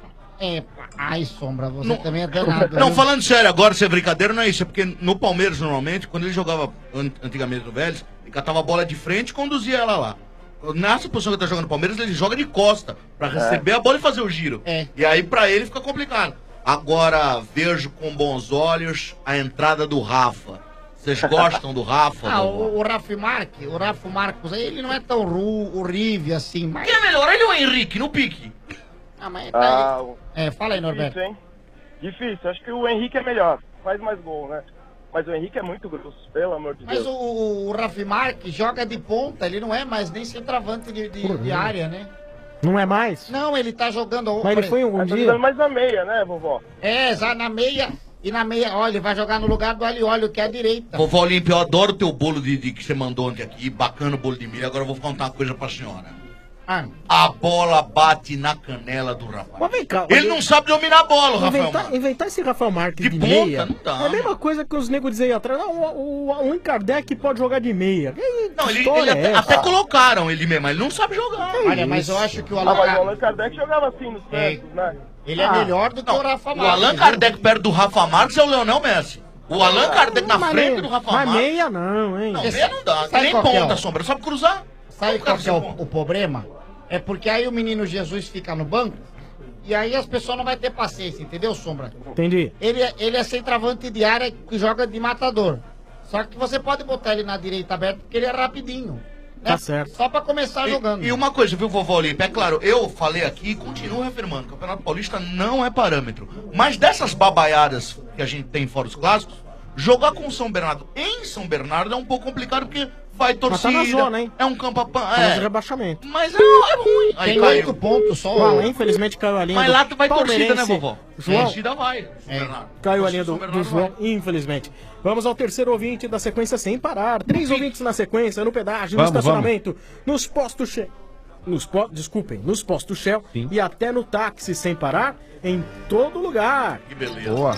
É, ai, Sombra, você Não- também é danado. Não, viu? falando sério agora, sem brincadeira, não é isso. É porque no Palmeiras, normalmente, quando ele jogava an- antigamente no Vélez, ele catava a bola de frente e conduzia ela lá. Nessa posição que ele tá jogando no Palmeiras, ele joga de costa pra receber a bola e fazer o giro. É. E aí, pra ele, fica complicado. Agora, vejo com bons olhos a entrada do Rafa. Vocês gostam do Rafa? Ah, vovó? o, o Rafa Marques, o Rafa Marcos, aí, ele não é tão ru, horrível assim, mas... Quem é melhor, ele ou o Henrique, no pique? Ah, mas Ah, o- É, fala aí, Norberto. Difícil, hein? Difícil. Acho que o Henrique é melhor. Faz mais gol, né? Mas o Henrique é muito grosso, pelo amor de Mas Deus. o, o Rafa Marques joga de ponta, ele não é mais nem centroavante de, de, de área, né? Não é mais? Não, ele tá jogando... Mas ele foi um, um Tá dia. jogando mais na meia, né, vovó? É, já na meia, e na meia, olha, ele vai jogar no lugar do Alióleo, que é a direita. Vovó Olímpia, eu adoro o teu bolo de, de- que você mandou ontem aqui. Bacana o bolo de milho. Agora eu vou contar uma coisa pra senhora. Ah. A bola bate na canela do rapaz. Mas vem cá. Ele não sabe dominar a bola, o Rafael Inventar, Marques. inventar esse Rafael Marques de, De ponta, meia não dá. é a mesma coisa que os negros diziam aí atrás. Não, o, o Allan Kardec pode jogar de meia. Que Não, ele, história ele é até, essa? até colocaram ele mesmo, mas ele não sabe jogar. Olha, mas eu acho que o Ah, Allan mas o Kardec... Allan Kardec jogava assim no Santos, né? Ele é Ah, melhor do que o Rafa O Marques. Allan viu? Kardec perto do Rafa Marques é o Leonel Messi. O Allan Kardec na Mas frente meia- do Rafa Mas Marques. meia não, hein? Não, meia não dá. Sabe Nem qual que é ponta, o- Sombra. Sabe cruzar? Sabe Não qual quero que é ser o, ponta. o problema? É porque aí o menino Jesus fica no banco e aí as pessoas não vão ter paciência, entendeu, Sombra? Entendi. Ele, é- ele é centroavante de área que joga de matador. Só que você pode botar ele na direita aberta porque ele é rapidinho. né? Tá certo. Só pra começar jogando. E uma coisa, viu, vovó Olímpia? É claro, eu falei aqui e continuo reafirmando: o Campeonato Paulista não é parâmetro. Mas dessas babaiadas que a gente tem fora os clássicos, jogar com o São Bernardo em São Bernardo é um pouco complicado porque vai Mas tá torcida. na zona, hein? É um campo a pan. Tá no É. rebaixamento. Mas é, é ruim. Aí Tem caiu. oito pontos só. Bom, infelizmente caiu a linha Mas do lá tu vai torcida, né, palmeirense. vovó? João, Torcida vai. São É. Bernardo. caiu a linha do, São do Bernardo João, vai. infelizmente. Vamos ao terceiro ouvinte da sequência sem parar. Três ouvintes na sequência, no pedágio, no Vamos, estacionamento, nos postos Shell. Nos po... Desculpem, nos postos Shell e até no táxi sem parar, em todo lugar. Que beleza. Boa.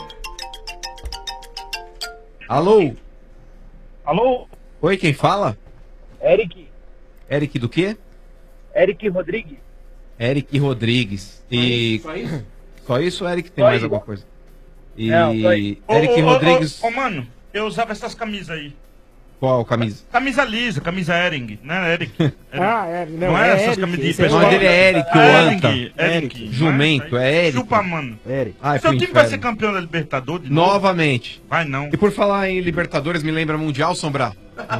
Alô? Alô? Oi, quem fala? Eric. Eric do quê? Eric Rodrigues. Eric Rodrigues. E... Só isso? Só isso ou Eric tem Só mais isso. alguma coisa? E... Não, só isso. Eric Ô, ô, ô, Rodrigues... Ô, ô, mano, eu usava essas camisas aí. Qual camisa? Camisa lisa, camisa Ering, né, Eric? Eric. Ah, é, não, Não é, é essas Eric, camisas de esse é pessoal. O nome dele é Eric, o Anta. Eric, Eric. Jumento, é Eric. Chupa, mano. Eric. Ai, Seu pro time vai inferno. ser campeão da Libertadores de novo? Novamente. Vai não. E por falar em Libertadores, me lembra Mundial, Sombra?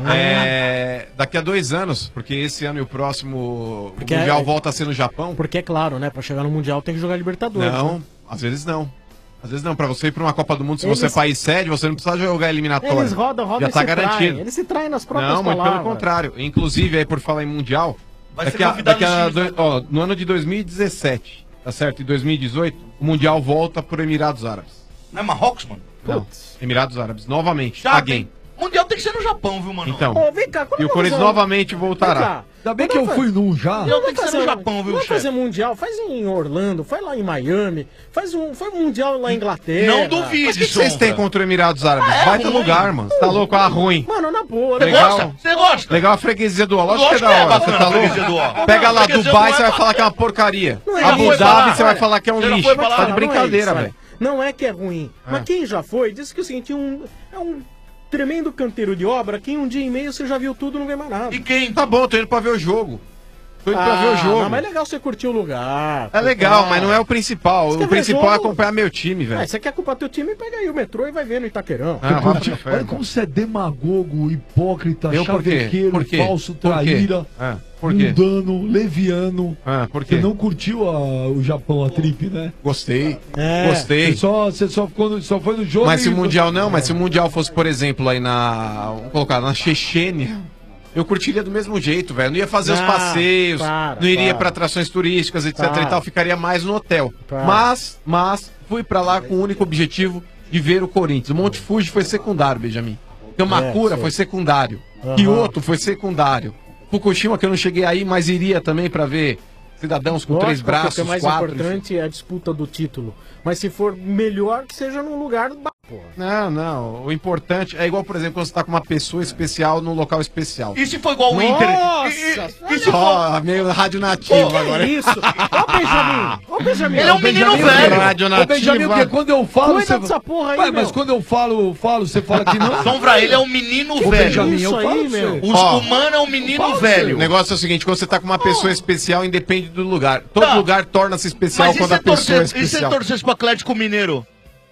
É, daqui a dois anos, porque esse ano e o próximo Porque o Mundial é- volta a ser no Japão. Porque é claro, né? Pra chegar no Mundial tem que jogar Libertadores. Não, né? às vezes não. Às vezes não. Pra você ir pra uma Copa do Mundo, se Eles- você é país sede, você não precisa jogar eliminatória. Eles rodam, rodam Já e tá se garantido. traem. Eles se traem nas próprias Não, muito palavras. pelo contrário. Inclusive, aí por falar em Mundial, Vai daqui ser a, convidado daqui a os times, dois- ó, no ano de dois mil e dezessete, tá certo? Em dois mil e dezoito, o Mundial volta pro Emirados Árabes. Não é Marrocos, mano? Não, Emirados Árabes, novamente. Já Paguei. Mundial tem que ser no Japão, viu, mano? Então. Ô, vem cá, quando E o vamos Corinthians fazer- novamente voltará. Vem cá. Ainda bem que Vamos eu fazer- fui num já. Mundial tem Vamos que ser fazer no um- Japão, viu, Vamos chefe? fazer mundial, faz em Orlando, faz lá em Miami, faz um, faz um mundial lá em Inglaterra. Não duvide, Mas o que, que vocês têm contra o Emirados Árabes? Ah, é Vai pro ruim. lugar, mano. Você tá louco? Ah, ruim. Mano, na boa. Você Legal. gosta? Você gosta? Legal a freguesia do ó. Lógico que é Lógico da que é hora. Você bacana tá a freguesia do louco? ó. Pega lá Freguesia Dubai, do ó você é vai falar que é uma porcaria. Não é Abu isso. Dhabi, você vai Olha, falar que é um você não lixo. foi falar, Tá de Não, brincadeira, não é velho. isso, Não é que é ruim. É. Mas quem já foi, disse que o seguinte, um, é um tremendo canteiro de obra que em um dia e meio você já viu tudo e não vê mais nada. E quem? Tá bom, tô indo pra ver o jogo. Tô indo pra Ah, ver o jogo. Não, mas é legal você curtir o lugar. É legal, mas não é o principal. Você quer O ver principal jogo? é acompanhar meu time, velho. É, você quer culpar teu time, pega aí o metrô e vai ver no Itaquerão. Ah, vai pro Olha inferno. como você é demagogo, hipócrita, Eu por quê? chavequeiro, Por quê? falso, Por quê? traíra, Ah, por quê? mundano, leviano. Ah, por quê? Você não curtiu a- o Japão, a trip, né? Gostei. É. Gostei. Você só, você só, ficou no- só foi no jogo. Mas se e- o Mundial não, mas se o Mundial fosse, por exemplo, aí na. Vamos colocar, na Chechênia, eu curtiria do mesmo jeito, velho. Não ia fazer os Ah, passeios, para, não iria para. pra atrações turísticas, etc Para. e tal, ficaria mais no hotel. Para. Mas, mas, fui pra lá com o único objetivo de ver o Corinthians. O Monte Fuji foi secundário, Benjamin. Kamakura É, sei. foi secundário. Aham. Kyoto foi secundário. Fukushima, que eu não cheguei aí, mas iria também pra ver cidadãos com Lógico três que braços, o que é mais quatro. enfim. importante é a disputa do título. Mas se for melhor, que seja num lugar do ba- porra. Não, não. O importante é igual, por exemplo, quando você tá com uma pessoa especial num local especial. E se for igual o Nossa! Inter? E, e, e se for... Ó, meio rádio nativo Que agora. isso? Ô, Benjamin! Ô, Benjamin! Ele é um Ô, menino Benjamin, velho. Rádio Ô, Benjamin, nativa. porque quando eu falo. Cuida Você... dessa porra aí, Ué, mas meu. quando eu falo, falo, você fala que não. Sombra, ele é um menino Ô, velho. Benjamin, Isso eu aí, falo pra meu. você. O Ó, humano é um menino fala, velho. O negócio é o seguinte, quando você tá com uma pessoa especial, independe do lugar. Todo Tá. lugar torna-se especial Mas e quando se a pessoa é torcer, e se especial. torcesse pro Atlético Mineiro?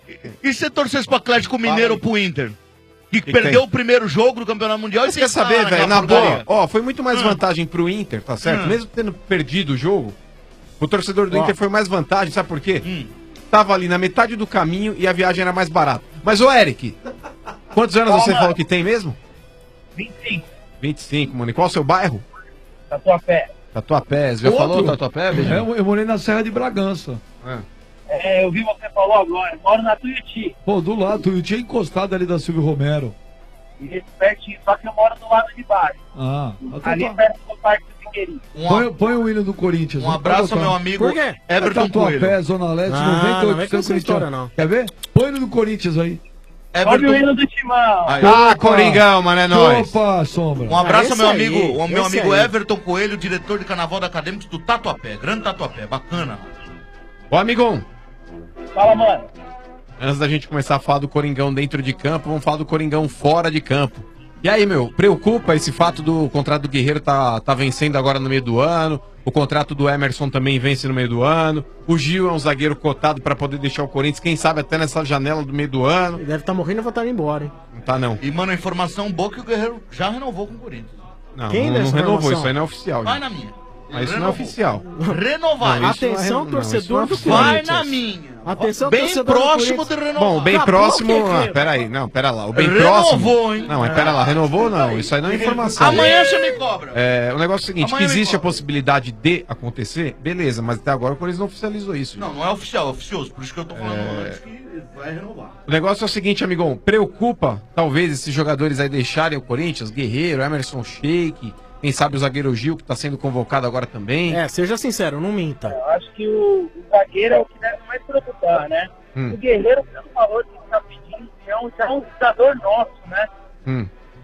E se torcesse pro Atlético Mineiro ou pro Inter? Que, que perdeu tem? o primeiro jogo do Campeonato Mundial Mas e quer saber, velho, na boa, ó, foi muito Hum. mais vantagem pro Inter, tá certo? Mesmo tendo perdido o jogo, o torcedor do Ó. Inter foi mais vantagem, sabe por quê? Hum. Tava ali na metade do caminho e a viagem era mais barata. Mas, ô Eric, quantos anos você falou que tem mesmo? vinte e cinco, vinte e cinco, mano. E qual é o seu bairro? Tatuapé. Tatuapé, você já Outro? falou Tatuapé, É, Benjamin? eu, eu morei na Serra de Bragança. É. É, eu vi você falou agora, eu moro na Tuiuti. Pô, do lado, eu tinha encostado ali da Silvio Romero. E pertinho, só que eu moro do lado de baixo. Ah, Ali Tatu- perto do Parque do Figueirinho. Um, põe, põe o hino do Corinthians. um vai abraço ao tocar. meu amigo Por quê? Everton Tatuapé, Coelho. Zona Leste, Ah, noventa e não vem oito com essa história, Corinthians. não. Quer ver? Põe o hino do Corinthians aí. Sobe o hino Everton... do Timão. Aí. Ah, Coringão, mano, é nóis. Opa, Sombra. Um abraço Ah, ao meu esse amigo, aí, ao meu esse amigo aí. Everton Coelho, diretor de Carnaval da Acadêmicos do Tatuapé. Grande Tatuapé, bacana. Ô, amigão, Fala, mano. antes da gente começar a falar do Coringão dentro de campo, vamos falar do Coringão fora de campo. E aí, meu, preocupa esse fato do contrato do Guerreiro tá, tá vencendo agora no meio do ano, o contrato do Emerson também vence no meio do ano, o Gil é um zagueiro cotado pra poder deixar o Corinthians, quem sabe até nessa janela do meio do ano. Ele deve estar morrendo e voltar embora, hein? Não tá não. E, mano, a informação boa que o Guerreiro já renovou com o Corinthians. Não, Quem não, deu não essa renovou, informação? isso aí não é oficial. Vai gente. na minha. Mas isso não é Renovou. oficial. Renovar. Não, isso não é Atenção, reno- não, torcedor isso não é do oficial. Vai Corinthians. na minha. Atenção, Bem torcedor do próximo de Corinthians. renovar. Bom, bem Acabou próximo. o quê, Ah, Guerreiro? peraí, não, pera lá. O bem Renovou, próximo. hein? Não, mas pera lá, renovou não. Isso aí não é informação. Amanhã você me cobra. É, o negócio é o seguinte, Amanhã que me existe a cobra. possibilidade de acontecer, beleza, mas até agora o Corinthians não oficializou isso. Não, não é oficial, é oficioso. Por isso que eu tô falando antes que vai renovar. O negócio é o seguinte, amigão, preocupa talvez esses jogadores aí deixarem o Corinthians, Guerreiro, Emerson Sheik, quem sabe o zagueiro Gil, que tá sendo convocado agora também. É, seja sincero, não minta. Eu acho que o, o zagueiro é o que deve mais preocupar, né? Hum. O Guerreiro, pelo valor que está pedindo, já é um, já é um jogador nosso, né? Hum.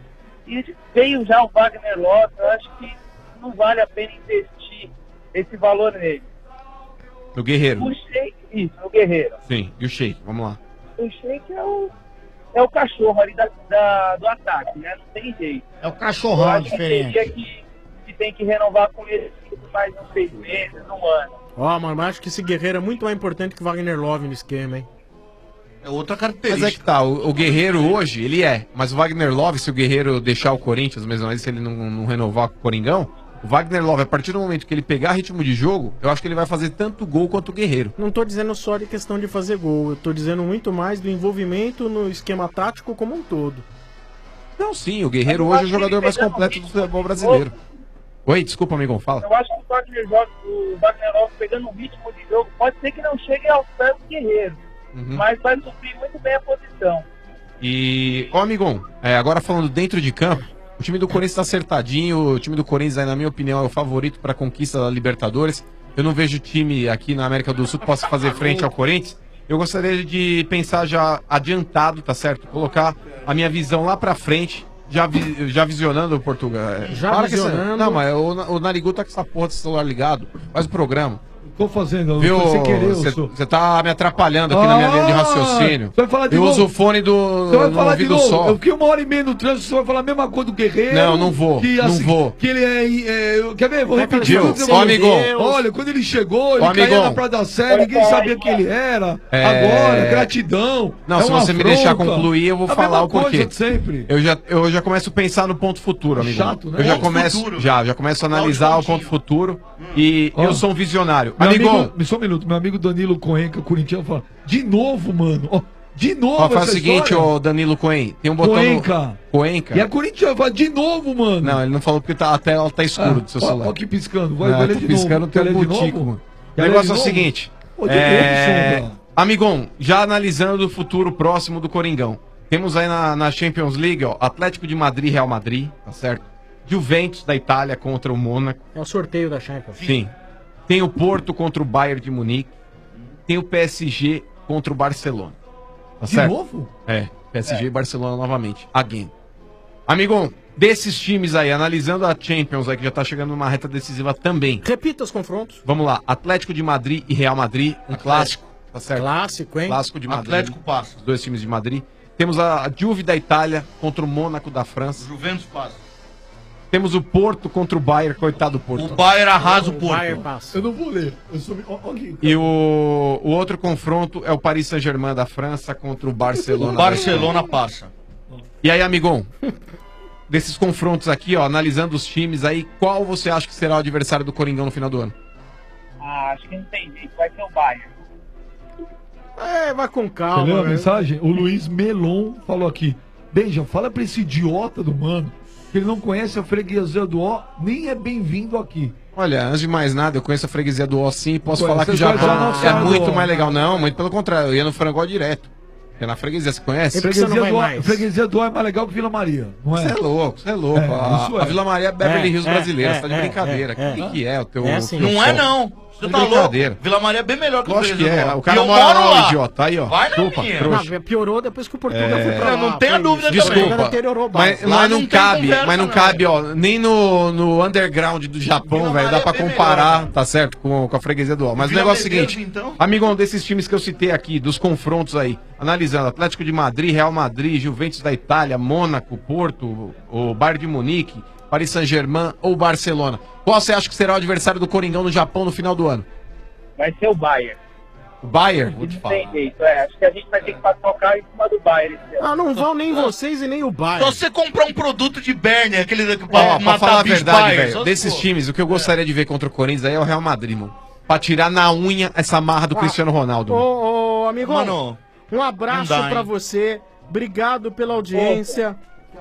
E veio já o Wagner Lopes, eu acho que não vale a pena investir esse valor nele. O Guerreiro. O Sheik, isso, o Guerreiro. Sim, e o Sheik, vamos lá. O Sheik é o, é o cachorro ali da, da- do ataque, né? Não tem jeito. É o cachorrão Eu acho que diferente. teria Que, que tem que renovar com ele por mais uns seis meses, um ano. Ó, mano, mas acho que esse Guerreiro é muito mais importante que o Wagner Love no esquema, hein? É outra Mas característica. é que tá, o, o Guerreiro hoje, ele é. Mas o Wagner Love, se o Guerreiro deixar o Corinthians, mesmo se ele não, não renovar com o Coringão, o Wagner Love, a partir do momento que ele pegar ritmo de jogo, eu acho que ele vai fazer tanto gol quanto o Guerreiro. Não tô dizendo só de questão de fazer gol, eu tô dizendo muito mais do envolvimento no esquema tático como um todo. Não, sim, o Guerreiro hoje é o jogador mais completo do futebol brasileiro. Oi, desculpa, amigão, fala. Eu acho que o Wagner, joga, o Wagner Love pegando um ritmo de jogo, pode ser que não chegue ao pé do Guerreiro, Uhum. mas vai suprir muito bem a posição. E, ó, amigão, é, agora falando dentro de campo, o time do Corinthians tá acertadinho, o time do Corinthians, aí, na minha opinião, é o favorito para a conquista da Libertadores. Eu não vejo time aqui na América do Sul que possa fazer frente ao Corinthians. Eu gostaria de pensar já adiantado, tá certo? Colocar a minha visão lá pra frente, já, vi- já visionando o Portugal. Já Para que essa- visionando. Não, mas o, o Narigudo tá com essa porra desse celular ligado. Faz o programa. Tô fazendo, Viu? foi sem querer, eu Você sou. você tá me atrapalhando aqui na minha linha de raciocínio. Você vai falar de Eu novo? uso o fone do Você vai no falar de ouvido novo? só. Eu fiquei uma hora e meia no trânsito, você vai falar a mesma coisa do Guerreiro. Não, não vou, Que, não vou. Que ele é, é. Quer ver? Vou repetir. Viu? tudo que Ó, eu- amigão. Olha, quando ele chegou, ele Ó, caía amigão. na Praia da Sé, ninguém sabia quem ele era. É. Agora, gratidão. Não, é se uma você me deixar afronta. concluir, eu vou A falar mesma o porquê. coisa de sempre. Eu já, eu já começo a pensar no ponto futuro, amigo. Chato, né? Eu já Ponto começo, futuro. já, já começo a analisar o ponto futuro e Ó. eu sou um visionário. Meu Amigão, amigo, só um minuto, meu amigo Danilo Coenca, corintiano, fala: de novo, mano. Ó, de novo, ó, faz o essa seguinte, história. ô Danilo Coen, tem um botão Coenca. no... Coenca. E é corintiano, fala: de novo, mano. Não, ele não falou porque tá, a tela tá escuro Ah, do seu ó, celular. ó que piscando, vai- Não, vai ler tô de piscando, novo. tem Quer um ler de butico, novo? mano. O Quer ler negócio de é o novo? seguinte, Ô, de é... novo, Sombra. amigão, já analisando o futuro próximo do Coringão. Temos aí na, na Champions League, ó, Atlético de Madrid, Real Madrid, tá certo? Juventus da Itália contra o Mônaco. É o sorteio da Champions. Sim. Tem o Porto contra o Bayern de Munique. Tem o P S G contra o Barcelona. Tá De certo? novo? É, P S G e Barcelona novamente. Again. Amigão, desses times aí, analisando a Champions aí, que já tá chegando numa reta decisiva também. Repita os confrontos. Vamos lá, Atlético de Madrid e Real Madrid, um clássico, tá certo? Clássico, hein? Clássico de Madrid. Atlético passa. Os dois times de Madrid. Temos a Juve da Itália contra o Mônaco da França. Juventus passa. Temos o Porto contra o Bayern, coitado do Porto. O Bayern arrasa o Porto. Eu não vou ler. Eu sou... ó, ó aqui. E o, o outro confronto é o Paris Saint-Germain da França contra o Barcelona. O Barcelona passa. E aí, amigão? Desses confrontos aqui, ó, analisando os times aí, qual você acha que será o adversário do Coringão no final do ano? Ah, acho que não tem jeito, vai ser o Bayern. É, vai com Você calma. leu a né? mensagem? O Luiz Melon falou aqui: Benja, fala pra esse idiota do mano que ele não conhece a freguesia do Ó, nem é bem-vindo aqui. Olha, antes de mais nada, eu conheço a freguesia do Ó sim e posso Conhece, falar que você já vai lá na é Serra do muito Ó. mais legal. Não, muito pelo contrário, eu ia no Frangó direto. É na freguesia, você conhece? Freguesia do, Ó, freguesia do Ó é mais legal que Vila Maria, não é? Você é louco, você é louco. É, a, isso é. a Vila Maria é Beverly É, Hills é, brasileira, é, você tá de é, brincadeira. é, O que, é. que é o teu. É assim. teu Não é foco? não. Você De tá brincadeira. louco. Vila Maria é bem melhor que o Lógico que é. Freguesia do O Ó. cara E eu mora moro lá, lá. idiota. Aí, ó. Vai na Chupa, minha. trouxa. Não, piorou depois que o Portugal É. foi pra lá. Não tenha foi dúvida isso. Desculpa, Agora deteriorou mas, bastante. mas não, não tem cabe, conversa, mas não não. cabe, ó, nem no, no underground do Japão, velho, dá pra é bem comparar, melhor, tá certo, com, com a freguesia do Ó. Mas o Vila negócio é o Medeiros, seguinte, então? amigão, desses times que eu citei aqui, dos confrontos aí, analisando Atlético de Madrid, Real Madrid, Juventus da Itália, Mônaco, Porto, o Bayern de Munique, Paris Saint-Germain ou Barcelona, qual você acha que será o adversário do Coringão no Japão no final do ano? Vai ser o Bayern. O Bayern? Não tem jeito, é. Acho que a gente vai ter que focar em cima do Bayern. esse ano. Ah, não vão nem vocês e nem o Bayern. Só você comprar um produto de Bernie, aquele da- pra Ó, pra matar falar a bicho verdade, Bayern, velho, só se desses for. times, o que eu gostaria de ver contra o Corinthians aí é o Real Madrid, mano. Pra tirar na unha essa marra do Ah, Cristiano Ronaldo. mano. Ô, ô, amigo, Mano, um abraço não dá, pra hein? você. Obrigado pela audiência.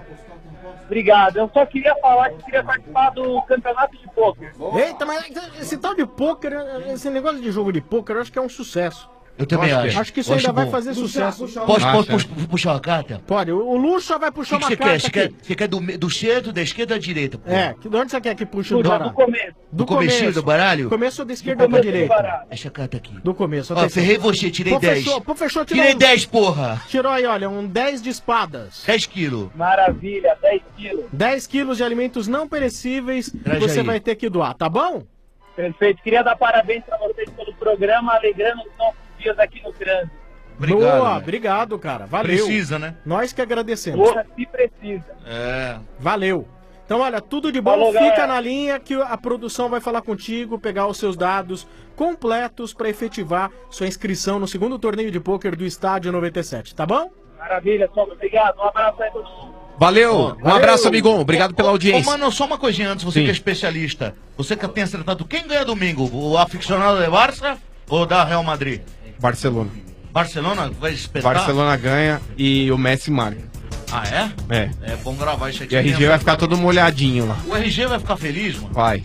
Obrigado. Eu só queria falar que queria participar do campeonato de pôquer. Eita, mas esse tal de pôquer, esse negócio de jogo de pôquer, eu acho que é um sucesso. Eu também Acho que acho. Acho que isso Eu ainda vai bom. fazer sucesso. Posso, Acha? posso pux- puxar uma carta? Pode, o o Lucha vai O puxar que, que uma você carta quer? Você quer, aqui. você quer do, me- do centro, da esquerda ou da direita? Pô? É, que- de onde você quer que puxe o Puxa, baralho? do começo. Do comecinho do baralho? Começo da esquerda ou da começo do direita? baralho. Deixa a carta aqui. Do começo. Ó, atenção. ferrei você, tirei Pô, dez. fechou, pô, fechou, tirou Tirei um- dez, porra. Tirou aí, olha, um dez de espadas. dez quilos. Maravilha, dez quilos. dez quilos de alimentos não perecíveis Traz você aí. vai ter que doar, tá bom? Perfeito. Queria dar parabéns pra vocês pelo programa, alegrando os nossos dias aqui no trânsito. Obrigado, Boa, né? obrigado, cara. Valeu. Precisa, né? Nós que agradecemos. Porra, se precisa. É. Valeu. Então, olha, tudo de bom. Falou, Fica galera. na linha que a produção vai falar contigo, pegar os seus dados completos para efetivar sua inscrição no segundo torneio de pôquer do Estádio noventa e sete, tá bom? Maravilha, Sombra. Obrigado. Um abraço aí a todo mundo. Valeu, um abraço, amigão. Obrigado pela Ô, audiência. mano, só uma coisinha antes, você Sim. que é especialista. Você que tem acertado, quem ganha domingo? O aficionado de Barça ou da Real Madrid? Barcelona. Barcelona vai espetar? Barcelona ganha e o Messi marca. Ah, é? É. É bom gravar isso aqui. E o R G vai ficar todo molhadinho lá. O R G vai ficar feliz, mano? Vai.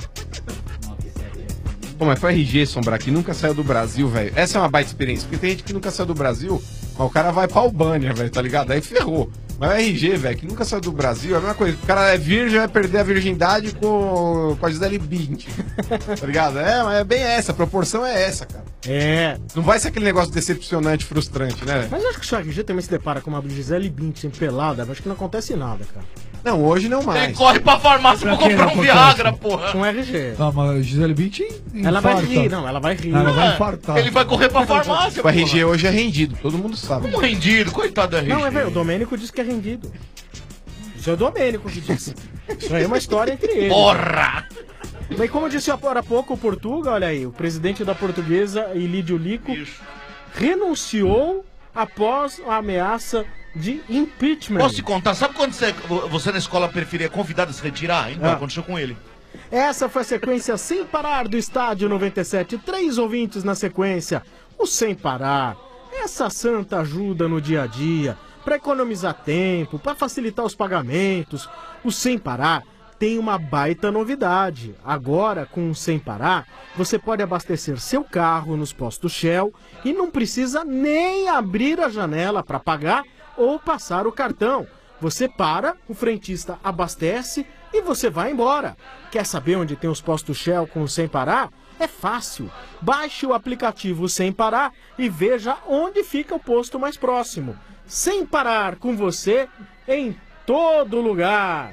Pô, mas foi R G, Sombra, que nunca saiu do Brasil, velho. Essa é uma baita experiência, porque tem gente que nunca saiu do Brasil, mas o cara vai pra Albânia, velho, tá ligado? Aí ferrou. Mas o R G, velho, que nunca saiu do Brasil, é a mesma coisa. O cara é virgem, vai perder a virgindade com, com a Gisele Bündchen. Tá ligado? É, mas é bem essa, a proporção é essa, cara. É. Não vai ser aquele negócio decepcionante, frustrante, né? Mas eu acho que o R G também se depara com uma Gisele Bündchen pelada, mas acho que não acontece nada, cara. Não, hoje não mais. Ele corre pra farmácia pra, Pra quem comprar não um acontece? Viagra, porra. Com R G. Ah, mas Gisele Bündchen Ela vai infarta. rir, não, ela vai rir. Ela vai É, infartar. Ele vai correr pra farmácia, O R G porra. hoje é rendido, todo mundo sabe. Como rendido? Coitado do R G. Não, é velho, o Domênico disse que é rendido. Isso é o Domênico que disse. Isso aí é uma história entre eles. Porra! Mas como eu disse agora há pouco, o Portuga, olha aí, o presidente da Portuguesa, Ilídio Lico, renunciou após a ameaça de impeachment. Posso te contar? Sabe quando você, você na escola preferia convidado a se retirar? Então, Ah. aconteceu com ele. Essa foi a sequência sem parar do Estádio noventa e sete. Três ouvintes na sequência. O sem parar. Essa santa ajuda no dia a dia, para economizar tempo, para facilitar os pagamentos. O sem parar tem uma baita novidade. Agora, com o sem parar, você pode abastecer seu carro nos postos Shell e não precisa nem abrir a janela para pagar ou passar o cartão. Você para, o frentista abastece e você vai embora. Quer saber onde tem os postos Shell com o Sem Parar? É fácil. Baixe o aplicativo Sem Parar e veja onde fica o posto mais próximo. Sem Parar com você em todo lugar.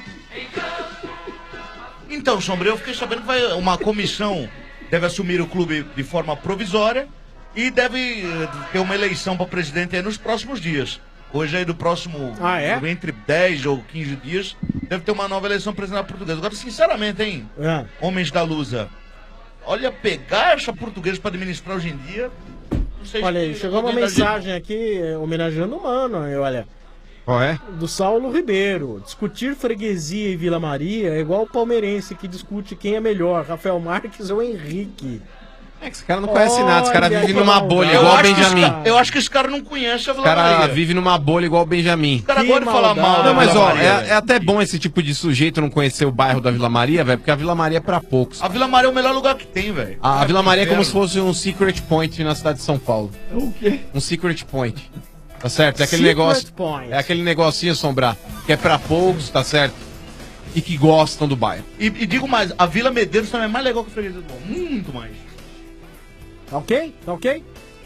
Então, Sombra, eu fiquei sabendo que vai, uma comissão deve assumir o clube de forma provisória e deve eh, ter uma eleição para presidente aí nos próximos dias. Hoje aí do próximo, Ah, é? entre dez ou quinze dias, deve ter uma nova eleição presidencial portuguesa. Agora, sinceramente, hein, É. homens da Lusa, olha, pegar essa portuguesa para administrar hoje em dia, não sei Olha se- aí, chegou uma alguém da mensagem aqui eh, homenageando o mano, aí, olha. Qual é? Do Saulo Ribeiro. Discutir freguesia e Vila Maria é igual o palmeirense que discute quem é melhor, Rafael Marques ou Henrique. É que esse cara não conhece nada, esse cara Olha vive que numa maldade. bolha, Eu igual o acho que esse Benjamin. ca- Eu acho que esse cara não conhece a O Vila cara Maria. vive numa bolha igual o Benjamin. O cara Que gosta de falar mal da Não, mas Vila ó, Maria, é, velho. é até bom esse tipo de sujeito não conhecer o bairro da Vila Maria, velho, porque a Vila Maria é pra poucos. A Vila Maria é o melhor lugar que tem, velho. A, a Vila Maria é como se Inferno. fosse um secret point na cidade de São Paulo. O quê? Um secret point. Tá certo? É aquele Secret negócio. point. É aquele negocinho, Sombrar, que é pra poucos, tá certo? E que gostam do bairro. E, e digo mais, a Vila Medeiros também é mais legal que a Freguesia do Bom. Muito mais. Tá ok? Tá ok?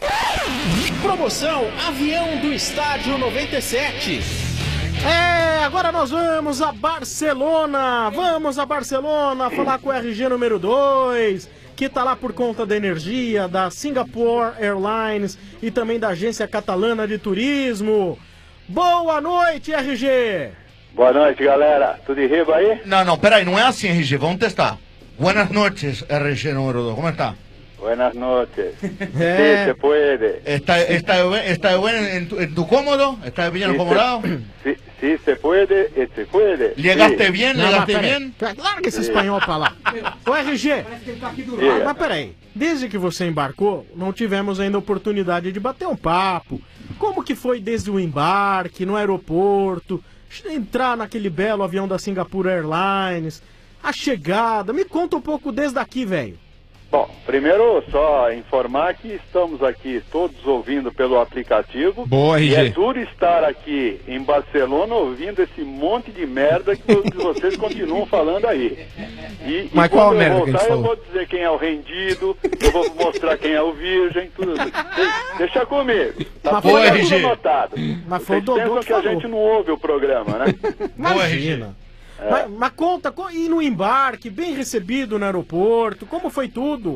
Promoção Avião do Estádio noventa e sete. É, agora nós vamos a Barcelona. Vamos a Barcelona falar com o R G número dois, que tá lá por conta da energia, da Singapore Airlines e também da Agência Catalana de Turismo. Boa noite, R G. Boa noite, galera. Tudo em riba aí? Não, não, peraí, não é assim, R G, vamos testar. Buenas noches, R G número dois, como está? Buenas noches. É. Sí, se puede. ¿Está, está, está bien en tu, en tu cómodo? ¿Está bien Sí, acomodado? se- Sí, sí, se puede, eh, se puede. ¿Llegaste Sí. bien? Não, mas ¿Llegaste peraí. bien? Pera- Larga esse Sim. espanhol pra lá. Ô R G, Diga. mas peraí. Desde que você embarcou, não tivemos ainda oportunidade de bater um papo. Como que foi desde o embarque, no aeroporto, entrar naquele belo avião da Singapore Airlines, a chegada? Me conta um pouco desde aqui, velho. Bom, primeiro só informar que estamos aqui todos ouvindo pelo aplicativo. Boa, R G. E é duro estar aqui em Barcelona ouvindo esse monte de merda que os- vocês continuam falando aí. E, Mas e qual quando a eu merda que a gente voltar, eu falou? vou dizer quem é o rendido, eu vou mostrar quem é o virgem, tudo. De- deixa comigo. Tá Mas tudo foi, tudo R G. anotado. Mas foi o Vocês Dodô pensam que que a falou. gente não ouve o programa, né? Imagina. Mas, mas conta, co- e no embarque, bem recebido no aeroporto, como foi tudo?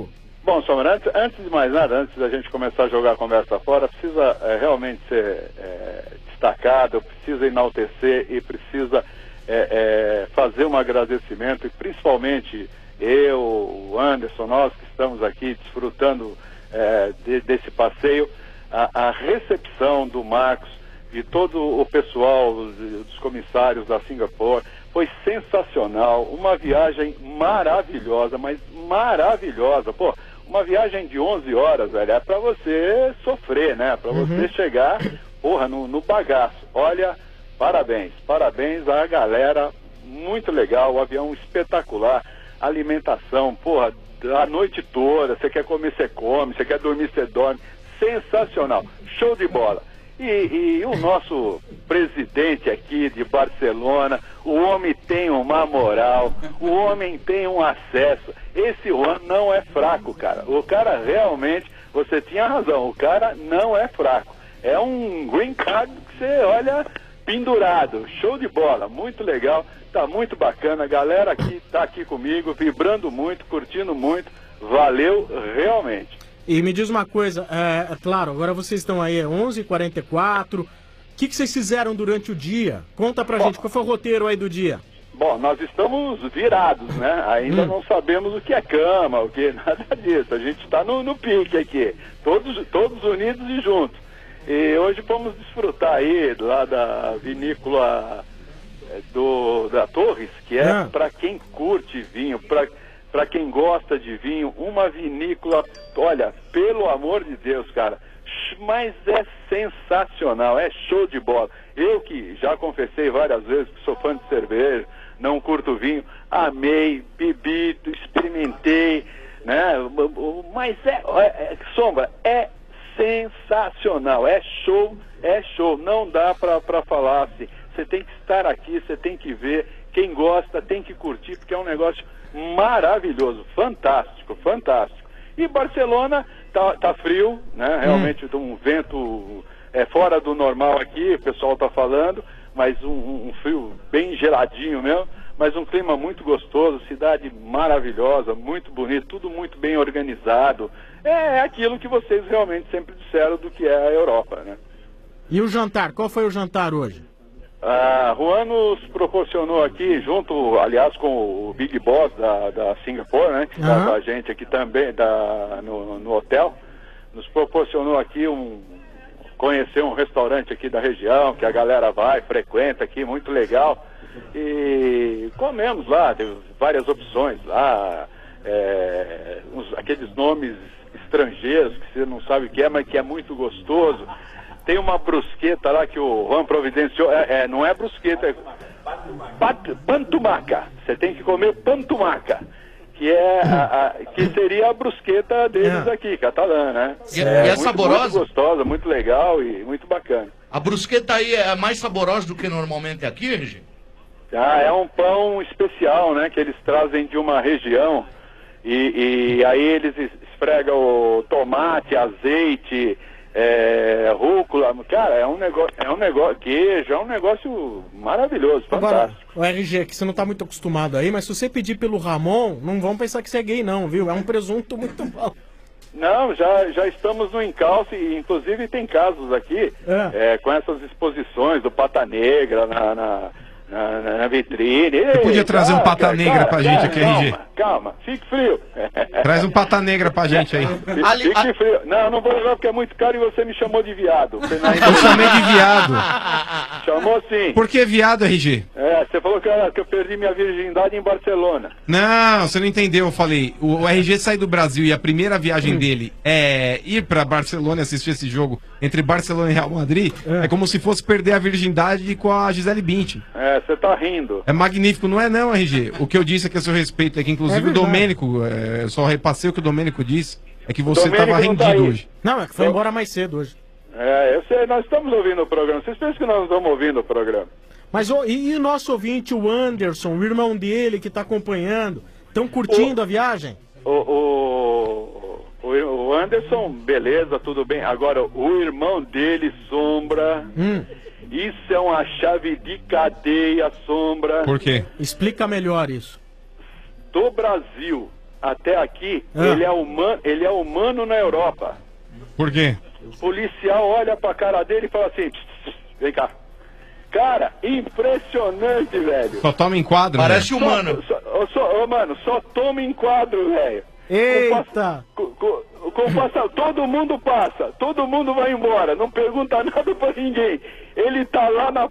Bom, Sombra, antes, antes de mais nada, antes da gente começar a jogar a conversa fora, precisa é, realmente ser é, destacado, precisa enaltecer e precisa é, é, fazer um agradecimento, e principalmente eu, o Anderson, nós que estamos aqui desfrutando é, de, desse passeio, a, a recepção do Marcos e todo o pessoal, os, dos comissários da Singapore, foi sensacional, uma viagem maravilhosa, mas maravilhosa, pô. Uma viagem de onze horas, velho, é pra você sofrer, né? Pra você Uhum. chegar, porra, no, no bagaço. Olha, parabéns, parabéns à galera, muito legal, o avião espetacular, alimentação, porra, a noite toda, você quer comer, você come, você quer dormir, você dorme, sensacional, show de bola. E, e o nosso presidente aqui de Barcelona, o homem tem uma moral, o homem tem um acesso. Esse Juan não é fraco, cara. O cara realmente, você tinha razão, o cara não é fraco. É um green card que você olha pendurado. Show de bola, muito legal, tá muito bacana. A galera aqui tá aqui comigo, vibrando muito, curtindo muito. Valeu realmente. E me diz uma coisa, é, é claro, agora vocês estão aí, é onze e quarenta e quatro. O que, que vocês fizeram durante o dia? Conta pra gente, qual foi o roteiro aí do dia? Bom, nós estamos virados, né? Ainda Hum. não sabemos o que é cama, o que nada disso. A gente está no, no pique aqui, todos, todos unidos e juntos. E hoje vamos desfrutar aí lá da vinícola eh, do, da Torres, que é Ah. para quem curte vinho, para para quem gosta de vinho, uma vinícola, olha, pelo amor de Deus, cara, sh- mas é sensacional, é show de bola. Eu que já confessei várias vezes que sou fã de cerveja, não curto vinho, amei, bebi, experimentei, né? Mas é, é Sombra, é sensacional, é show, é show, não dá pra, pra falar assim. Você tem que estar aqui, você tem que ver, quem gosta tem que curtir, porque é um negócio maravilhoso, fantástico, fantástico. E Barcelona tá, tá frio, né? Realmente um vento é, fora do normal aqui, o pessoal tá falando, mas um, um frio bem geladinho mesmo, mas um clima muito gostoso, cidade maravilhosa, muito bonito, tudo muito bem organizado. É aquilo que vocês realmente sempre disseram do que é a Europa, né? E o jantar, qual foi o jantar hoje? A Juan nos proporcionou aqui, junto, aliás, com o Big Boss da, da Singapore, né, que está Aham. com a gente aqui também da, no, no hotel, nos proporcionou aqui um, conhecer um restaurante aqui da região, que a galera vai, frequenta aqui, muito legal. E comemos lá, teve várias opções lá, é, uns, aqueles nomes estrangeiros que você não sabe o que é, mas que é muito gostoso. Tem uma brusqueta lá que o Juan providenciou, é, é, não é brusqueta, é pat, pantumaca. Você tem que comer pantumaca, que é a, a, que seria a brusqueta deles aqui, catalã, né? E é- e é muito, saborosa? Muito gostosa, muito legal e muito bacana. A brusqueta aí é mais saborosa do que normalmente aqui, R G? Ah, é um pão especial, né, que eles trazem de uma região e, e aí eles esfregam o tomate, azeite, é, rúcula, cara, é um negócio, é um negócio, queijo, é um negócio maravilhoso, Agora, fantástico. o R G, que você não tá muito acostumado aí, mas se você pedir pelo Ramon, não vão pensar que você é gay não, viu? É um presunto muito bom. Não, já, já estamos no encalço e inclusive tem casos aqui é, com essas exposições do Pata Negra na, na, na, na vitrine. Você podia Ei, trazer um cara, Pata cara, Negra pra cara, gente aqui, calma, R G. Calma, fique frio. Traz um pata negra pra gente aí. Fique, fique frio. Não, não vou levar porque é muito caro e você me chamou de viado. Você não... Eu chamei de viado. Chamou sim. Por que viado, R G? É, você falou que eu, que eu perdi minha virgindade em Barcelona. Não, você não entendeu. Eu falei, o, o R G sai do Brasil e a primeira viagem dele é ir pra Barcelona e assistir esse jogo entre Barcelona e Real Madrid. É, como se fosse perder a virgindade com a Gisele Bündchen. É, você tá rindo. É magnífico, não é não, R G? O que eu disse é que a seu respeito é que, inclusive, É o verdade. Domênico, é, eu só repassei o que o Domênico disse, é que você Domênico tava não tá rendido aí. hoje. Não, é que foi embora mais cedo hoje. É, eu sei, nós estamos ouvindo o programa. Vocês pensam que nós não estamos ouvindo o programa? Mas ô, e, e o nosso ouvinte, o Anderson, o irmão dele que tá acompanhando, estão curtindo a viagem? O, o, o, o Anderson, beleza, tudo bem. Agora, o irmão dele, Sombra, Hum. isso é uma chave de cadeia, Sombra. Por quê? Explica melhor isso. Do Brasil até aqui, Ah. ele, é humano, ele é humano na Europa. Por quê? O policial olha pra cara dele e fala assim, "Pss, pss, vem cá. Cara, impressionante, velho. Só toma em quadro, Parece né? humano. Só, só, só- ô, mano, só toma em quadro, velho. Eita! Com, com, com passa, todo mundo passa, todo mundo vai embora, não pergunta nada pra ninguém. Ele tá lá na...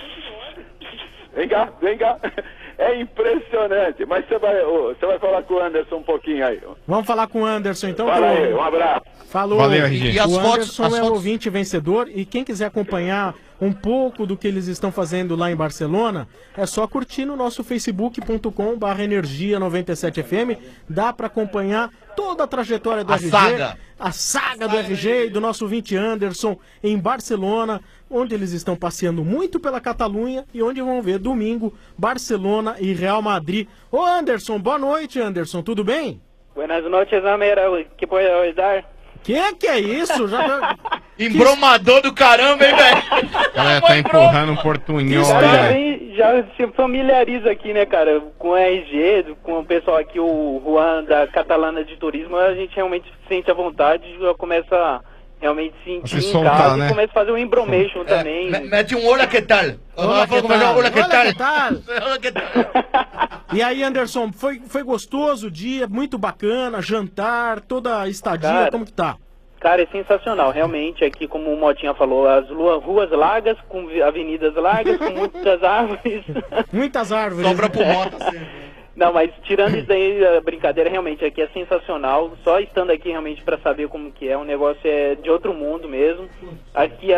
Vem cá, vem cá. É impressionante. Mas você vai, ô, você vai falar com o Anderson um pouquinho aí. ó. Vamos falar com o Anderson então. Fala que o- aí, um abraço. Falou. Valeu, R G. E E o as Anderson fotos- as é fotos- ouvinte vencedor e quem quiser acompanhar um pouco do que eles estão fazendo lá em Barcelona, é só curtir no nosso facebook ponto com barra energia noventa e sete F M. Dá pra acompanhar toda a trajetória do A R G. saga. A saga do R G e do nosso ouvinte Anderson em Barcelona, onde eles estão passeando muito pela Catalunha e onde vão ver domingo Barcelona e Real Madrid. Ô Anderson, boa noite, Anderson, tudo bem? Buenas noches, Amera. ¿Qué puedo ayudar? Que que é isso? Já tá... Embromador do caramba, hein, velho? O cara tá empurrando um portunhol Já, aí. vem- já se familiariza aqui, né, cara, com o R G, com o pessoal aqui, o Juan da Catalana de Turismo, a gente realmente se sente à vontade, já começa a realmente se sentir se em soltar, casa né? e começa a fazer um embromation também. Me- Mete um olha que tal. Olá, que tal? Olha que Olá, tal. que tal? Olha que tal. E aí, Anderson, foi, foi gostoso o dia, muito bacana, jantar, toda a estadia, Cara, como que tá? Cara, é sensacional, realmente, aqui como o Motinha falou, as lua- ruas largas, com vi- avenidas largas, com muitas árvores. Muitas árvores. Sobra pro moto, Não, mas tirando isso daí, a brincadeira realmente aqui é sensacional. Só estando aqui realmente para saber como que é, o negócio é de outro mundo mesmo. Aqui a,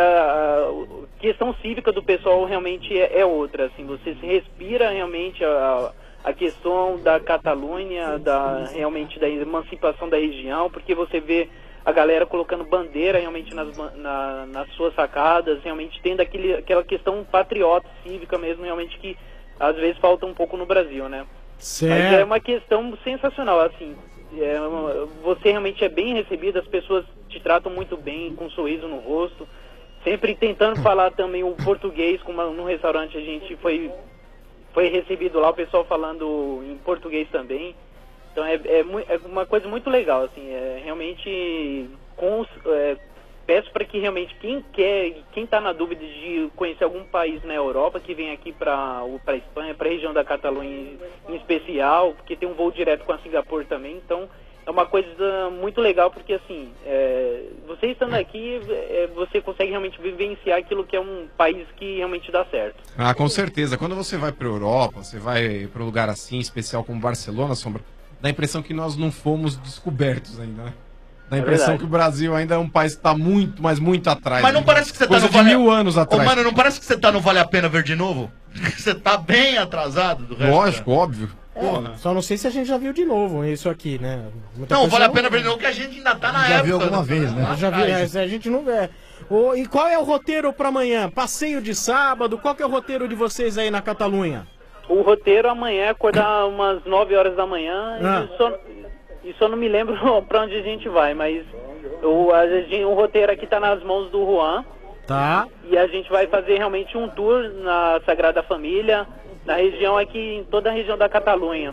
a questão cívica do pessoal realmente é, é outra, assim, você se respira realmente a, a questão da Catalunha, da, realmente da emancipação da região, porque você vê a galera colocando bandeira realmente nas, ban- na, nas suas sacadas, realmente tendo aquele, aquela questão patriota, cívica mesmo, realmente que às vezes falta um pouco no Brasil, né? Certo. Mas é uma questão sensacional, assim, é uma- você realmente é bem recebido, as pessoas te tratam muito bem, com um sorriso no rosto, sempre tentando falar também o português, como no restaurante a gente foi, foi recebido lá, o pessoal falando em português também. Então é, é, mui- é uma coisa muito legal, assim, é realmente com os- é, peço para que realmente quem quer, quem está na dúvida de conhecer algum país na Europa, que vem aqui para para Espanha, para a região da Catalunha em, em especial, porque tem um voo direto com a Singapura também, então é uma coisa muito legal, porque assim, é, você estando aqui, é, você consegue realmente vivenciar aquilo que é um país que realmente dá certo. Ah, com certeza. Quando você vai pra Europa, você vai pra um lugar assim, especial como Barcelona, Sombra, dá a impressão que nós não fomos descobertos ainda, né? Dá a É impressão verdade. que o Brasil ainda é um país que tá muito, mas muito atrás. Mas não né? parece que você tá Coisa no de Vale... mil anos Ô, atrás. mano, não parece que você tá no Vale a Pena Ver de novo? Você tá bem atrasado do resto. Lógico, óbvio. É, só não sei se a gente já viu de novo isso aqui, né? Muita Não, coisa vale a não- pena ver de novo, que a gente ainda tá na Já época. viu alguma vez, né? Já vi, é, a gente não vê. Ô, e qual é o roteiro pra amanhã? Passeio de sábado? Qual que é o roteiro de vocês aí na Catalunha? O roteiro amanhã é acordar umas nove horas da manhã Ah. e, só, e só não me lembro pra onde a gente vai, mas o, a gente- o roteiro aqui tá nas mãos do Juan Tá. e a gente vai fazer realmente um tour na Sagrada Família, na região aqui, em toda a região da Catalunha.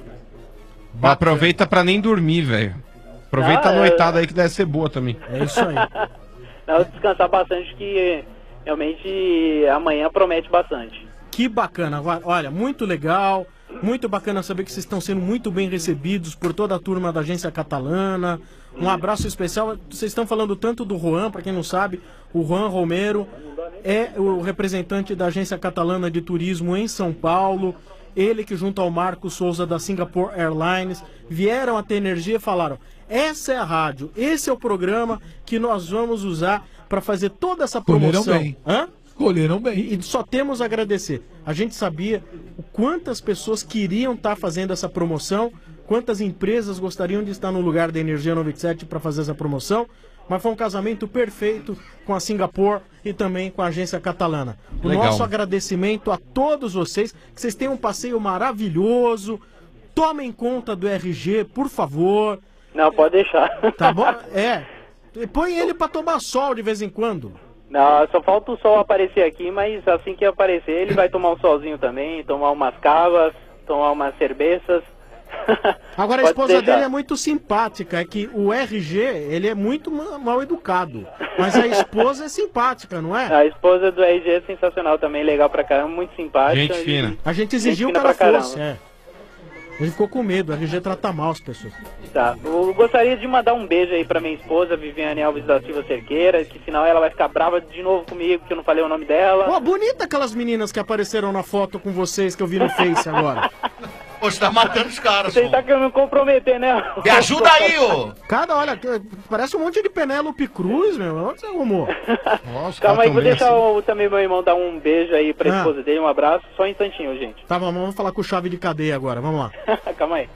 Aproveita pra nem dormir, velho. Aproveita Ah, a é- noitada aí que deve ser boa também. É isso aí. Não, descansar bastante que realmente amanhã promete bastante. Que bacana. Agora, olha, muito legal. Muito bacana saber que vocês estão sendo muito bem recebidos por toda a turma da agência catalana. Um abraço especial. Vocês estão falando tanto do Juan, para quem não sabe, o Juan Romero é o representante da agência catalana de turismo em São Paulo. Ele que junto ao Marco Souza da Singapore Airlines vieram até Energia e falaram: essa é a rádio, esse é o programa que nós vamos usar para fazer toda essa promoção. Escolheram bem. Hã? Escolheram bem. E, e só temos a agradecer. A gente sabia o quantas pessoas queriam estar fazendo essa promoção, quantas empresas gostariam de estar no lugar da Energia noventa e sete para fazer essa promoção, mas foi um casamento perfeito com a Singapore e também com a agência catalana. O Legal. nosso agradecimento a todos vocês, que vocês tenham um passeio maravilhoso. Tomem conta do R G, por favor. Não, pode deixar. Tá bom? É. E põe ele para tomar sol de vez em quando. Não, só falta o sol aparecer aqui, mas assim que aparecer ele vai tomar um solzinho também, tomar umas cavas, tomar umas cervejas. Agora a Pode esposa deixar. dele é muito simpática, é que o R G, ele é muito ma- mal educado, mas a esposa é simpática, não é? A esposa do R G é sensacional também, legal pra caramba, muito simpática. Gente e- fina. A gente exigiu gente que fina ela pra caramba. fosse, é. Ele ficou com medo, o R G trata mal as pessoas. Tá, eu gostaria de mandar um beijo aí pra minha esposa, Viviane Alves da Silva Cerqueira, que senão ela vai ficar brava de novo comigo, que eu não falei o nome dela. Pô, bonita aquelas meninas que apareceram na foto com vocês que eu vi no Face agora. Pô, você tá matando os caras, Você tá querendo me comprometer, né? Me ajuda aí, ô! Cada, olha, que- parece um monte de Penélope Cruz, meu. Onde você arrumou? Nossa, Calma aí, vou deixar o, também meu irmão dar um beijo aí pra Ah. esposa dele, um abraço, só um instantinho, gente. Tá, vamos vamos falar com o Chave de Cadeia agora, vamos lá. Calma aí.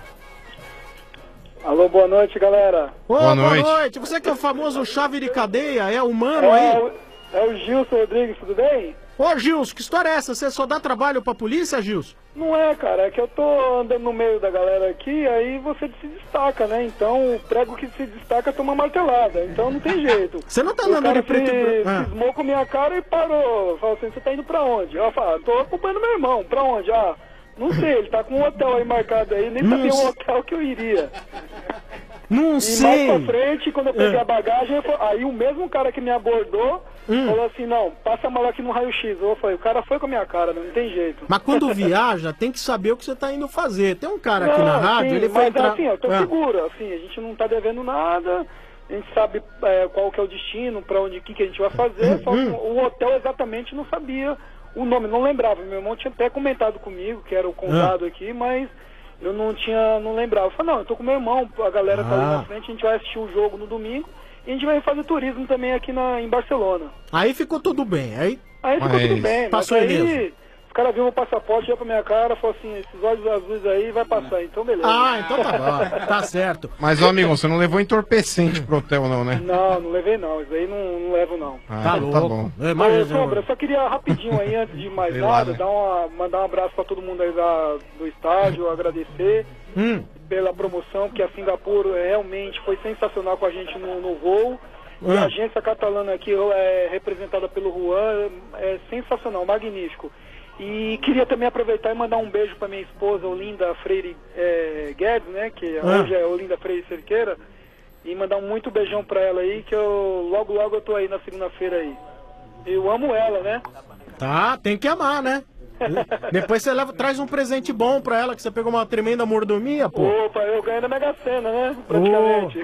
Alô, boa noite, galera. Ô, boa, noite. Você que é o famoso Chave de Cadeia, é humano É, aí? o- é o Gilson Rodrigues, tudo bem? Ô, Gilson, que história é essa? Você só dá trabalho pra polícia, Gilson? Não é, cara, é que eu tô andando no meio da galera aqui, aí você se destaca, né? Então o prego que se destaca toma martelada, então não tem jeito. Você não tá O andando cara de preto e se, branco? Ah. cismou com a minha cara e parou. Falou assim, você tá indo pra onde? Eu falo, tô acompanhando meu irmão, pra onde? Ah, não sei, ele tá com um hotel aí marcado aí, nem sabia Nossa. um hotel que eu iria. Não e sei. mais pra frente, quando eu peguei É. a bagagem, eu fa- aí o mesmo cara que me abordou Hum. falou assim, não, passa a mala aqui no raio-x. Eu falei, o cara foi com a minha cara, não tem jeito. Mas quando viaja, tem que saber o que você tá indo fazer. Tem um cara aqui Não, na rádio, sim, ele foi mas entrar... assim, eu tô Ah. seguro, assim, a gente não tá devendo nada, a gente sabe é, qual que é o destino, pra onde, o que, que a gente vai fazer, só que o hotel exatamente não sabia o nome, não lembrava. Meu irmão tinha até comentado comigo, que era o condado aqui, mas eu não tinha, não lembrava. Eu falei, não, eu tô com meu irmão, a galera tá ali Ah. na frente, a gente vai assistir o jogo no domingo, e a gente vai fazer turismo também aqui na, em Barcelona. Aí ficou tudo bem, aí... Aí ficou tudo bem, mas Passou aí ileso. os caras viram o passaporte, já pra minha cara, falou assim, esses olhos azuis aí vai passar, então beleza. Ah, então tá bom, tá certo. Mas, ô amigo, você não levou entorpecente pro hotel, não, né? Não, não levei não, isso aí não, não levo não. Ah, Tá então tá louco. bom. É, Ô, mas- Sombra, eu só queria rapidinho aí, antes de mais Sei nada, lá, né? dar uma, mandar um abraço pra todo mundo aí da, do estádio, agradecer Hum. pela promoção, porque a Singapura realmente foi sensacional com a gente no, no voo. E Ah. a agência catalana aqui, é, representada pelo Juan, é sensacional, magnífico. E queria também aproveitar e mandar um beijo para minha esposa, Olinda Freire é, Guedes, né? Que Ah. hoje é Olinda Freire Cerqueira. E mandar um muito beijão para ela aí, que eu logo logo eu tô aí na segunda-feira aí. Eu amo ela, né? Tá, tem que amar, né? Depois você leva, traz um presente bom pra ela, que você pegou uma tremenda mordomia, pô. Opa, eu ganhei na Mega Sena, né? Praticamente.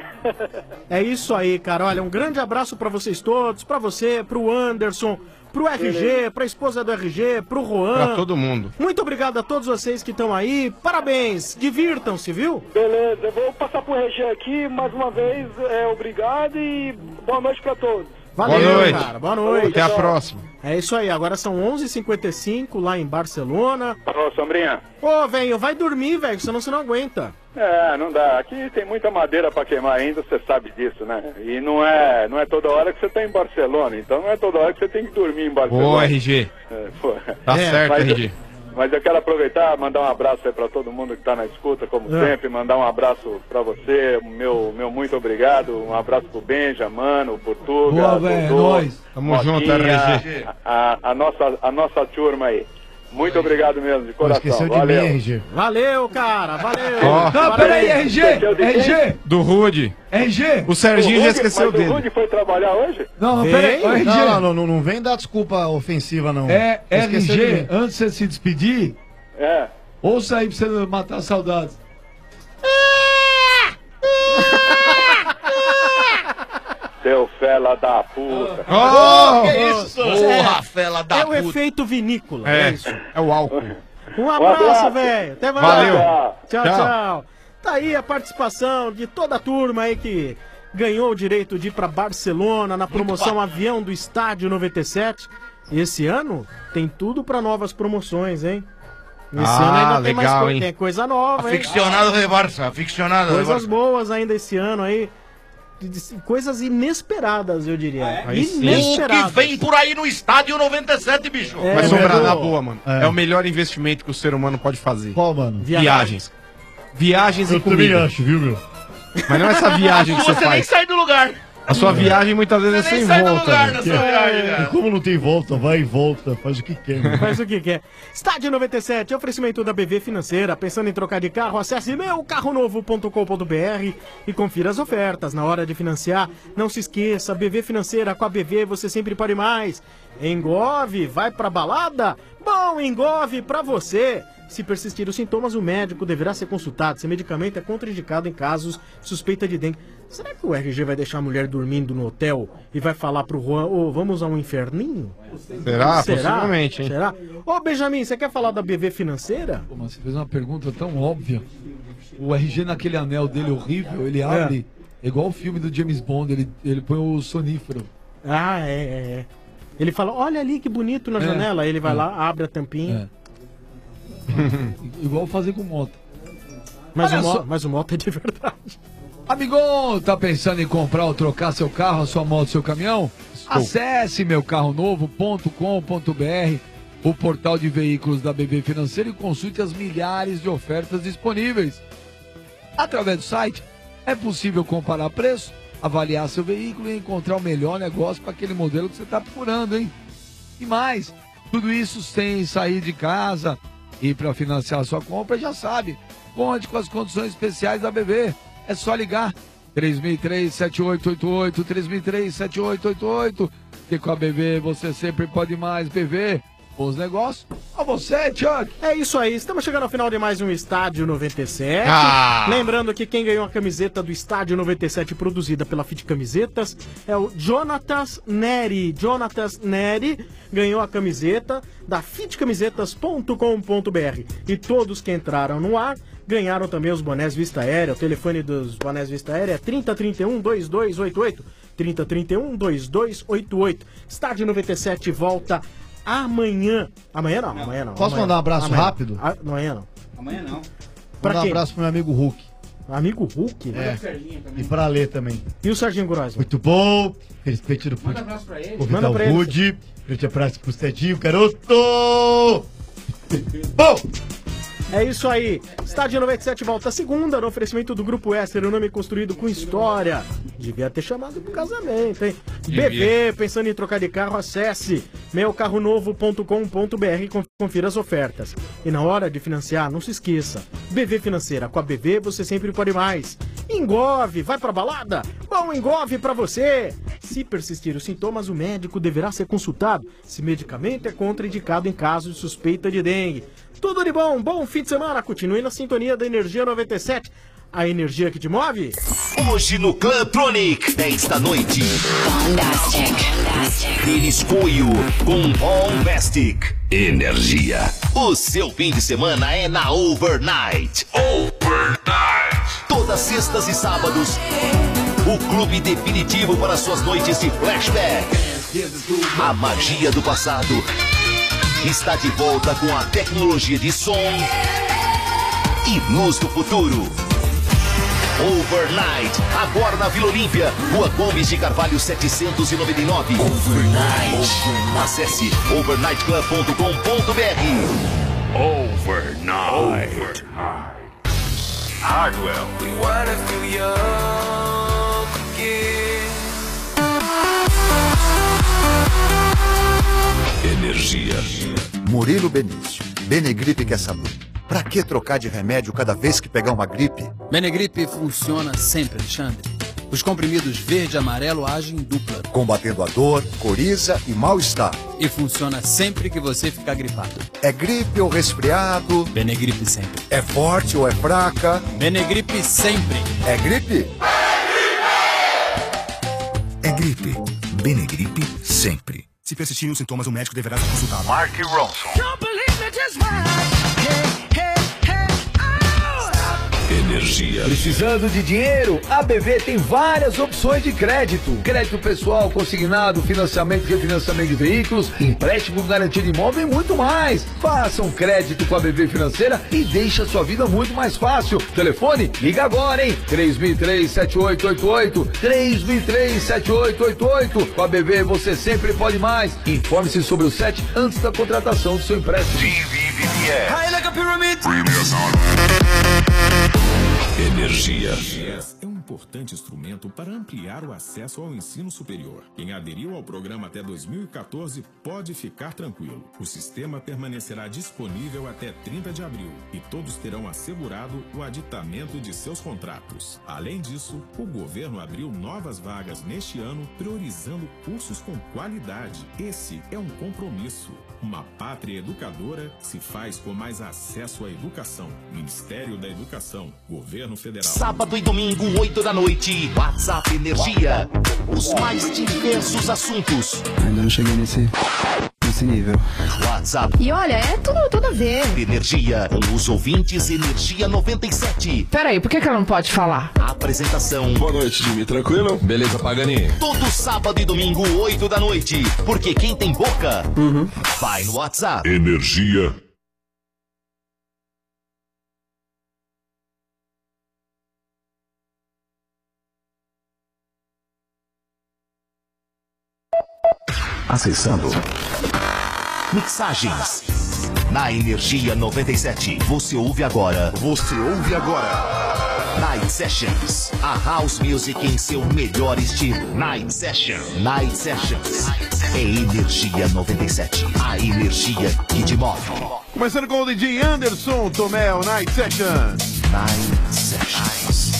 É isso aí, cara. Olha, um grande abraço pra vocês todos, pra você, pro Anderson, pro R G, Beleza. pra esposa do R G, pro Juan. Pra todo mundo. Muito obrigado a todos vocês que estão aí. Parabéns, divirtam-se, viu? Beleza, eu vou passar pro R G aqui, mais uma vez, é, obrigado e boa noite pra todos. Valeu, Boa noite. cara. Boa noite. Até a próxima. É isso aí, agora são onze e cinquenta e cinco lá em Barcelona. Ô, Sombrinha. Ô, velho, vai dormir, velho, senão você não aguenta. É, não dá. Aqui tem muita madeira pra queimar ainda, você sabe disso, né? E não é, não é toda hora que você tá em Barcelona, então não é toda hora que você tem que dormir em Barcelona. Ô, R G. É, pô. Tá certo, mas, R G. Mas eu quero aproveitar, mandar um abraço aí pra todo mundo que tá na escuta, como É. sempre, mandar um abraço pra você, meu, meu muito obrigado, um abraço pro Benja, Mano, Portuga, Boa, velho, Dodô, nós. Tamo junto, R G. A, a, nossa, a nossa turma aí. Muito obrigado mesmo, de coração. Esqueceu de Valeu. mim, R G. Valeu, cara, valeu. Ó. Não, peraí, R G, R G, Do Rude. R G. O Serginho já Rude- esqueceu mas dele. o Rude foi trabalhar hoje? Não, não, Vem? peraí, ô, R G. Não, não, não, não vem dar desculpa ofensiva, não. É, Esqueceu de R G, mim. antes de você se despedir, É. ouça aí pra você não matar saudades. Seu fela da puta. Oh, que isso, Porra, fela da É o puta. efeito vinícola, É, é isso. é o álcool. Um abraço, abraço. velho. Até mais. Valeu. Tchau, Tchau. tchau. Tá aí a participação de toda a turma aí que ganhou o direito de ir pra Barcelona na promoção Avião do Estádio noventa e sete. E esse ano tem tudo pra novas promoções, hein? Esse Ah, ano ainda tem mais legal, coisa, hein? tem coisa nova, hein? Aficionado de Barça, aficionado de Coisas Barça. boas ainda esse ano aí. De- de- Coisas inesperadas, eu diria. Aí sim. O que Inesperadas. vem por aí no estádio noventa e sete, bicho? É, Mas meu sobrar na irmão. boa, mano. É. É. o melhor investimento que o ser humano pode fazer. Qual, mano? Viagens. Viagens e Eu também comida. acho, viu, meu? Mas não é essa viagem que você Você nem faz. sai do lugar. A sua viagem muitas vezes é sem volta. né? É, como não tem volta, vai e volta, faz o que quer. né? Faz o que quer. Estádio noventa e sete, oferecimento da B V Financeira. Pensando em trocar de carro, acesse meu carro novo ponto com ponto br e confira as ofertas. Na hora de financiar, não se esqueça, B V Financeira, com a B V você sempre pode mais. Engove, vai pra balada? Bom, engove pra você. Se persistir os sintomas, o médico deverá ser consultado. Esse medicamento é contraindicado em casos de suspeita de dengue. Será que o R G vai deixar a mulher dormindo no hotel e vai falar pro Juan, ô, vamos a um inferninho? Será? Possivelmente, hein? Será? Ô, Benjamin, você quer falar da B V Financeira? Pô, mas você fez uma pergunta tão óbvia. O R G naquele anel dele horrível, ele abre, é, igual o filme do James Bond, ele, ele põe o sonífero. Ah, é, é, é. Ele fala, olha ali que bonito na É. janela. Aí ele vai É. lá, abre a tampinha. Igual fazer com moto. Mas, Olha o mo- só. mas o moto é de verdade. Amigão, tá pensando em comprar ou trocar seu carro, a sua moto, seu caminhão? Acesse meu carro novo ponto com ponto br, o portal de veículos da B V Financeira, e consulte as milhares de ofertas disponíveis. Através do site, é possível comparar preço, avaliar seu veículo e encontrar o melhor negócio para aquele modelo que você está procurando, hein? E mais, tudo isso sem sair de casa. E para financiar a sua compra, já sabe, conte com as condições especiais da B V. É só ligar três mil e três, sete oito oito oito, três mil e três, sete oito oito oito, porque com a B V você sempre pode mais. B V, bons negócios. A você, Chuck. É isso aí, estamos chegando ao final de mais um Estádio noventa e sete. Ah. Lembrando que quem ganhou a camiseta do Estádio noventa e sete, produzida pela Fit Camisetas, é o Jonatas Neri. Jonatas Neri ganhou a camiseta da fit camisetas ponto com ponto br. E todos que entraram no ar ganharam também os bonés Vista Aérea. O telefone dos bonés Vista Aérea é trinta, trinta e um, vinte e dois oitenta e oito. trinta, trinta e um, vinte e dois oitenta e oito. Estádio noventa e sete volta amanhã. Amanhã não, amanhã não. Posso amanhã. mandar um abraço Amanhã. rápido? Ah, amanhã não. Amanhã não. Pra Mandar um quem? abraço pro meu amigo Hulk. Amigo Hulk? É. E pra Lê também. E o Serginho Grosso? Muito bom. Respeite do Manda abraço pra ele. O Manda Vital pra ele. Wood. Grande abraço pro Cedinho, garoto! Bom! É isso aí. Estádio noventa e sete volta segunda no oferecimento do Grupo Éster, o nome construído com história. Devia ter chamado pro casamento, hein? Devia. B V, pensando em trocar de carro, acesse meu carro novo ponto com ponto br e confira as ofertas. E na hora de financiar, não se esqueça. B V Financeira, com a B V você sempre pode mais. Engove, vai pra balada? Bom engove pra você. Se persistir os sintomas, o médico deverá ser consultado. Esse medicamento é contraindicado em caso de suspeita de dengue. Tudo de bom, bom fim de semana. Continue na sintonia da Energia noventa e sete. A energia que te move. Hoje no Clubtronic, dez da noite. Denis Coio com Bombastic. Energia. O seu fim de semana é na Overnight. Overnight. Todas sextas e sábados, o clube definitivo para suas noites de flashback. A magia do passado está de volta com a tecnologia de som e luz do futuro. Overnight, agora na Vila Olímpia, Rua Gomes de Carvalho setecentos e noventa e nove. Overnight. Acesse overnight club ponto com ponto br. Overnight. Hardwell. We wanna feel young again. Energia. Murilo Benício. Benegripe quer saber. Pra que trocar de remédio cada vez que pegar uma gripe? Benegripe funciona sempre, Alexandre. Os comprimidos verde e amarelo agem em dupla. Combatendo a dor, coriza e mal-estar. E funciona sempre que você ficar gripado. É gripe ou resfriado? Benegripe sempre. É forte ou é fraca? Benegripe sempre. É gripe? É gripe. Benegripe sempre. Se persistirem os sintomas, o médico deverá ser consultado. Mark Ronson. Energia. Precisando de dinheiro? A B V tem várias opções de crédito. Crédito pessoal, consignado, financiamento e refinanciamento de veículos, empréstimo com garantia de imóvel e muito mais. Faça um crédito com a B V Financeira e deixe a sua vida muito mais fácil. Telefone? Liga agora, hein? três mil e três, sete oito oito oito. três mil e três, sete oito oito oito. Com a B V você sempre pode mais. Informe-se sobre o S E T antes da contratação do seu empréstimo. High like a pyramid. Energia. É um importante instrumento para ampliar o acesso ao ensino superior. Quem aderiu ao programa até dois mil e quatorze pode ficar tranquilo. O sistema permanecerá disponível até trinta de abril e todos terão assegurado o aditamento de seus contratos. Além disso, o governo abriu novas vagas neste ano, priorizando cursos com qualidade. Esse é um compromisso. Uma pátria educadora se faz com mais acesso à educação. Ministério da Educação, Governo Federal. Sábado e domingo, oito da noite, WhatsApp Energia. Os mais diversos assuntos. Ainda não cheguei nesse, nesse nível. WhatsApp. E olha, é tudo, tudo a ver. Energia, com os ouvintes Energia noventa e sete. Peraí, por que que ela não pode falar? Apresentação. Boa noite, Jimmy. Tranquilo? Beleza, Pagani? Todo sábado e domingo, oito da noite. Porque quem tem boca, uhum. vai no WhatsApp. Energia. Acessando mixagens na Energia noventa e sete. Você ouve agora. Você ouve agora. Night Sessions. A House Music em seu melhor estilo. Night Sessions. Night Sessions. É Energia noventa e sete. A energia que te move. Começando com o D J Anderson Tomé, o Night Sessions. Night Sessions.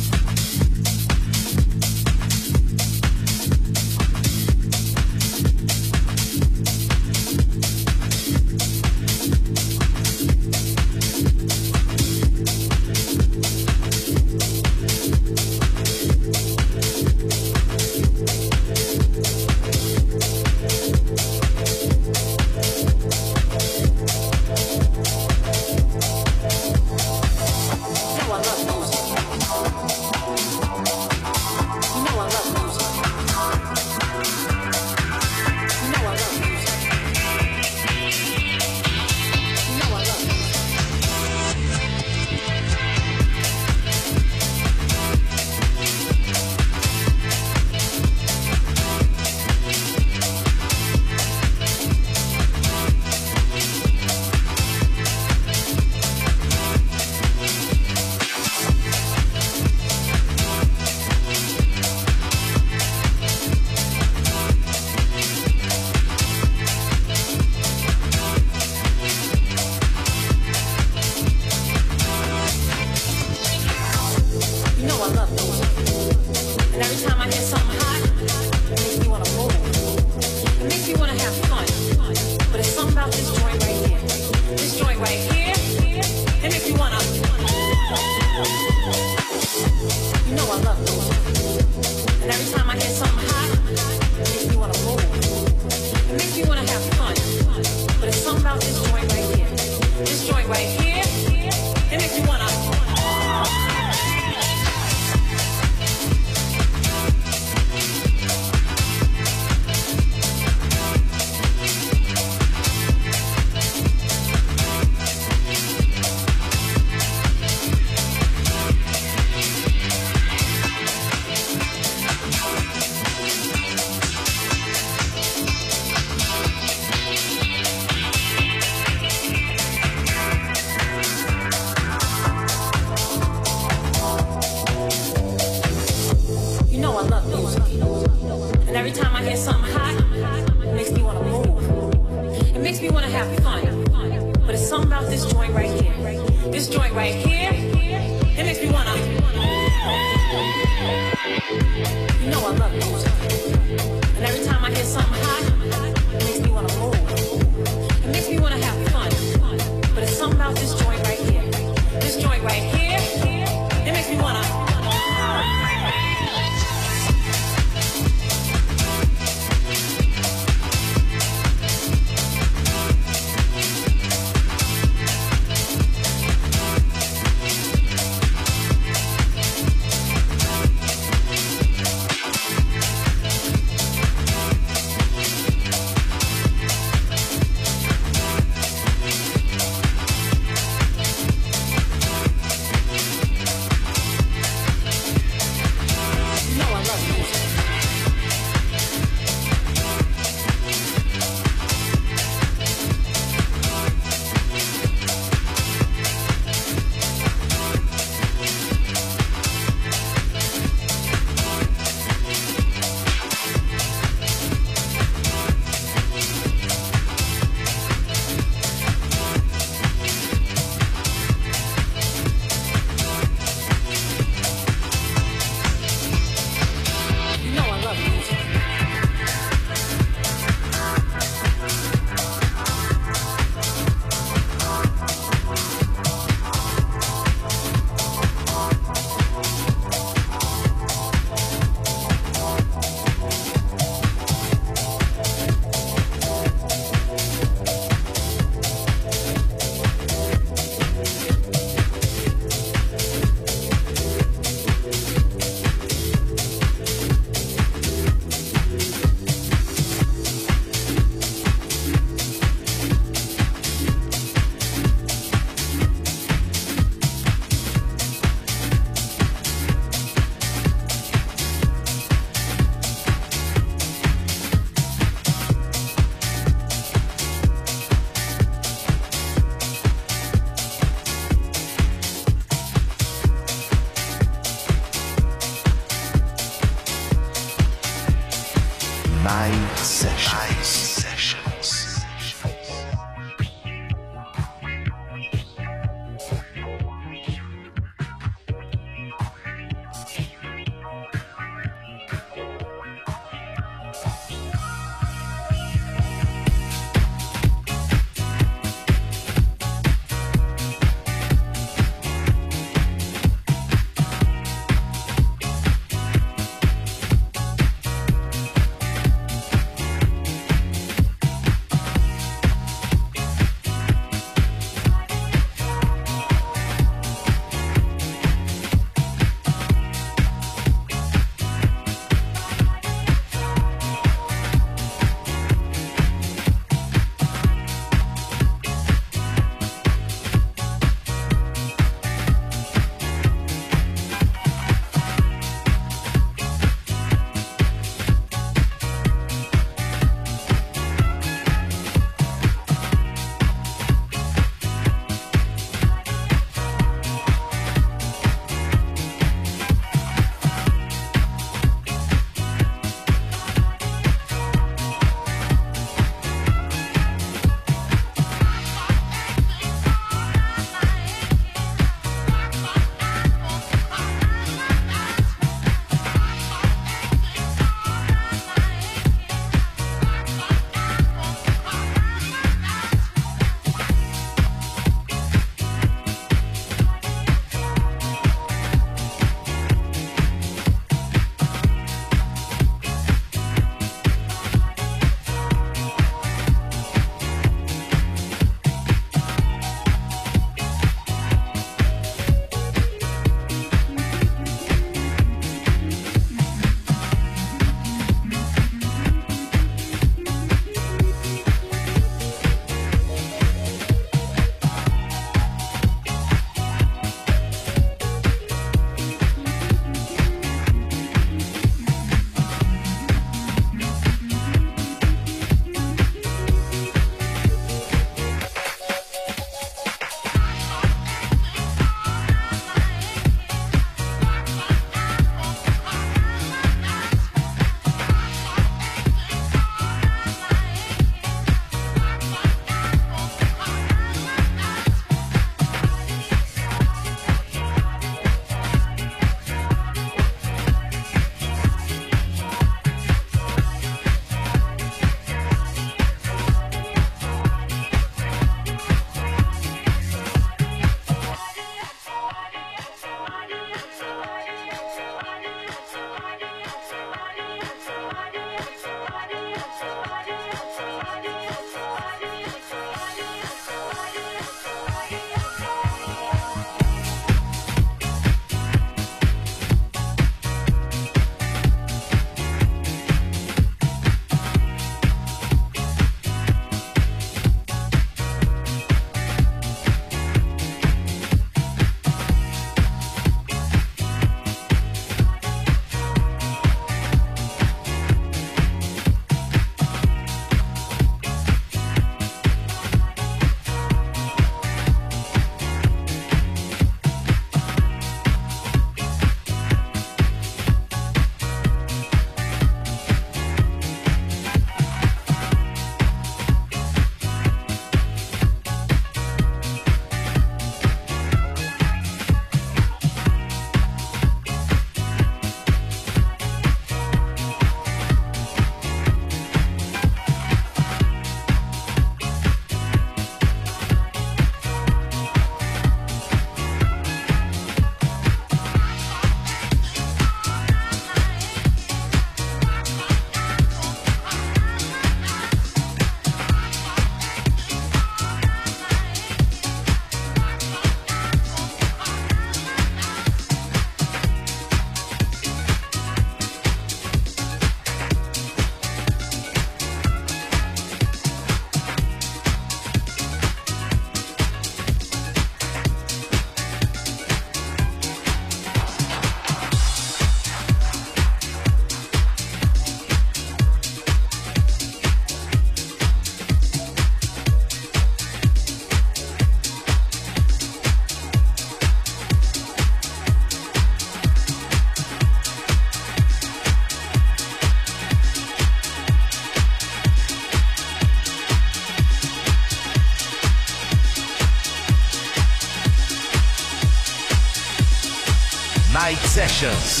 Night Sessions.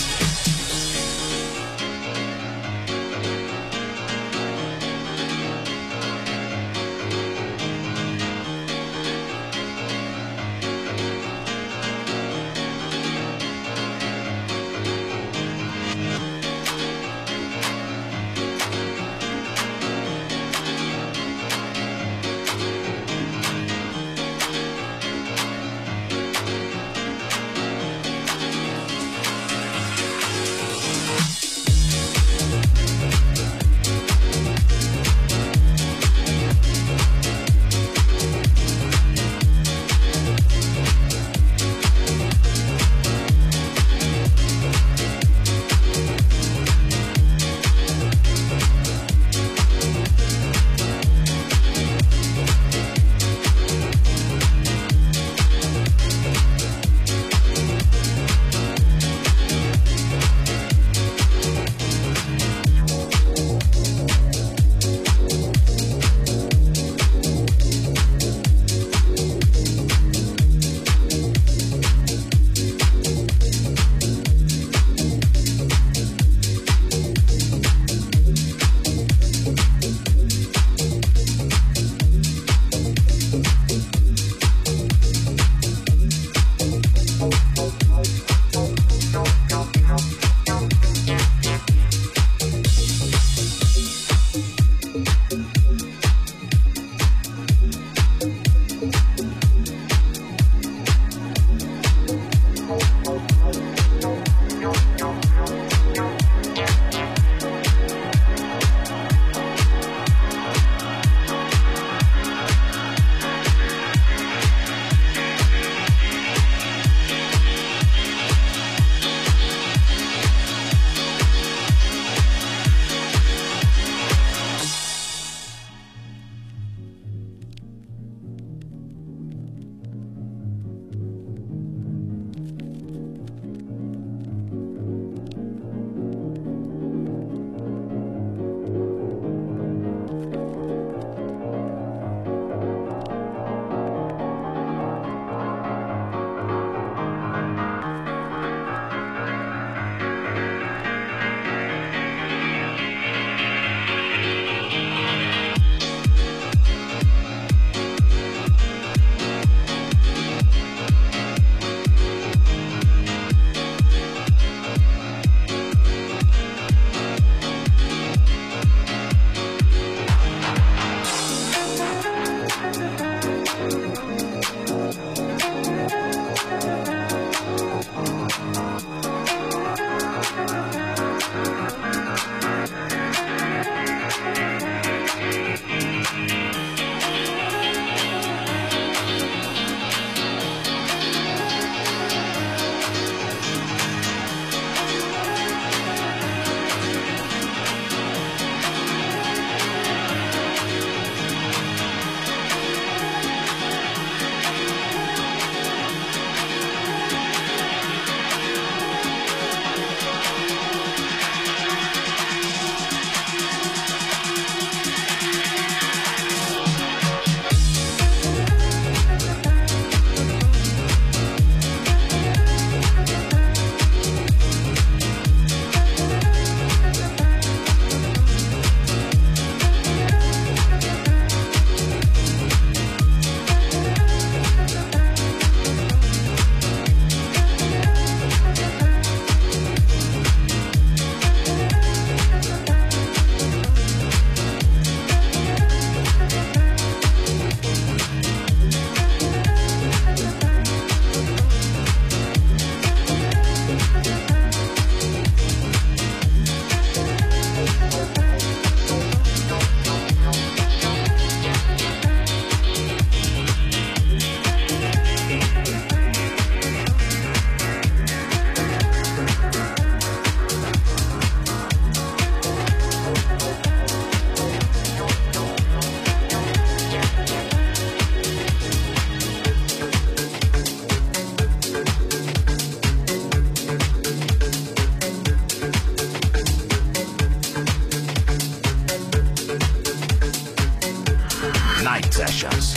Night Sessions.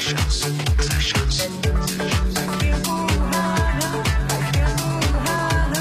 Sessions. Sessions.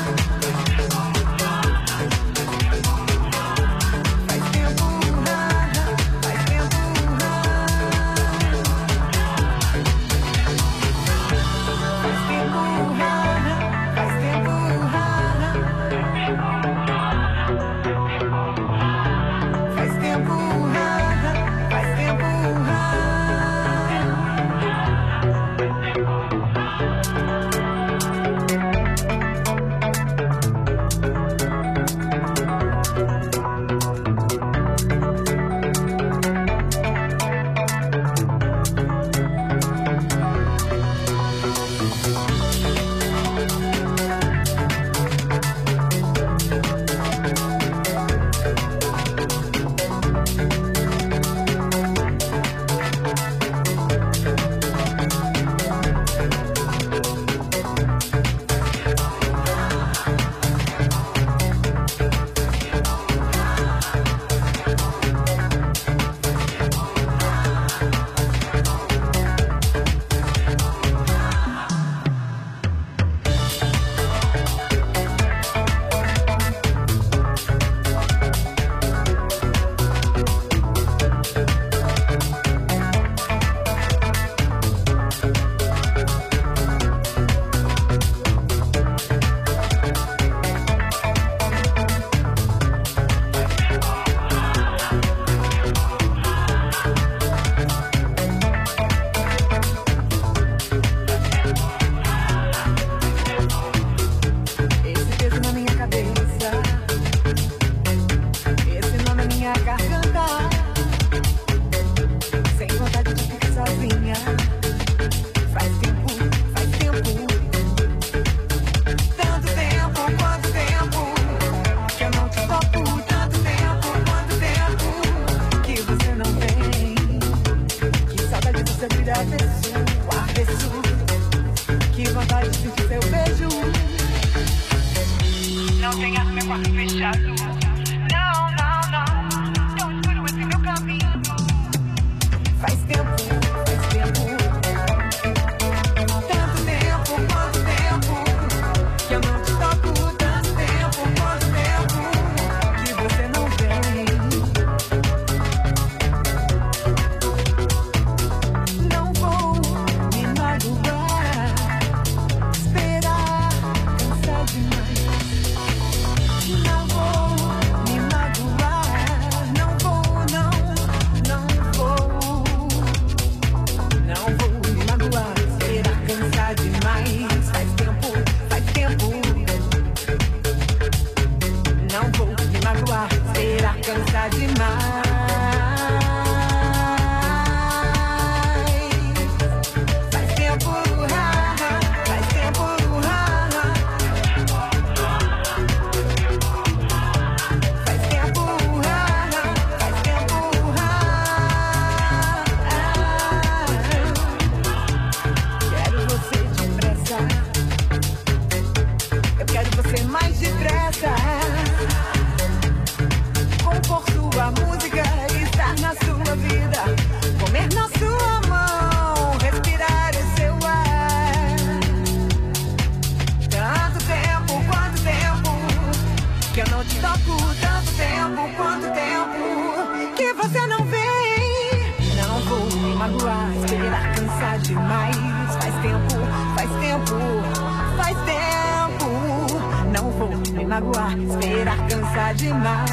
magoar, esperar cansar demais. Faz tempo, faz tempo, faz tempo. Não vou me magoar, esperar cansar demais.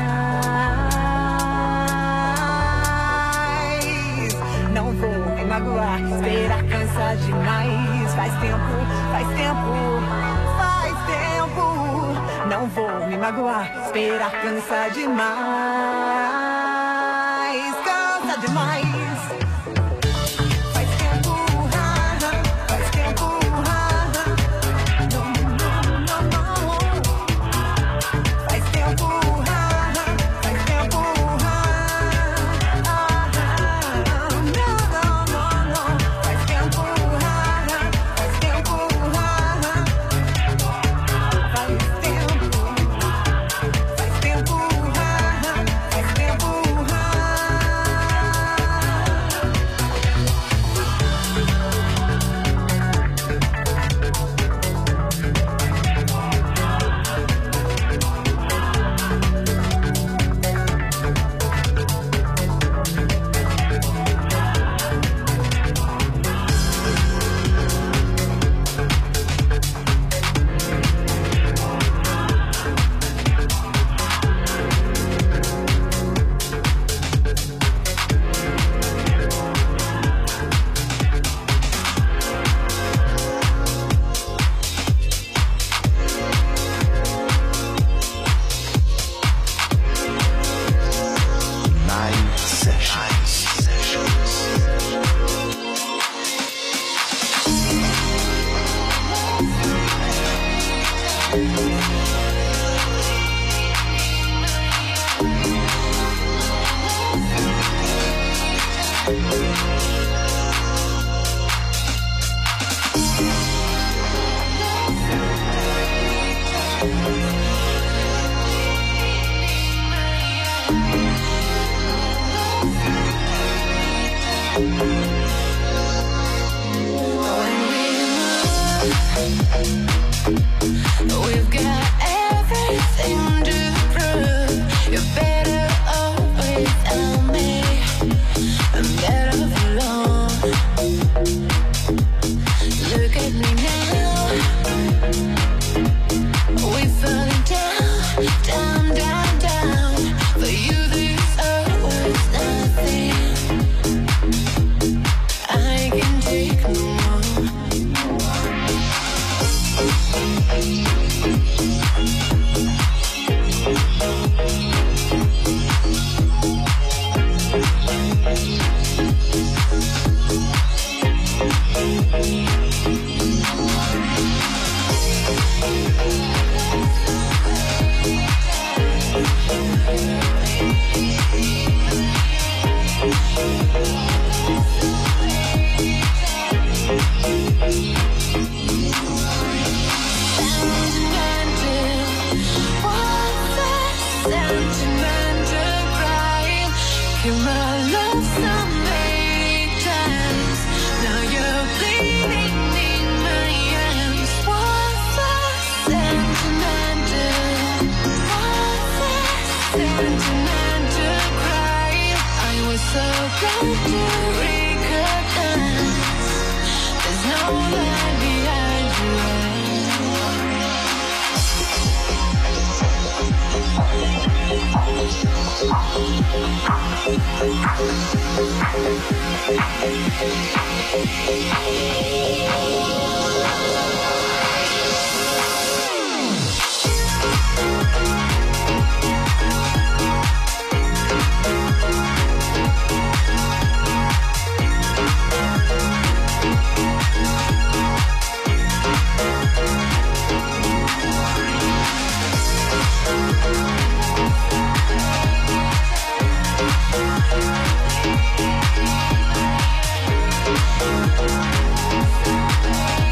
Não vou me magoar, esperar cansar demais. Faz tempo, faz tempo, faz tempo. Não vou me magoar, esperar cansar demais. Cansa demais. Faz tempo, ah, faz tempo, ah, não, não, não, não. Faz tempo, ah, faz tempo, ah, ah, não, não, não, não. Faz tempo, ah, faz tempo, ah, faz tempo, faz tempo, ah, faz tempo, ah. Night Sessions. We've got everything to prove. You're better off without me. I'm better alone. Look at me now. We're falling down, down, down, down. For you, this earth was nothing. I can take no more. We'll be right back.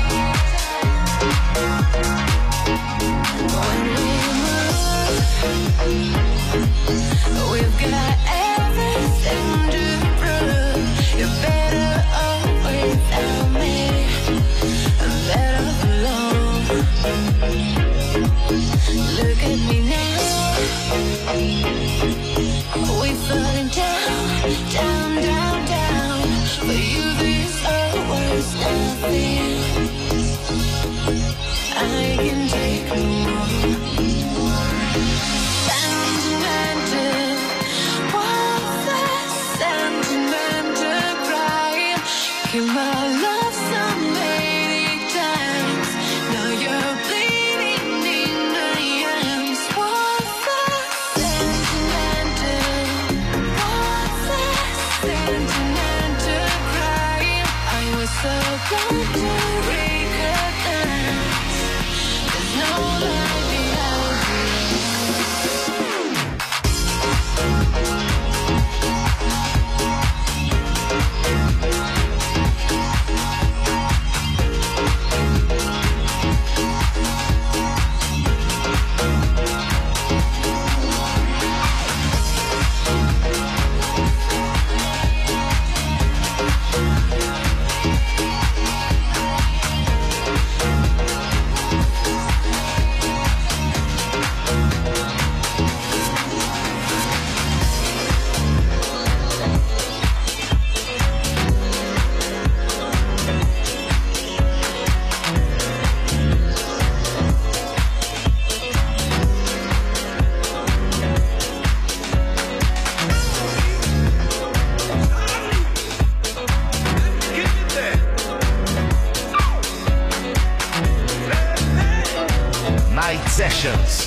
Night Sessions.